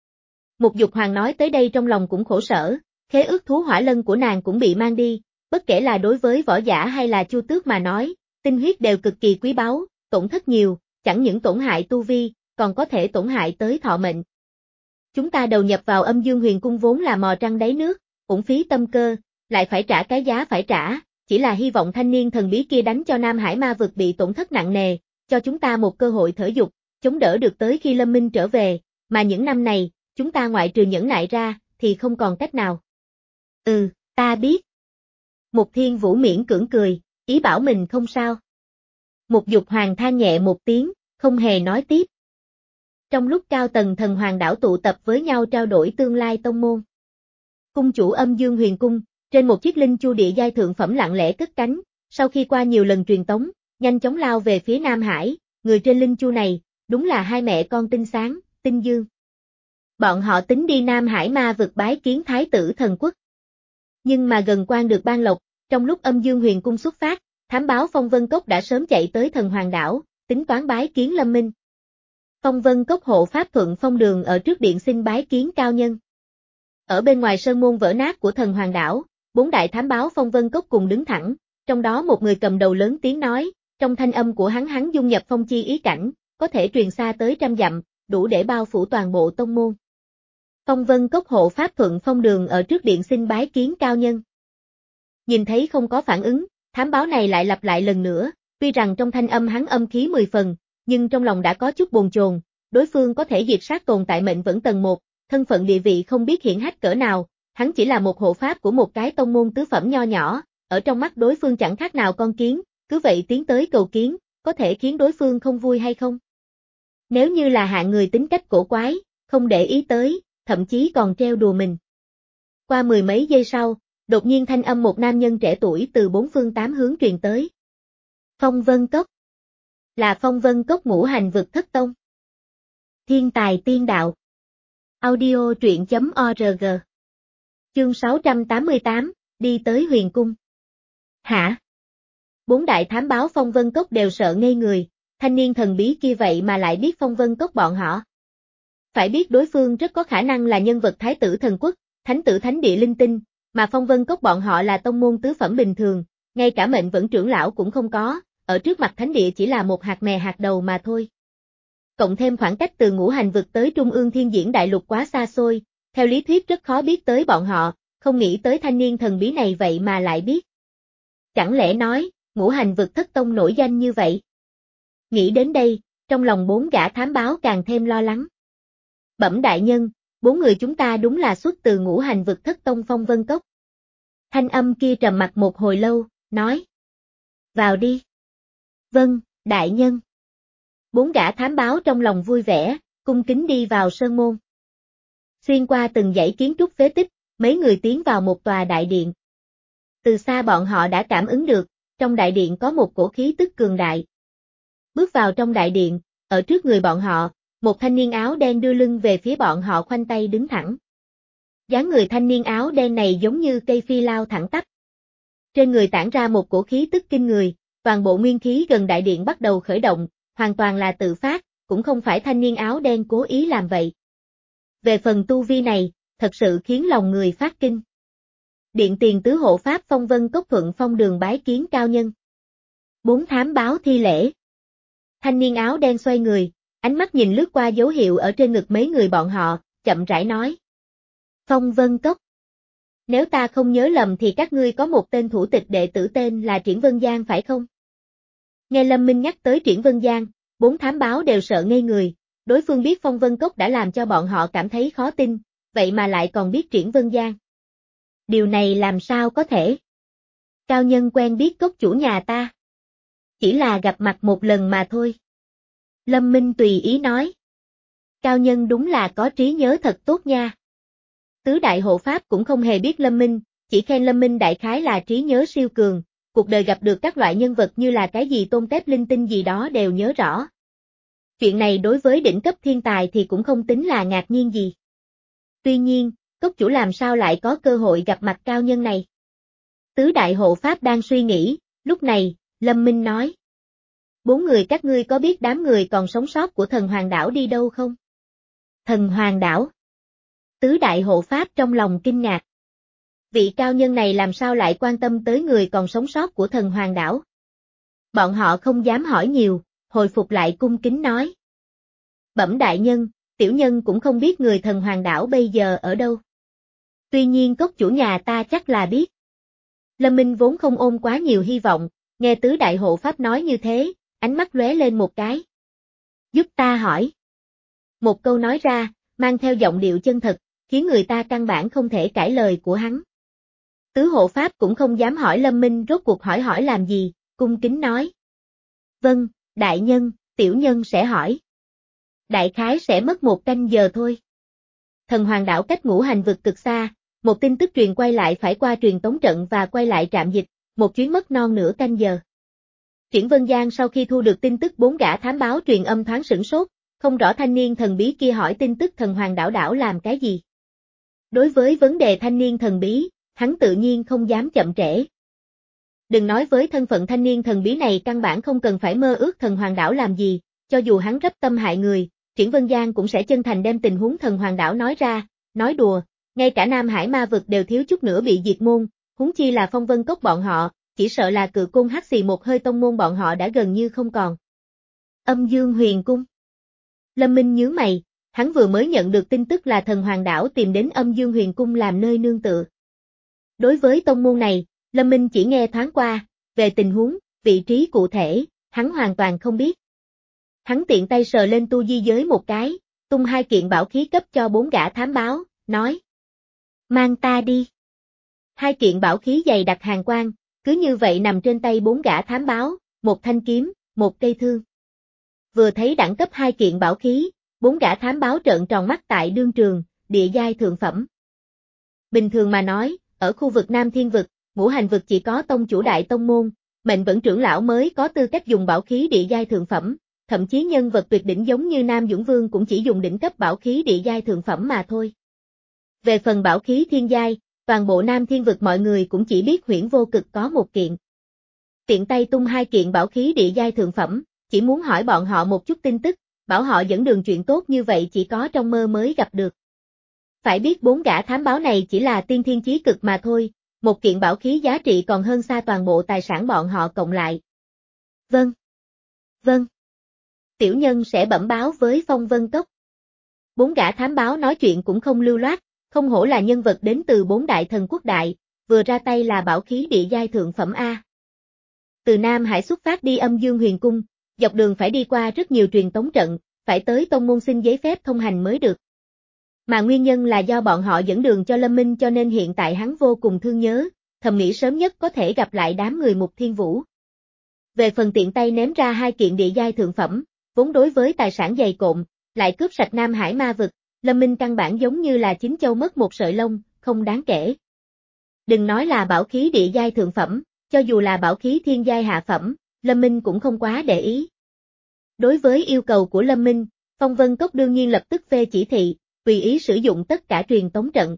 Mục Dục Hoàng nói tới đây trong lòng cũng khổ sở, khế ước thú hỏa lân của nàng cũng bị mang đi, bất kể là đối với võ giả hay là Chu Tước mà nói, tinh huyết đều cực kỳ quý báu, tổn thất nhiều, chẳng những tổn hại tu vi, còn có thể tổn hại tới thọ mệnh. Chúng ta đầu nhập vào Âm Dương Huyền Cung vốn là mò trăng đáy nước, uổng phí tâm cơ, lại phải trả cái giá phải trả, chỉ là hy vọng thanh niên thần bí kia đánh cho Nam Hải ma vực bị tổn thất nặng nề, cho chúng ta một cơ hội thở dục, chống đỡ được tới khi Lâm Minh trở về, mà những năm này, chúng ta ngoại trừ nhẫn nại ra, thì không còn cách nào. Ừ, ta biết. Mục Thiên Vũ miễn cưỡng cười, ý bảo mình không sao. Mục Dục Hoàng than nhẹ một tiếng, không hề nói tiếp. Trong lúc cao tầng thần hoàng đảo tụ tập với nhau trao đổi tương lai tông môn. Cung chủ Âm Dương Huyền Cung, trên một chiếc linh chu địa giai thượng phẩm lặng lẽ cất cánh, sau khi qua nhiều lần truyền tống, nhanh chóng lao về phía Nam Hải, người trên linh chu này, đúng là hai mẹ con Tinh Sáng, Tinh Dương. Bọn họ tính đi Nam Hải ma vực bái kiến Thái tử thần quốc. Nhưng mà gần quan được ban lộc, trong lúc Âm Dương Huyền Cung xuất phát, thám báo Phong Vân Cốc đã sớm chạy tới thần hoàng đảo, tính toán bái kiến Lâm Minh. Phong Vân Cốc hộ pháp Thuận Phong Đường ở trước điện xin bái kiến cao nhân. Ở bên ngoài sơn môn vỡ nát của thần hoàng đảo, bốn đại thám báo Phong Vân Cốc cùng đứng thẳng, trong đó một người cầm đầu lớn tiếng nói, trong thanh âm của hắn hắn dung nhập phong chi ý cảnh, có thể truyền xa tới trăm dặm, đủ để bao phủ toàn bộ tông môn. Phong Vân Cốc hộ pháp Thuận Phong Đường ở trước điện xin bái kiến cao nhân. Nhìn thấy không có phản ứng, thám báo này lại lặp lại lần nữa, tuy rằng trong thanh âm hắn âm khí mười phần, nhưng trong lòng đã có chút bồn chồn, đối phương có thể diệt sát tồn tại mệnh vẫn tầng một, thân phận địa vị không biết hiển hách cỡ nào, hắn chỉ là một hộ pháp của một cái tông môn tứ phẩm nho nhỏ, ở trong mắt đối phương chẳng khác nào con kiến, cứ vậy tiến tới cầu kiến, có thể khiến đối phương không vui hay không? Nếu như là hạng người tính cách cổ quái, không để ý tới, thậm chí còn treo đùa mình. Qua mười mấy giây sau, đột nhiên thanh âm một nam nhân trẻ tuổi từ bốn phương tám hướng truyền tới. Phong Vân Cốc. Là Phong Vân Cốc ngũ hành vực thất tông. Thiên tài tiên đạo. Audio truyện chấm org. Chương sáu trăm tám mươi tám, đi tới huyền cung. Hả? Bốn đại thám báo Phong Vân Cốc đều sợ ngây người, thanh niên thần bí kia vậy mà lại biết Phong Vân Cốc bọn họ. Phải biết đối phương rất có khả năng là nhân vật thái tử thần quốc, thánh tử thánh địa linh tinh, mà Phong Vân Cốc bọn họ là tông môn tứ phẩm bình thường, ngay cả mệnh vẫn trưởng lão cũng không có, ở trước mặt thánh địa chỉ là một hạt mè hạt đầu mà thôi. Cộng thêm khoảng cách từ ngũ hành vực tới trung ương thiên diễn đại lục quá xa xôi, theo lý thuyết rất khó biết tới bọn họ, không nghĩ tới thanh niên thần bí này vậy mà lại biết. Chẳng lẽ nói, ngũ hành vực thất tông nổi danh như vậy? Nghĩ đến đây, trong lòng bốn gã thám báo càng thêm lo lắng. Bẩm đại nhân, bốn người chúng ta đúng là xuất từ ngũ hành vực thất tông Phong Vân Cốc. Thanh âm kia trầm mặc một hồi lâu, nói. Vào đi. Vâng, đại nhân. Bốn gã thám báo trong lòng vui vẻ, cung kính đi vào sơn môn. Xuyên qua từng dãy kiến trúc phế tích, mấy người tiến vào một tòa đại điện. Từ xa bọn họ đã cảm ứng được, trong đại điện có một cổ khí tức cường đại. Bước vào trong đại điện, ở trước người bọn họ, một thanh niên áo đen đưa lưng về phía bọn họ khoanh tay đứng thẳng. Dáng người thanh niên áo đen này giống như cây phi lao thẳng tắp. Trên người tản ra một cổ khí tức kinh người, toàn bộ nguyên khí gần đại điện bắt đầu khởi động, hoàn toàn là tự phát, cũng không phải thanh niên áo đen cố ý làm vậy. Về phần tu vi này, thật sự khiến lòng người phát kinh. Điện tiền tứ hộ pháp Phong Vân Cốc Thuận Phong đường bái kiến cao nhân. Bốn thám báo thi lễ. Thanh niên áo đen xoay người, ánh mắt nhìn lướt qua dấu hiệu ở trên ngực mấy người bọn họ, chậm rãi nói. Phong Vân Cốc. Nếu ta không nhớ lầm thì các ngươi có một tên thủ tịch đệ tử tên là Triển Vân Giang phải không? Nghe Lâm Minh nhắc tới Triển Vân Giang, bốn thám báo đều sợ ngây người, đối phương biết Phong Vân Cốc đã làm cho bọn họ cảm thấy khó tin, vậy mà lại còn biết Triển Vân Giang. Điều này làm sao có thể? Cao nhân quen biết cốc chủ nhà ta. Chỉ là gặp mặt một lần mà thôi. Lâm Minh tùy ý nói. Cao nhân đúng là có trí nhớ thật tốt nha. Tứ đại hộ pháp cũng không hề biết Lâm Minh, chỉ khen Lâm Minh đại khái là trí nhớ siêu cường, cuộc đời gặp được các loại nhân vật như là cái gì tôn tép linh tinh gì đó đều nhớ rõ. Chuyện này đối với đỉnh cấp thiên tài thì cũng không tính là ngạc nhiên gì. Tuy nhiên, cốc chủ làm sao lại có cơ hội gặp mặt cao nhân này? Tứ đại hộ pháp đang suy nghĩ, lúc này, Lâm Minh nói. Bốn người các ngươi có biết đám người còn sống sót của thần hoàng đảo đi đâu không? Thần hoàng đảo. Tứ đại hộ pháp trong lòng kinh ngạc. Vị cao nhân này làm sao lại quan tâm tới người còn sống sót của thần hoàng đảo? Bọn họ không dám hỏi nhiều, hồi phục lại cung kính nói. Bẩm đại nhân, tiểu nhân cũng không biết người thần hoàng đảo bây giờ ở đâu. Tuy nhiên cốc chủ nhà ta chắc là biết. Lâm Minh vốn không ôm quá nhiều hy vọng, nghe tứ đại hộ pháp nói như thế, ánh mắt lóe lên một cái. Giúp ta hỏi. Một câu nói ra, mang theo giọng điệu chân thật, khiến người ta căn bản không thể cãi lời của hắn. Tứ hộ pháp cũng không dám hỏi Lâm Minh rốt cuộc hỏi hỏi làm gì, cung kính nói. Vâng, đại nhân, tiểu nhân sẽ hỏi. Đại khái sẽ mất một canh giờ thôi. Thần hoàng đảo cách ngũ hành vực cực xa, một tin tức truyền quay lại phải qua truyền tống trận và quay lại trạm dịch, một chuyến mất non nửa canh giờ. Triển Vân Giang sau khi thu được tin tức bốn gã thám báo truyền âm thoáng sửng sốt, không rõ thanh niên thần bí kia hỏi tin tức thần hoàng đảo đảo làm cái gì. Đối với vấn đề thanh niên thần bí, hắn tự nhiên không dám chậm trễ. Đừng nói với thân phận thanh niên thần bí này căn bản không cần phải mơ ước thần hoàng đảo làm gì, cho dù hắn rắp tâm hại người, Triển Vân Giang cũng sẽ chân thành đem tình huống thần hoàng đảo nói ra, nói đùa, ngay cả Nam Hải ma vực đều thiếu chút nữa bị diệt môn, huống chi là Phong Vân Cốc bọn họ, chỉ sợ là Cự Côn hắc xì một hơi tông môn bọn họ đã gần như không còn. Âm Dương Huyền Cung. Lâm Minh nhướng mày, hắn vừa mới nhận được tin tức là thần hoàng đảo tìm đến Âm Dương Huyền Cung làm nơi nương tựa. Đối với tông môn này, Lâm Minh chỉ nghe thoáng qua, về tình huống, vị trí cụ thể, hắn hoàn toàn không biết. Hắn tiện tay sờ lên tu di giới một cái, tung hai kiện bảo khí cấp cho bốn gã thám báo, nói. Mang ta đi. Hai kiện bảo khí dày đặc hàng quang, cứ như vậy nằm trên tay bốn gã thám báo, một thanh kiếm, một cây thương. Vừa thấy đẳng cấp hai kiện bảo khí, bốn gã thám báo trợn tròn mắt tại đương trường, địa giai thượng phẩm. Bình thường mà nói, ở khu vực Nam Thiên Vực, ngũ hành vực chỉ có tông chủ đại tông môn, mệnh vẫn trưởng lão mới có tư cách dùng bảo khí địa giai thượng phẩm, thậm chí nhân vật tuyệt đỉnh giống như Nam Dũng Vương cũng chỉ dùng đỉnh cấp bảo khí địa giai thượng phẩm mà thôi. Về phần bảo khí thiên giai, toàn bộ Nam Thiên Vực mọi người cũng chỉ biết Huyễn Vô Cực có một kiện. Tiện tay tung hai kiện bảo khí địa giai thượng phẩm, chỉ muốn hỏi bọn họ một chút tin tức, bảo họ dẫn đường chuyện tốt như vậy chỉ có trong mơ mới gặp được. Phải biết bốn gã thám báo này chỉ là tiên thiên chí cực mà thôi, một kiện bảo khí giá trị còn hơn xa toàn bộ tài sản bọn họ cộng lại. Vâng. Vâng. Tiểu nhân sẽ bẩm báo với Phong Vân Cốc. Bốn gã thám báo nói chuyện cũng không lưu loát, không hổ là nhân vật đến từ bốn đại thần quốc đại, vừa ra tay là bảo khí địa giai thượng phẩm A. Từ Nam Hải xuất phát đi Âm Dương Huyền Cung, dọc đường phải đi qua rất nhiều truyền tống trận, phải tới tông môn xin giấy phép thông hành mới được. Mà nguyên nhân là do bọn họ dẫn đường cho Lâm Minh cho nên hiện tại hắn vô cùng thương nhớ, thầm nghĩ sớm nhất có thể gặp lại đám người Mục Thiên Vũ. Về phần tiện tay ném ra hai kiện địa giai thượng phẩm, vốn đối với tài sản dày cộm, lại cướp sạch Nam Hải ma vực, Lâm Minh căn bản giống như là chín châu mất một sợi lông, không đáng kể. Đừng nói là bảo khí địa giai thượng phẩm, cho dù là bảo khí thiên giai hạ phẩm, Lâm Minh cũng không quá để ý. Đối với yêu cầu của Lâm Minh, Phong Vân Cốc đương nhiên lập tức phê chỉ thị, tùy ý sử dụng tất cả truyền tống trận.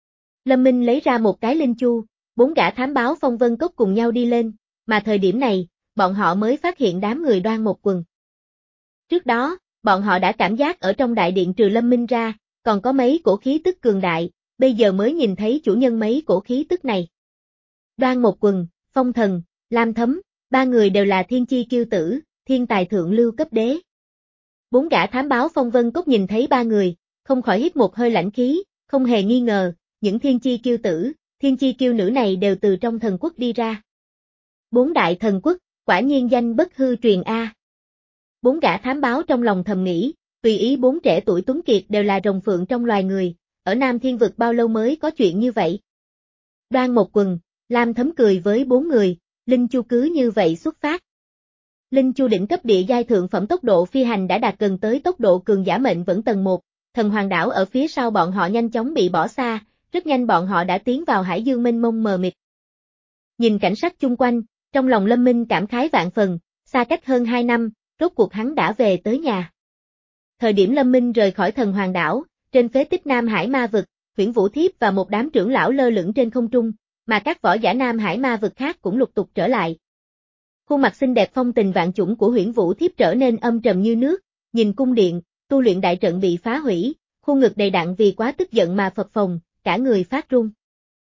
Lâm Minh lấy ra một cái linh chu, bốn gã thám báo Phong Vân Cốc cùng nhau đi lên, mà thời điểm này, bọn họ mới phát hiện đám người Đoan Một Quần. Trước đó, bọn họ đã cảm giác ở trong đại điện trừ Lâm Minh ra, còn có mấy cổ khí tức cường đại, bây giờ mới nhìn thấy chủ nhân mấy cổ khí tức này. Đoan Một Quần, Phong Thần, Lam Thấm, ba người đều là thiên chi kiêu tử, thiên tài thượng lưu cấp đế. Bốn gã thám báo Phong Vân Cốc nhìn thấy ba người, không khỏi hít một hơi lãnh khí, không hề nghi ngờ, những thiên chi kiêu tử, thiên chi kiêu nữ này đều từ trong thần quốc đi ra. Bốn đại thần quốc, quả nhiên danh bất hư truyền a. Bốn gã thám báo trong lòng thầm nghĩ, tùy ý bốn trẻ tuổi tuấn kiệt đều là rồng phượng trong loài người, ở Nam Thiên Vực bao lâu mới có chuyện như vậy. Đoan Một Quần, Lam Thấm cười với bốn người, Linh Chu cứ như vậy xuất phát. Linh Chu đỉnh cấp địa giai thượng phẩm tốc độ phi hành đã đạt gần tới tốc độ cường giả mệnh vẫn tầng một, thần hoàng đảo ở phía sau bọn họ nhanh chóng bị bỏ xa, rất nhanh bọn họ đã tiến vào hải dương mênh mông mờ mịt. Nhìn cảnh sắc chung quanh, trong lòng Lâm Minh cảm khái vạn phần, xa cách hơn hai năm, rốt cuộc hắn đã về tới nhà. Thời điểm Lâm Minh rời khỏi thần hoàng đảo, trên phế tích Nam Hải ma vực, Huyễn Vũ Thiếp và một đám trưởng lão lơ lửng trên không trung, mà các võ giả Nam Hải ma vực khác cũng lục tục trở lại. Khuôn mặt xinh đẹp phong tình vạn chủng của Huyễn Vũ Thiếp trở nên âm trầm như nước, nhìn cung điện, tu luyện đại trận bị phá hủy, khuôn ngực đầy đặn vì quá tức giận mà phập phồng, cả người phát run.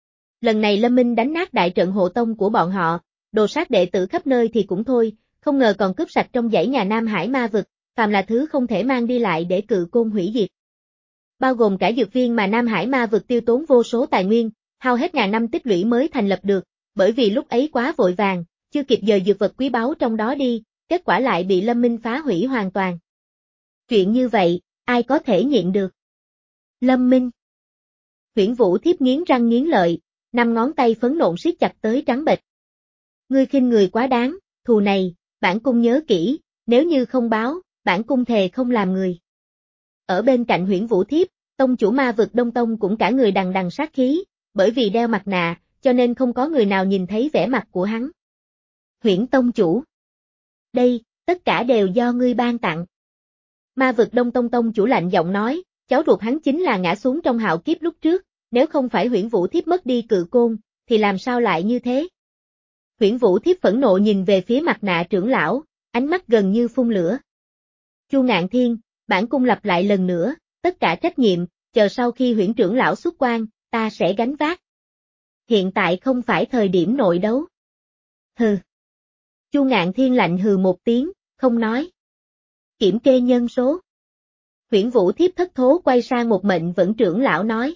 Lần này Lâm Minh đánh nát đại trận hộ tông của bọn họ, đồ sát đệ tử khắp nơi thì cũng thôi, không ngờ còn cướp sạch trong dãy nhà Nam Hải ma vực, phàm là thứ không thể mang đi lại để cự côn hủy diệt. Bao gồm cả dược viên mà Nam Hải ma vực tiêu tốn vô số tài nguyên, hao hết ngàn năm tích lũy mới thành lập được, bởi vì lúc ấy quá vội vàng, chưa kịp dời dược vật quý báu trong đó đi, kết quả lại bị Lâm Minh phá hủy hoàn toàn. Chuyện như vậy, ai có thể nhịn được? Lâm Minh. Huyễn Vũ Thiếp nghiến răng nghiến lợi, năm ngón tay phấn nộn siết chặt tới trắng bệch. Ngươi khinh người quá đáng, thù này, bản cung nhớ kỹ, nếu như không báo, bản cung thề không làm người. Ở bên cạnh Huyễn Vũ Thiếp, tông chủ ma vực Đông Tông cũng cả người đằng đằng sát khí, bởi vì đeo mặt nạ, cho nên không có người nào nhìn thấy vẻ mặt của hắn. Huyễn tông chủ. Đây, tất cả đều do ngươi ban tặng. Ma vực Đông Tông tông chủ lạnh giọng nói, cháu ruột hắn chính là ngã xuống trong hạo kiếp lúc trước, nếu không phải Huyễn Vũ Thiếp mất đi cự côn, thì làm sao lại như thế? Huyễn Vũ Thiếp phẫn nộ nhìn về phía mặt nạ trưởng lão, ánh mắt gần như phun lửa. Chu Ngạn Thiên, bản cung lặp lại lần nữa, tất cả trách nhiệm, chờ sau khi Huyễn trưởng lão xuất quan, ta sẽ gánh vác. Hiện tại không phải thời điểm nội đấu. Hừ. Chu Ngạn Thiên lạnh hừ một tiếng, không nói. Kiểm kê nhân số. Huyễn Vũ Thiếp thất thố quay sang một mệnh vẫn trưởng lão nói.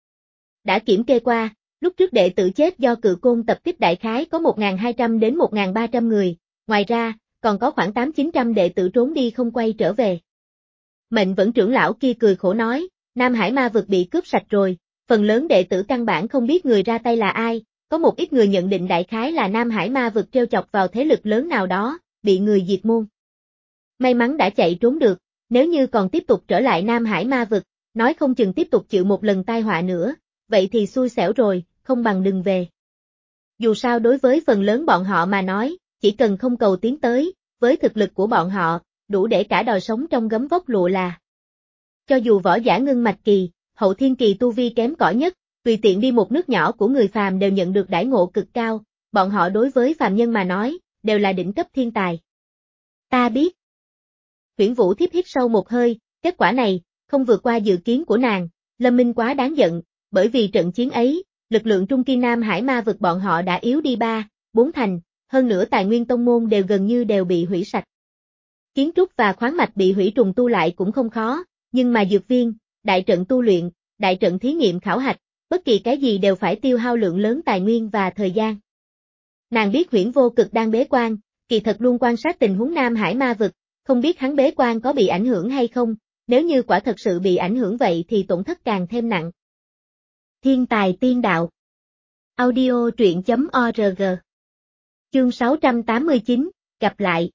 Đã kiểm kê qua, lúc trước đệ tử chết do cự côn tập kích đại khái có một nghìn hai trăm đến một nghìn ba trăm người, ngoài ra, còn có khoảng tám chín trăm đệ tử trốn đi không quay trở về. Mệnh vẫn trưởng lão kia cười khổ nói, Nam Hải ma vực bị cướp sạch rồi, phần lớn đệ tử căn bản không biết người ra tay là ai, có một ít người nhận định đại khái là Nam Hải ma vực trêu chọc vào thế lực lớn nào đó, bị người diệt môn. May mắn đã chạy trốn được, nếu như còn tiếp tục trở lại Nam Hải ma vực, nói không chừng tiếp tục chịu một lần tai họa nữa, vậy thì xui xẻo rồi, không bằng đừng về. Dù sao đối với phần lớn bọn họ mà nói, chỉ cần không cầu tiến tới, với thực lực của bọn họ, đủ để cả đời sống trong gấm vóc lụa là. Cho dù võ giả ngưng mạch kỳ, hậu thiên kỳ tu vi kém cỏi nhất, tùy tiện đi một nước nhỏ của người phàm đều nhận được đãi ngộ cực cao, bọn họ đối với phàm nhân mà nói, đều là đỉnh cấp thiên tài. Ta biết. Huyễn Vũ Thiếp hít sâu một hơi, kết quả này, không vượt qua dự kiến của nàng, Lâm Minh quá đáng giận, bởi vì trận chiến ấy, lực lượng trung kỳ Nam Hải ma vực bọn họ đã yếu đi ba, bốn thành, hơn nữa tài nguyên tông môn đều gần như đều bị hủy sạch. Kiến trúc và khoáng mạch bị hủy trùng tu lại cũng không khó, nhưng mà dược viên, đại trận tu luyện, đại trận thí nghiệm khảo hạch, bất kỳ cái gì đều phải tiêu hao lượng lớn tài nguyên và thời gian. Nàng biết Huyễn Vô Cực đang bế quan, kỳ thật luôn quan sát tình huống Nam Hải ma vực, không biết hắn bế quan có bị ảnh hưởng hay không, nếu như quả thật sự bị ảnh hưởng vậy thì tổn thất càng thêm nặng. Thiên tài tiên đạo. Audio truyện chấm org. Chương sáu trăm tám mươi chín, gặp lại.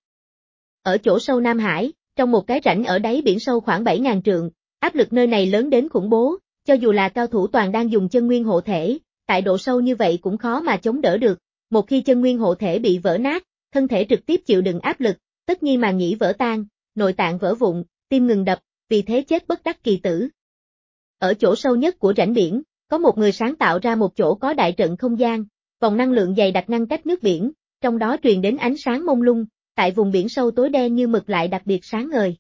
Ở chỗ sâu Nam Hải, trong một cái rãnh ở đáy biển sâu khoảng bảy nghìn trượng, áp lực nơi này lớn đến khủng bố, cho dù là cao thủ toàn đang dùng chân nguyên hộ thể, tại độ sâu như vậy cũng khó mà chống đỡ được. Một khi chân nguyên hộ thể bị vỡ nát, thân thể trực tiếp chịu đựng áp lực, tất nhiên màng nhĩ vỡ tan, nội tạng vỡ vụn, tim ngừng đập, vì thế chết bất đắc kỳ tử. Ở chỗ sâu nhất của rãnh biển, có một người sáng tạo ra một chỗ có đại trận không gian, vòng năng lượng dày đặc ngăn cách nước biển, trong đó truyền đến ánh sáng mông lung, tại vùng biển sâu tối đen như mực lại đặc biệt sáng ngời.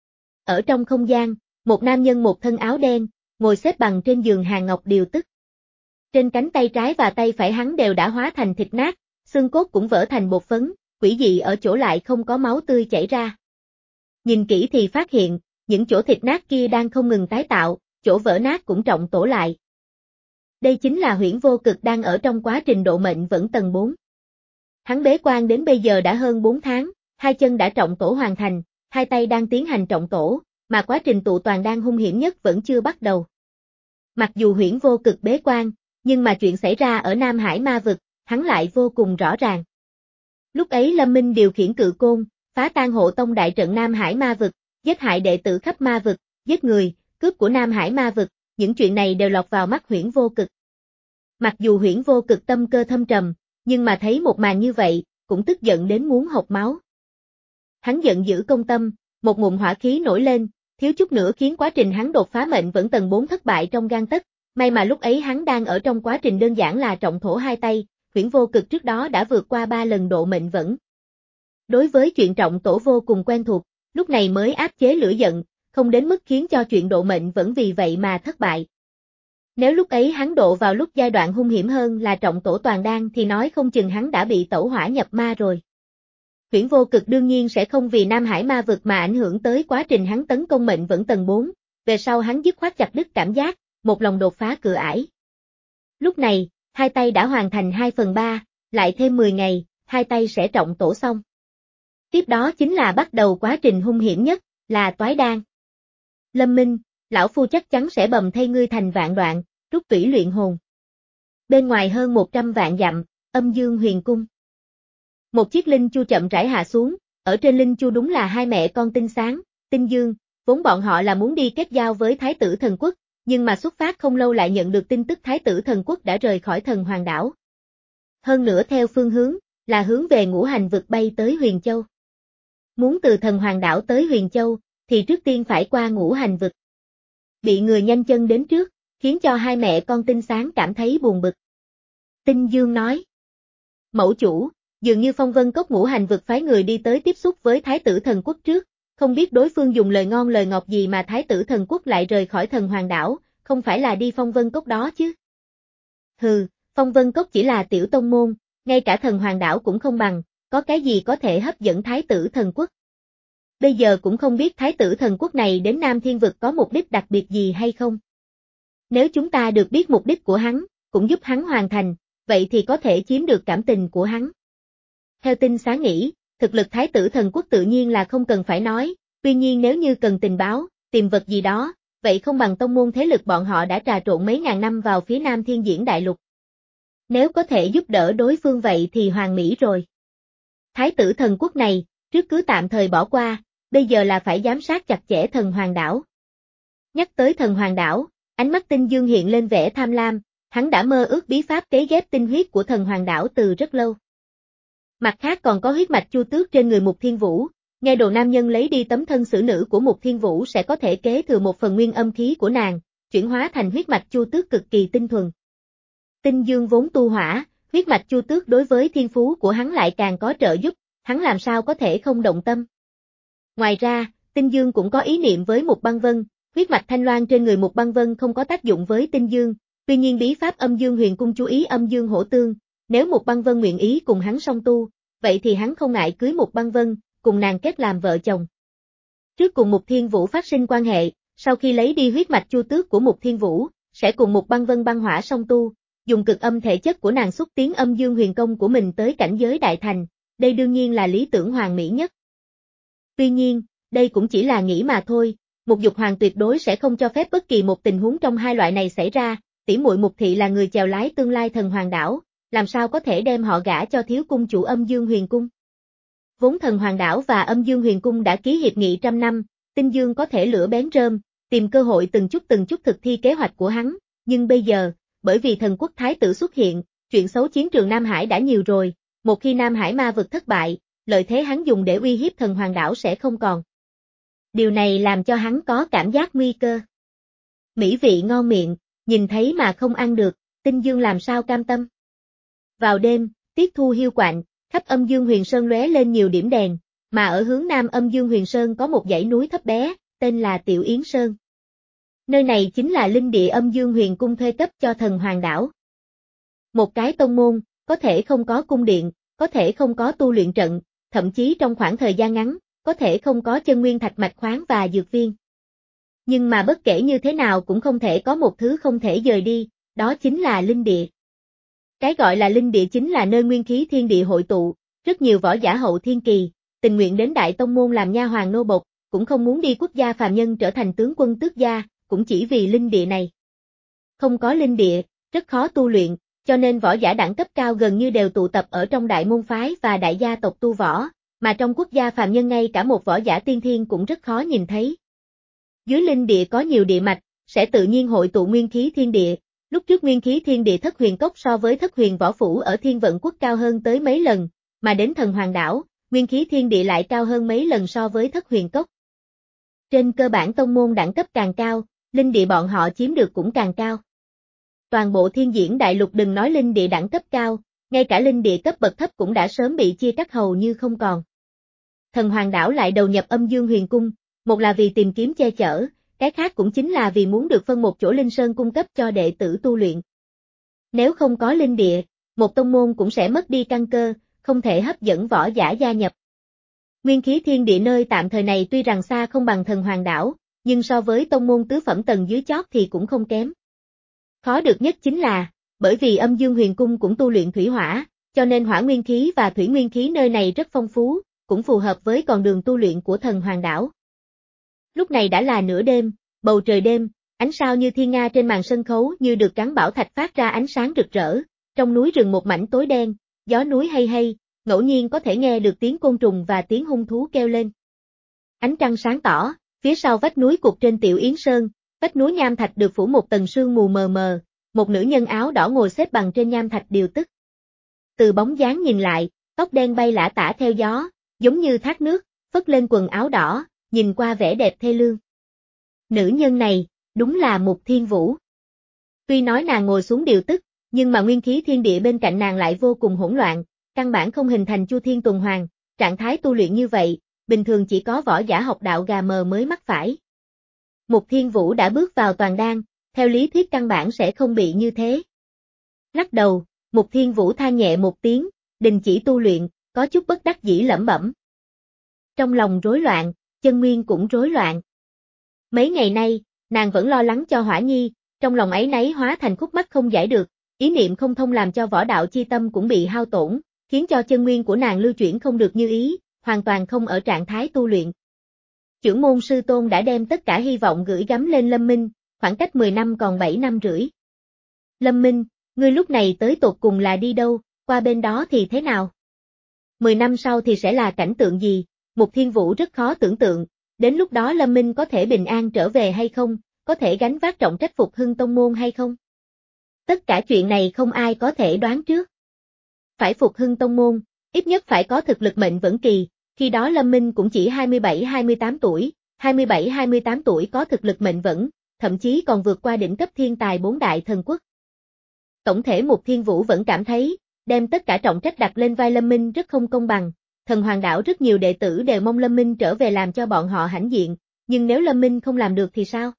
Ở trong không gian, một nam nhân một thân áo đen, ngồi xếp bằng trên giường hàng ngọc điều tức. Trên cánh tay trái và tay phải hắn đều đã hóa thành thịt nát, xương cốt cũng vỡ thành bột phấn, quỷ dị ở chỗ lại không có máu tươi chảy ra. Nhìn kỹ thì phát hiện, những chỗ thịt nát kia đang không ngừng tái tạo, chỗ vỡ nát cũng trọng tổ lại. Đây chính là Huyễn Vô Cực đang ở trong quá trình độ mệnh vẫn tầng bốn. Hắn bế quan đến bây giờ đã hơn bốn tháng, hai chân đã trọng tổ hoàn thành, hai tay đang tiến hành trọng tổ, mà quá trình tụ toàn đan hung hiểm nhất vẫn chưa bắt đầu. Mặc dù Huyễn Vô Cực bế quan, nhưng mà chuyện xảy ra ở Nam Hải ma vực, hắn lại vô cùng rõ ràng. Lúc ấy Lâm Minh điều khiển cự côn, phá tan hộ tông đại trận Nam Hải ma vực, giết hại đệ tử khắp ma vực, giết người, cướp của Nam Hải ma vực, những chuyện này đều lọt vào mắt Huyễn Vô Cực. Mặc dù Huyễn Vô Cực tâm cơ thâm trầm, nhưng mà thấy một màn như vậy, cũng tức giận đến muốn hộc máu. Hắn giận dữ công tâm, một ngụm hỏa khí nổi lên, thiếu chút nữa khiến quá trình hắn đột phá mệnh vẫn tầng bốn thất bại trong gang tấc, may mà lúc ấy hắn đang ở trong quá trình đơn giản là trọng thổ hai tay, Huyễn Vô Cực trước đó đã vượt qua ba lần độ mệnh vẫn. Đối với chuyện trọng tổ vô cùng quen thuộc, lúc này mới áp chế lửa giận, không đến mức khiến cho chuyện độ mệnh vẫn vì vậy mà thất bại. Nếu lúc ấy hắn độ vào lúc giai đoạn hung hiểm hơn là trọng tổ toàn đan thì nói không chừng hắn đã bị tẩu hỏa nhập ma rồi. Huyễn Vô Cực đương nhiên sẽ không vì Nam Hải ma vực mà ảnh hưởng tới quá trình hắn tấn công mệnh vẫn tầng bốn, về sau hắn dứt khoát chặt đứt cảm giác, một lòng đột phá cửa ải. Lúc này, hai tay đã hoàn thành hai phần ba, lại thêm mười ngày, hai tay sẽ trọng tổ xong. Tiếp đó chính là bắt đầu quá trình hung hiểm nhất, là toái đan. Lâm Minh, lão phu chắc chắn sẽ bầm thay ngươi thành vạn đoạn, rút tủy luyện hồn. Bên ngoài hơn một trăm vạn dặm, Âm Dương Huyền Cung. Một chiếc linh chu chậm rãi hạ xuống, ở trên linh chu đúng là hai mẹ con Tinh Sáng, Tinh Dương, vốn bọn họ là muốn đi kết giao với Thái tử Thần Quốc, nhưng mà xuất phát không lâu lại nhận được tin tức Thái tử Thần Quốc đã rời khỏi Thần Hoàng đảo. Hơn nữa theo phương hướng, là hướng về Ngũ Hành vực bay tới Huyền Châu. Muốn từ Thần Hoàng đảo tới Huyền Châu, thì trước tiên phải qua Ngũ Hành vực. Bị người nhanh chân đến trước, khiến cho hai mẹ con Tinh Sáng cảm thấy buồn bực. Tinh Dương nói: Mẫu chủ, dường như Phong Vân Cốc Ngũ Hành vực phái người đi tới tiếp xúc với Thái tử Thần Quốc trước, không biết đối phương dùng lời ngon lời ngọt gì mà Thái tử Thần Quốc lại rời khỏi Thần Hoàng đảo, không phải là đi Phong Vân Cốc đó chứ? Hừ, Phong Vân Cốc chỉ là tiểu tông môn, ngay cả Thần Hoàng đảo cũng không bằng, có cái gì có thể hấp dẫn Thái tử Thần Quốc? Bây giờ cũng không biết Thái tử Thần Quốc này đến Nam Thiên vực có mục đích đặc biệt gì hay không. Nếu chúng ta được biết mục đích của hắn, cũng giúp hắn hoàn thành, vậy thì có thể chiếm được cảm tình của hắn. Theo Tinh Sáng nghĩ, thực lực Thái tử Thần Quốc tự nhiên là không cần phải nói, tuy nhiên nếu như cần tình báo, tìm vật gì đó, vậy không bằng tông môn thế lực bọn họ đã trà trộn mấy ngàn năm vào phía Nam Thiên Diễn Đại Lục. Nếu có thể giúp đỡ đối phương vậy thì hoàn mỹ rồi. Thái tử Thần Quốc này, trước cứ tạm thời bỏ qua, bây giờ là phải giám sát chặt chẽ Thần Hoàng đảo. Nhắc tới Thần Hoàng đảo, ánh mắt Tinh Dương hiện lên vẻ tham lam, hắn đã mơ ước bí pháp cấy ghép tinh huyết của Thần Hoàng đảo từ rất lâu. Mặt khác còn có huyết mạch Chu Tước trên người Mục Thiên Vũ, nghe đồ nam nhân lấy đi tấm thân xử nữ của Mục Thiên Vũ sẽ có thể kế thừa một phần nguyên âm khí của nàng, chuyển hóa thành huyết mạch Chu Tước cực kỳ tinh thuần. Tinh Dương vốn tu hỏa, huyết mạch Chu Tước đối với thiên phú của hắn lại càng có trợ giúp, hắn làm sao có thể không động tâm. Ngoài ra, Tinh Dương cũng có ý niệm với Mục Băng Vân, huyết mạch Thanh Loan trên người Mục Băng Vân không có tác dụng với Tinh Dương, tuy nhiên bí pháp Âm Dương Huyền Cung chú ý Âm Dương hỗ tương, nếu Mục Băng Vân nguyện ý cùng hắn song tu, vậy thì hắn không ngại cưới Mục Băng Vân, cùng nàng kết làm vợ chồng. Trước cùng Mục Thiên Vũ phát sinh quan hệ, sau khi lấy đi huyết mạch Chu Tước của Mục Thiên Vũ, sẽ cùng Mục Băng Vân băng hỏa song tu, dùng cực âm thể chất của nàng xúc tiến Âm Dương Huyền Công của mình tới cảnh giới đại thành, đây đương nhiên là lý tưởng hoàn mỹ nhất. Tuy nhiên, đây cũng chỉ là nghĩ mà thôi, Mục Dục Hoàng tuyệt đối sẽ không cho phép bất kỳ một tình huống trong hai loại này xảy ra, tỷ muội Mục Thị là người chèo lái tương lai thần hoàng đảo, làm sao có thể đem họ gả cho thiếu cung chủ Âm Dương Huyền Cung. Vốn thần hoàng đảo và Âm Dương Huyền Cung đã ký hiệp nghị trăm năm, Tinh Dương có thể lửa bén rơm, tìm cơ hội từng chút từng chút thực thi kế hoạch của hắn, nhưng bây giờ, bởi vì thần quốc thái tử xuất hiện, chuyện xấu chiến trường Nam Hải đã nhiều rồi, một khi Nam Hải ma vực thất bại, lợi thế hắn dùng để uy hiếp thần hoàng đảo sẽ không còn. Điều này làm cho hắn có cảm giác nguy cơ. Mỹ vị ngon miệng, nhìn thấy mà không ăn được, Tinh Dương làm sao cam tâm. Vào đêm, tiết thu hiu quạnh, khắp Âm Dương Huyền Sơn lóe lên nhiều điểm đèn, mà ở hướng nam Âm Dương Huyền Sơn có một dãy núi thấp bé, tên là Tiểu Yến Sơn. Nơi này chính là linh địa Âm Dương Huyền Cung thuê cấp cho thần hoàng đảo. Một cái tông môn, có thể không có cung điện, có thể không có tu luyện trận, thậm chí trong khoảng thời gian ngắn, có thể không có chân nguyên thạch mạch khoáng và dược viên. Nhưng mà bất kể như thế nào cũng không thể có một thứ không thể dời đi, đó chính là linh địa. Cái gọi là linh địa chính là nơi nguyên khí thiên địa hội tụ, rất nhiều võ giả hậu thiên kỳ, tình nguyện đến đại tông môn làm nha hoàn nô bộc, cũng không muốn đi quốc gia phàm nhân trở thành tướng quân tước gia, cũng chỉ vì linh địa này. Không có linh địa, rất khó tu luyện, cho nên võ giả đẳng cấp cao gần như đều tụ tập ở trong đại môn phái và đại gia tộc tu võ, mà trong quốc gia phàm nhân ngay cả một võ giả tiên thiên cũng rất khó nhìn thấy. Dưới linh địa có nhiều địa mạch, sẽ tự nhiên hội tụ nguyên khí thiên địa. Lúc trước nguyên khí thiên địa thất huyền cốc so với thất huyền võ phủ ở thiên vận quốc cao hơn tới mấy lần, mà đến thần hoàng đảo, nguyên khí thiên địa lại cao hơn mấy lần so với thất huyền cốc. Trên cơ bản tông môn đẳng cấp càng cao, linh địa bọn họ chiếm được cũng càng cao. Toàn bộ thiên diễn đại lục đừng nói linh địa đẳng cấp cao, ngay cả linh địa cấp bậc thấp cũng đã sớm bị chia cắt hầu như không còn. Thần hoàng đảo lại đầu nhập Âm Dương Huyền Cung, một là vì tìm kiếm che chở, cái khác cũng chính là vì muốn được phân một chỗ linh sơn cung cấp cho đệ tử tu luyện. Nếu không có linh địa, một tông môn cũng sẽ mất đi căn cơ, không thể hấp dẫn võ giả gia nhập. Nguyên khí thiên địa nơi tạm thời này tuy rằng xa không bằng thần hoàng đảo, nhưng so với tông môn tứ phẩm tầng dưới chót thì cũng không kém. Khó được nhất chính là, bởi vì Âm Dương Huyền Cung cũng tu luyện thủy hỏa, cho nên hỏa nguyên khí và thủy nguyên khí nơi này rất phong phú, cũng phù hợp với con đường tu luyện của thần hoàng đảo. Lúc này đã là nửa đêm, bầu trời đêm, ánh sao như thiên nga trên màn sân khấu như được gắn bảo thạch phát ra ánh sáng rực rỡ, trong núi rừng một mảnh tối đen, gió núi hay hay, ngẫu nhiên có thể nghe được tiếng côn trùng và tiếng hung thú kêu lên. Ánh trăng sáng tỏ, phía sau vách núi cụt trên Tiểu Yến Sơn, vách núi nham thạch được phủ một tầng sương mù mờ mờ, một nữ nhân áo đỏ ngồi xếp bằng trên nham thạch điều tức. Từ bóng dáng nhìn lại, tóc đen bay lả tả theo gió, giống như thác nước, phất lên quần áo đỏ, nhìn qua vẻ đẹp thê lương. Nữ nhân này, đúng là Mục Thiên Vũ. Tuy nói nàng ngồi xuống điều tức, nhưng mà nguyên khí thiên địa bên cạnh nàng lại vô cùng hỗn loạn, căn bản không hình thành chu thiên tuần hoàn, trạng thái tu luyện như vậy, bình thường chỉ có võ giả học đạo gà mờ mới mắc phải. Mục Thiên Vũ đã bước vào toàn đan, theo lý thuyết căn bản sẽ không bị như thế. Lắc đầu, Mục Thiên Vũ than nhẹ một tiếng, đình chỉ tu luyện, có chút bất đắc dĩ lẩm bẩm. Trong lòng rối loạn, chân nguyên cũng rối loạn. Mấy ngày nay, nàng vẫn lo lắng cho Hỏa Nhi, trong lòng áy náy hóa thành khúc mắc không giải được, ý niệm không thông làm cho võ đạo chi tâm cũng bị hao tổn, khiến cho chân nguyên của nàng lưu chuyển không được như ý, hoàn toàn không ở trạng thái tu luyện. Chưởng môn sư tôn đã đem tất cả hy vọng gửi gắm lên Lâm Minh, khoảng cách mười năm còn bảy năm rưỡi. Lâm Minh, ngươi lúc này tới tột cùng là đi đâu, qua bên đó thì thế nào? mười năm sau thì sẽ là cảnh tượng gì? Mục Thiên Vũ rất khó tưởng tượng, đến lúc đó Lâm Minh có thể bình an trở về hay không, có thể gánh vác trọng trách phục hưng tông môn hay không? Tất cả chuyện này không ai có thể đoán trước. Phải phục hưng tông môn, ít nhất phải có thực lực mệnh vẫn kỳ, khi đó Lâm Minh cũng chỉ hai mươi bảy hai mươi tám tuổi, hai mươi bảy hai mươi tám tuổi có thực lực mệnh vẫn, thậm chí còn vượt qua đỉnh cấp thiên tài bốn đại thần quốc. Tổng thể Mục Thiên Vũ vẫn cảm thấy, đem tất cả trọng trách đặt lên vai Lâm Minh rất không công bằng. Thần Hoàng Đảo rất nhiều đệ tử đều mong Lâm Minh trở về làm cho bọn họ hãnh diện, nhưng nếu Lâm Minh không làm được thì sao?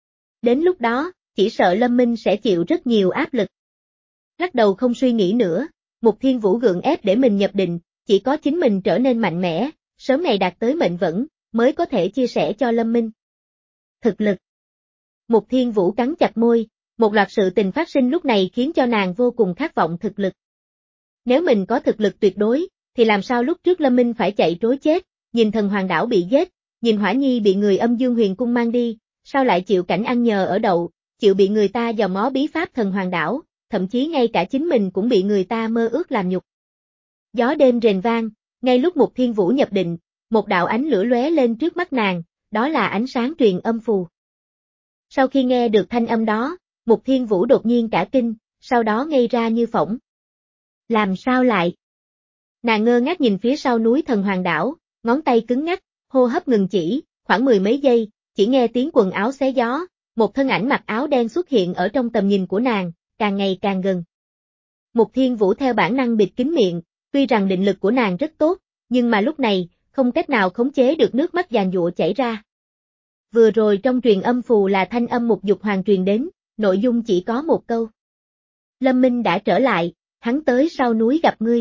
Đến lúc đó, chỉ sợ Lâm Minh sẽ chịu rất nhiều áp lực. Lắc đầu không suy nghĩ nữa, Mục Thiên Vũ gượng ép để mình nhập định, chỉ có chính mình trở nên mạnh mẽ, sớm ngày đạt tới mệnh vẫn, mới có thể chia sẻ cho Lâm Minh. Thực lực. Mục Thiên Vũ cắn chặt môi, một loạt sự tình phát sinh lúc này khiến cho nàng vô cùng khát vọng thực lực. Nếu mình có thực lực tuyệt đối, thì làm sao lúc trước Lâm Minh phải chạy trối chết, nhìn Thần Hoàng Đảo bị giết, nhìn Hỏa Nhi bị người Âm Dương Huyền Cung mang đi, sao lại chịu cảnh ăn nhờ ở đậu, chịu bị người ta dòm ngó bí pháp thần hoàng đảo, thậm chí ngay cả chính mình cũng bị người ta mơ ước làm nhục. Gió đêm rền vang, ngay lúc Mục Thiên Vũ nhập định, một đạo ánh lửa lóe lên trước mắt nàng, đó là ánh sáng truyền âm phù. Sau khi nghe được thanh âm đó, Mục Thiên Vũ đột nhiên cả kinh, sau đó ngây ra như phỗng. Làm sao lại? Nàng ngơ ngác nhìn phía sau núi thần hoàng đảo, ngón tay cứng ngắc, hô hấp ngừng chỉ, khoảng mười mấy giây, chỉ nghe tiếng quần áo xé gió, một thân ảnh mặc áo đen xuất hiện ở trong tầm nhìn của nàng, càng ngày càng gần. Mục Thiên Vũ theo bản năng bịt kín miệng, tuy rằng định lực của nàng rất tốt, nhưng mà lúc này, không cách nào khống chế được nước mắt giàn giụa chảy ra. Vừa rồi trong truyền âm phù là thanh âm Mục Dục Hoàng truyền đến, nội dung chỉ có một câu. Lâm Minh đã trở lại, hắn tới sau núi gặp ngươi.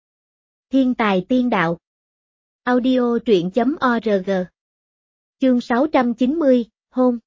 Thiên tài tiên đạo. Audio truyện chấm org. Chương sáu trăm chín mươi, hôn.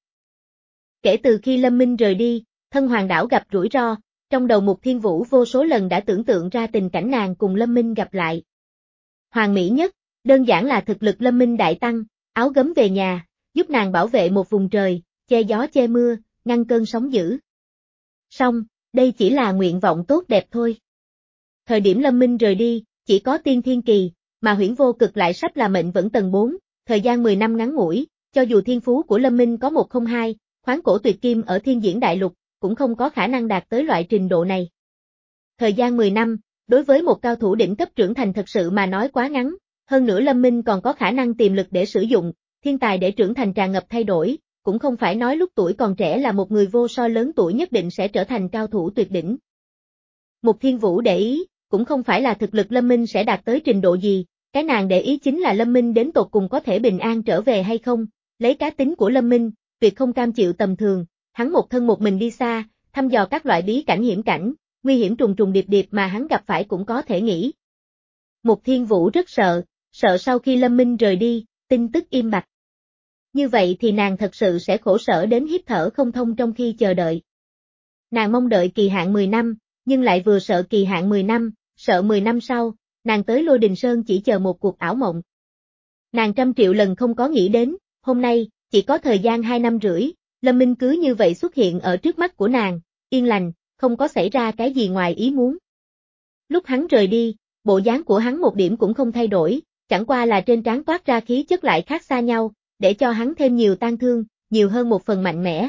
Kể từ khi Lâm Minh rời đi, thân hoàng đảo gặp rủi ro, trong đầu Mục Thiên Vũ vô số lần đã tưởng tượng ra tình cảnh nàng cùng Lâm Minh gặp lại. Hoàn mỹ nhất, đơn giản là thực lực Lâm Minh đại tăng, áo gấm về nhà, giúp nàng bảo vệ một vùng trời, che gió che mưa, ngăn cơn sóng dữ. Song, đây chỉ là nguyện vọng tốt đẹp thôi. Thời điểm Lâm Minh rời đi, chỉ có tiên thiên kỳ, mà Huyễn Vô Cực lại sắp là mệnh vẫn tầng bốn, thời gian mười năm ngắn ngủi, cho dù thiên phú của Lâm Minh có một không hai, khoáng cổ tuyệt kim ở thiên diễn đại lục, cũng không có khả năng đạt tới loại trình độ này. Thời gian mười năm, đối với một cao thủ đỉnh cấp trưởng thành thật sự mà nói quá ngắn, hơn nữa Lâm Minh còn có khả năng tiềm lực để sử dụng, thiên tài để trưởng thành tràn ngập thay đổi, cũng không phải nói lúc tuổi còn trẻ là một người vô so lớn tuổi nhất định sẽ trở thành cao thủ tuyệt đỉnh. Mục Thiên Vũ để ý, cũng không phải là thực lực Lâm Minh sẽ đạt tới trình độ gì, cái nàng để ý chính là Lâm Minh đến tột cùng có thể bình an trở về hay không, lấy cá tính của Lâm Minh, tuyệt không cam chịu tầm thường, hắn một thân một mình đi xa, thăm dò các loại bí cảnh hiểm cảnh, nguy hiểm trùng trùng điệp điệp mà hắn gặp phải cũng có thể nghĩ. Mục Thiên Vũ rất sợ, sợ sau khi Lâm Minh rời đi, tin tức im bặt. Như vậy thì nàng thật sự sẽ khổ sở đến hít thở không thông trong khi chờ đợi. Nàng mong đợi kỳ hạn mười năm, nhưng lại vừa sợ kỳ hạn mười năm, sợ mười năm sau, nàng tới Lôi Đình Sơn chỉ chờ một cuộc ảo mộng. Nàng trăm triệu lần không có nghĩ đến, hôm nay, chỉ có thời gian hai năm rưỡi, Lâm Minh cứ như vậy xuất hiện ở trước mắt của nàng, yên lành, không có xảy ra cái gì ngoài ý muốn. Lúc hắn rời đi, bộ dáng của hắn một điểm cũng không thay đổi, chẳng qua là trên trán toát ra khí chất lại khác xa nhau, để cho hắn thêm nhiều tang thương, nhiều hơn một phần mạnh mẽ.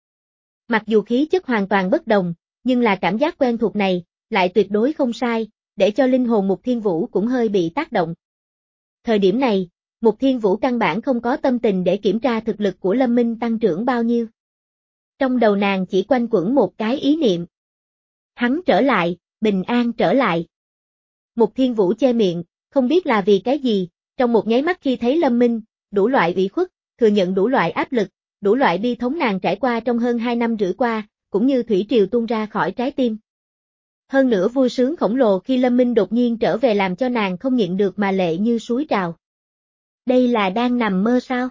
Mặc dù khí chất hoàn toàn bất đồng, nhưng là cảm giác quen thuộc này, lại tuyệt đối không sai, để cho linh hồn Mục Thiên Vũ cũng hơi bị tác động. Thời điểm này, Mục Thiên Vũ căn bản không có tâm tình để kiểm tra thực lực của Lâm Minh tăng trưởng bao nhiêu. Trong đầu nàng chỉ quanh quẩn một cái ý niệm. Hắn trở lại, bình an trở lại. Mục Thiên Vũ che miệng, không biết là vì cái gì, trong một nháy mắt khi thấy Lâm Minh, đủ loại ủy khuất, thừa nhận đủ loại áp lực, đủ loại bi thống nàng trải qua trong hơn hai năm rưỡi qua, cũng như thủy triều tuôn ra khỏi trái tim. Hơn nữa vui sướng khổng lồ khi Lâm Minh đột nhiên trở về làm cho nàng không nhịn được mà lệ như suối trào. Đây là đang nằm mơ sao?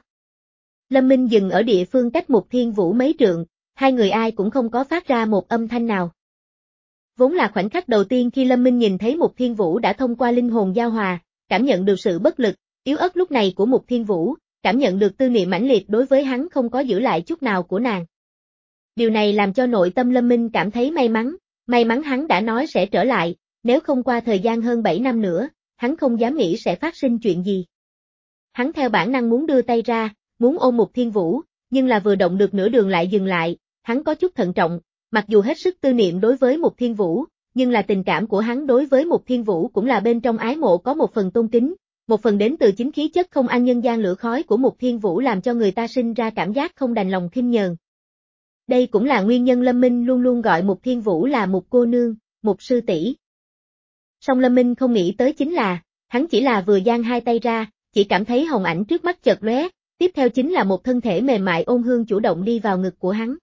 Lâm Minh dừng ở địa phương cách Mục Thiên Vũ mấy trượng, hai người ai cũng không có phát ra một âm thanh nào. Vốn là khoảnh khắc đầu tiên khi Lâm Minh nhìn thấy Mục Thiên Vũ đã thông qua linh hồn giao hòa, cảm nhận được sự bất lực, yếu ớt lúc này của Mục Thiên Vũ, cảm nhận được tư niệm mãnh liệt đối với hắn không có giữ lại chút nào của nàng. Điều này làm cho nội tâm Lâm Minh cảm thấy may mắn, may mắn hắn đã nói sẽ trở lại, nếu không qua thời gian hơn bảy năm nữa, hắn không dám nghĩ sẽ phát sinh chuyện gì. Hắn theo bản năng muốn đưa tay ra, muốn ôm Mục Thiên Vũ, nhưng là vừa động được nửa đường lại dừng lại, hắn có chút thận trọng, mặc dù hết sức tư niệm đối với Mục Thiên Vũ, nhưng là tình cảm của hắn đối với Mục Thiên Vũ cũng là bên trong ái mộ có một phần tôn kính, một phần đến từ chính khí chất không ăn nhân gian lửa khói của Mục Thiên Vũ làm cho người ta sinh ra cảm giác không đành lòng khinh nhờn. Đây cũng là nguyên nhân Lâm Minh luôn luôn gọi Mục Thiên Vũ là Mục cô nương, Mục sư tỷ. Song Lâm Minh không nghĩ tới chính là, hắn chỉ là vừa giang hai tay ra, chỉ cảm thấy hồng ảnh trước mắt chợt lóe, tiếp theo chính là một thân thể mềm mại ôn hương chủ động đi vào ngực của hắn.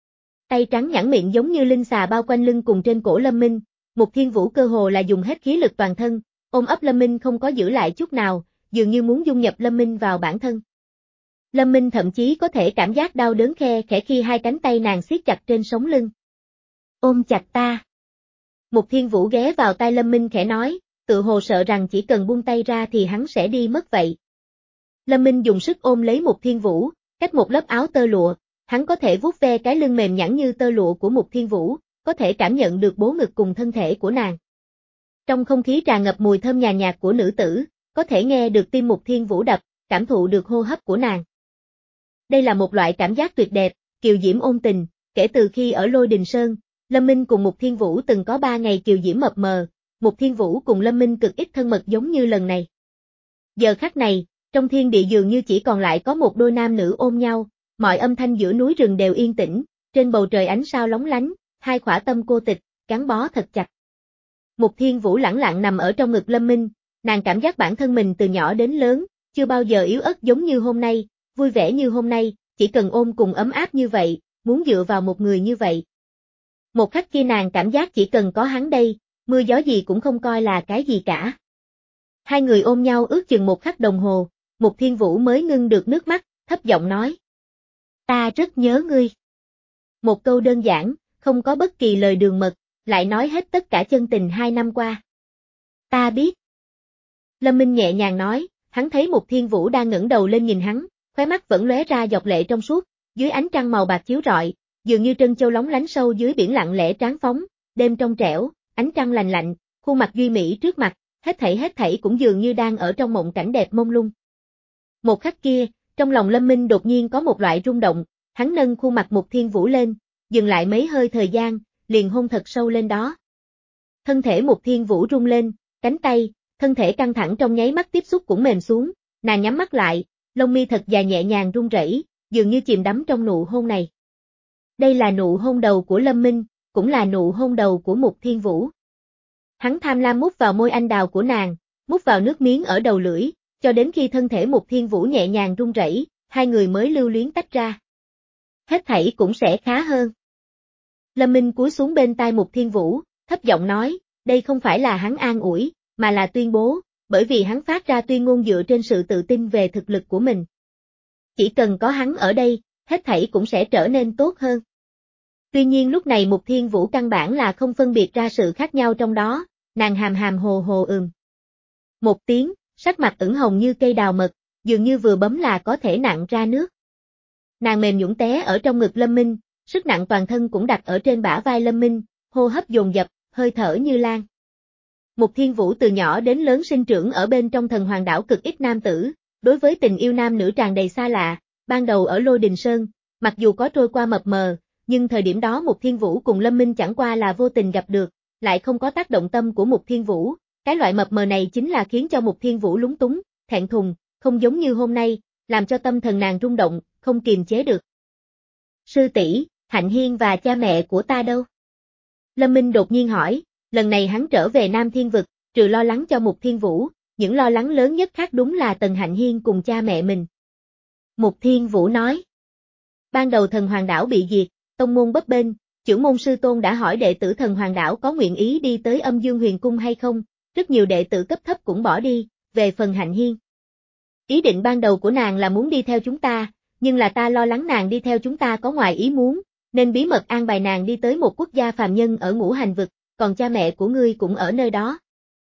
Tay trắng nhẵn miệng giống như linh xà bao quanh lưng cùng trên cổ Lâm Minh, Mục Thiên Vũ cơ hồ là dùng hết khí lực toàn thân, ôm ấp Lâm Minh không có giữ lại chút nào, dường như muốn dung nhập Lâm Minh vào bản thân. Lâm Minh thậm chí có thể cảm giác đau đớn khe khẽ khi hai cánh tay nàng siết chặt trên sống lưng. Ôm chặt ta. Mục Thiên Vũ ghé vào tai Lâm Minh khẽ nói, tự hồ sợ rằng chỉ cần buông tay ra thì hắn sẽ đi mất vậy. Lâm Minh dùng sức ôm lấy Mục Thiên Vũ, cách một lớp áo tơ lụa, hắn có thể vuốt ve cái lưng mềm nhẵn như tơ lụa của Mục Thiên Vũ, có thể cảm nhận được bố ngực cùng thân thể của nàng. Trong không khí tràn ngập mùi thơm nhàn nhạt của nữ tử, có thể nghe được tim Mục Thiên Vũ đập, cảm thụ được hô hấp của nàng. Đây là một loại cảm giác tuyệt đẹp, kiều diễm ôn tình, kể từ khi ở Lôi Đình Sơn, Lâm Minh cùng Mục Thiên Vũ từng có ba ngày kiều diễm mập mờ, Mục Thiên Vũ cùng Lâm Minh cực ít thân mật giống như lần này. Giờ khắc này, trong thiên địa dường như chỉ còn lại có một đôi nam nữ ôm nhau, mọi âm thanh giữa núi rừng đều yên tĩnh, trên bầu trời ánh sao lóng lánh, hai khỏa tâm cô tịch, gắn bó thật chặt. Mục Thiên Vũ lẳng lặng nằm ở trong ngực Lâm Minh, nàng cảm giác bản thân mình từ nhỏ đến lớn, chưa bao giờ yếu ớt giống như hôm nay, vui vẻ như hôm nay, chỉ cần ôm cùng ấm áp như vậy, muốn dựa vào một người như vậy. Một khắc kia nàng cảm giác chỉ cần có hắn đây, mưa gió gì cũng không coi là cái gì cả. Hai người ôm nhau ước chừng một khắc đồng hồ, Mục Thiên Vũ mới ngưng được nước mắt, thấp giọng nói. Ta rất nhớ ngươi. Một câu đơn giản, không có bất kỳ lời đường mật, lại nói hết tất cả chân tình hai năm qua. Ta biết. Lâm Minh nhẹ nhàng nói, hắn thấy Mục Thiên Vũ đang ngẩng đầu lên nhìn hắn, khóe mắt vẫn lóe ra giọt lệ trong suốt, dưới ánh trăng màu bạc chiếu rọi, dường như trân châu lóng lánh sâu dưới biển lặng lẽ tráng phóng, đêm trong trẻo, ánh trăng lành lạnh, khuôn mặt duy mỹ trước mặt, hết thảy hết thảy cũng dường như đang ở trong mộng cảnh đẹp mông lung. Một khắc kia, trong lòng Lâm Minh đột nhiên có một loại rung động, hắn nâng khuôn mặt Mục Thiên Vũ lên, dừng lại mấy hơi thời gian, liền hôn thật sâu lên đó. Thân thể Mục Thiên Vũ rung lên, cánh tay, thân thể căng thẳng trong nháy mắt tiếp xúc cũng mềm xuống, nàng nhắm mắt lại, lông mi thật dài nhẹ nhàng run rẩy, dường như chìm đắm trong nụ hôn này. Đây là nụ hôn đầu của Lâm Minh, cũng là nụ hôn đầu của Mục Thiên Vũ. Hắn tham lam mút vào môi anh đào của nàng, mút vào nước miếng ở đầu lưỡi, cho đến khi thân thể Mục Thiên Vũ nhẹ nhàng run rẩy, hai người mới lưu luyến tách ra. Hết thảy cũng sẽ khá hơn. Lâm Minh cúi xuống bên tai Mục Thiên Vũ, thấp giọng nói, đây không phải là hắn an ủi, mà là tuyên bố, bởi vì hắn phát ra tuyên ngôn dựa trên sự tự tin về thực lực của mình. Chỉ cần có hắn ở đây, hết thảy cũng sẽ trở nên tốt hơn. Tuy nhiên lúc này Mục Thiên Vũ căn bản là không phân biệt ra sự khác nhau trong đó, nàng hàm hàm hồ hồ ừm. Một tiếng, sắc mặt ửng hồng như cây đào mật, dường như vừa bấm là có thể nặn ra nước. Nàng mềm nhũn té ở trong ngực Lâm Minh, sức nặng toàn thân cũng đặt ở trên bả vai Lâm Minh, hô hấp dồn dập, hơi thở như lan. Mục Thiên Vũ từ nhỏ đến lớn sinh trưởng ở bên trong thần hoàng đảo cực ít nam tử, đối với tình yêu nam nữ tràn đầy xa lạ, ban đầu ở Lôi Đình Sơn, mặc dù có trôi qua mập mờ, nhưng thời điểm đó Mục Thiên Vũ cùng Lâm Minh chẳng qua là vô tình gặp được, lại không có tác động tâm của Mục Thiên Vũ, cái loại mập mờ này chính là khiến cho Mục Thiên Vũ lúng túng, thẹn thùng, không giống như hôm nay, làm cho tâm thần nàng rung động, không kiềm chế được. Sư tỷ, Hạnh Hiên và cha mẹ của ta đâu? Lâm Minh đột nhiên hỏi, lần này hắn trở về Nam Thiên Vực, trừ lo lắng cho Mục Thiên Vũ, những lo lắng lớn nhất khác đúng là Tần Hạnh Hiên cùng cha mẹ mình. Mục Thiên Vũ nói, ban đầu thần hoàng đảo bị diệt, tông môn bấp bênh, trưởng môn sư tôn đã hỏi đệ tử thần hoàng đảo có nguyện ý đi tới Âm Dương Huyền Cung hay không, rất nhiều đệ tử cấp thấp cũng bỏ đi, về phần Hạnh Hiên. Ý định ban đầu của nàng là muốn đi theo chúng ta, nhưng là ta lo lắng nàng đi theo chúng ta có ngoài ý muốn, nên bí mật an bài nàng đi tới một quốc gia phàm nhân ở Ngũ Hành Vực, còn cha mẹ của ngươi cũng ở nơi đó.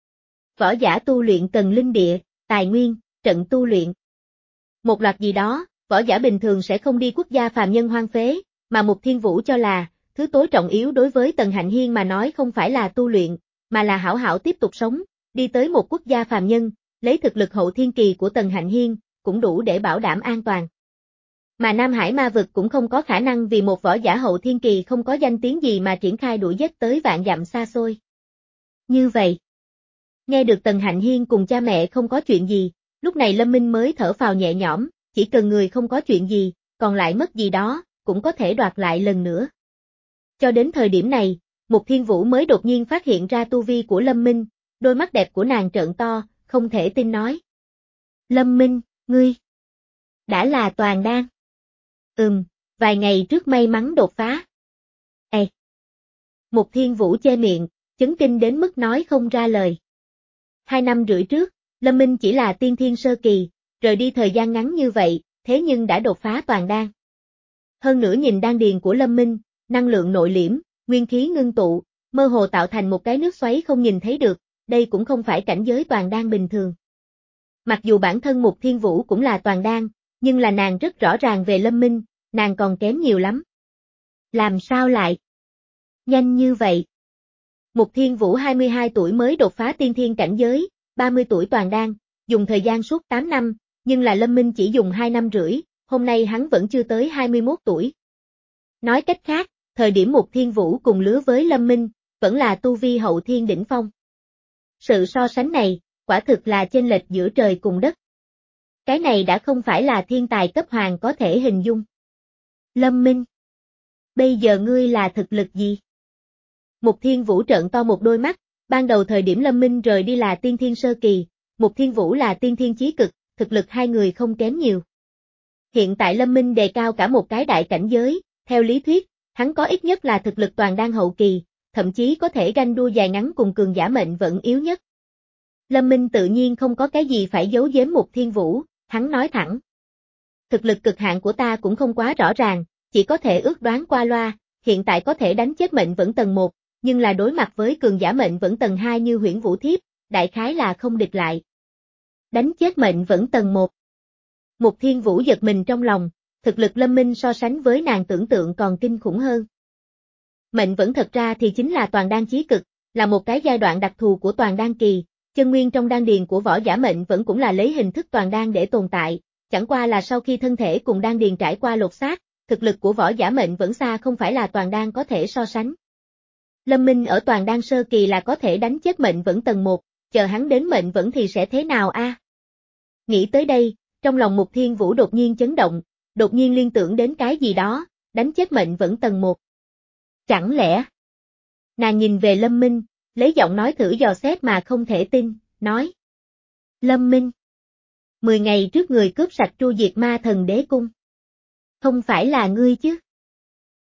Võ giả tu luyện cần linh địa, tài nguyên, trận tu luyện. Một loạt gì đó, võ giả bình thường sẽ không đi quốc gia phàm nhân hoang phế, mà Mục Thiên Vũ cho là, thứ tối trọng yếu đối với Tần Hạnh Hiên mà nói không phải là tu luyện, mà là hảo hảo tiếp tục sống, đi tới một quốc gia phàm nhân, lấy thực lực hậu thiên kỳ của Tần Hạnh Hiên, cũng đủ để bảo đảm an toàn. Mà Nam Hải ma vực cũng không có khả năng vì một võ giả hậu thiên kỳ không có danh tiếng gì mà triển khai đuổi giết tới vạn dặm xa xôi. Như vậy, nghe được Tần Hạnh Hiên cùng cha mẹ không có chuyện gì, lúc này Lâm Minh mới thở phào nhẹ nhõm, chỉ cần người không có chuyện gì, còn lại mất gì đó, cũng có thể đoạt lại lần nữa. Cho đến thời điểm này, Mục Thiên Vũ mới đột nhiên phát hiện ra tu vi của Lâm Minh, đôi mắt đẹp của nàng trợn to, không thể tin nói. Lâm Minh, ngươi đã là toàn đan. Ừm, vài ngày trước may mắn đột phá. Ê! Mục Thiên Vũ che miệng, chấn kinh đến mức nói không ra lời. Hai năm rưỡi trước, Lâm Minh chỉ là tiên thiên sơ kỳ, rời đi thời gian ngắn như vậy, thế nhưng đã đột phá toàn đan. Hơn nữa nhìn đan điền của Lâm Minh, năng lượng nội liễm, nguyên khí ngưng tụ, mơ hồ tạo thành một cái nước xoáy không nhìn thấy được, đây cũng không phải cảnh giới toàn đan bình thường. Mặc dù bản thân Mục Thiên Vũ cũng là toàn đan, nhưng là nàng rất rõ ràng về Lâm Minh, nàng còn kém nhiều lắm. Làm sao lại? Nhanh như vậy. Mục Thiên Vũ hai mươi hai tuổi mới đột phá tiên thiên cảnh giới, ba mươi tuổi toàn đan, dùng thời gian suốt tám năm, nhưng là Lâm Minh chỉ dùng hai năm rưỡi, hôm nay hắn vẫn chưa tới hai mươi mốt tuổi. Nói cách khác, thời điểm Mục Thiên Vũ cùng lứa với Lâm Minh, vẫn là tu vi hậu thiên đỉnh phong. Sự so sánh này, quả thực là chênh lệch giữa trời cùng đất. Cái này đã không phải là thiên tài cấp hoàng có thể hình dung. Lâm Minh, bây giờ ngươi là thực lực gì? Mục Thiên Vũ trợn to một đôi mắt, ban đầu thời điểm Lâm Minh rời đi là tiên thiên sơ kỳ, Mục Thiên Vũ là tiên thiên chí cực, thực lực hai người không kém nhiều. Hiện tại Lâm Minh đề cao cả một cái đại cảnh giới, theo lý thuyết, hắn có ít nhất là thực lực toàn đan hậu kỳ, thậm chí có thể ganh đua dài ngắn cùng cường giả mệnh vẫn yếu nhất. Lâm Minh tự nhiên không có cái gì phải giấu giếm Mục Thiên Vũ, hắn nói thẳng. Thực lực cực hạn của ta cũng không quá rõ ràng, chỉ có thể ước đoán qua loa, hiện tại có thể đánh chết mệnh vẫn tầng một, nhưng là đối mặt với cường giả mệnh vẫn tầng hai như Huyễn Vũ Thiếp, đại khái là không địch lại. Đánh chết mệnh vẫn tầng một. Mục Thiên Vũ giật mình trong lòng, thực lực Lâm Minh so sánh với nàng tưởng tượng còn kinh khủng hơn. Mệnh vẫn thật ra thì chính là toàn đan chí cực, là một cái giai đoạn đặc thù của toàn đan kỳ, chân nguyên trong đan điền của võ giả mệnh vẫn cũng là lấy hình thức toàn đan để tồn tại, chẳng qua là sau khi thân thể cùng đan điền trải qua lột xác, thực lực của võ giả mệnh vẫn xa không phải là toàn đan có thể so sánh. Lâm Minh ở toàn đan sơ kỳ là có thể đánh chết mệnh vẫn tầng một, chờ hắn đến mệnh vẫn thì sẽ thế nào a? Nghĩ tới đây, trong lòng Mục Thiên Vũ đột nhiên chấn động, đột nhiên liên tưởng đến cái gì đó, đánh chết mệnh vẫn tầng một. Chẳng lẽ? Nàng nhìn về Lâm Minh, lấy giọng nói thử dò xét mà không thể tin, nói. Lâm Minh. Mười ngày trước người cướp sạch tru diệt ma thần đế cung. Không phải là ngươi chứ?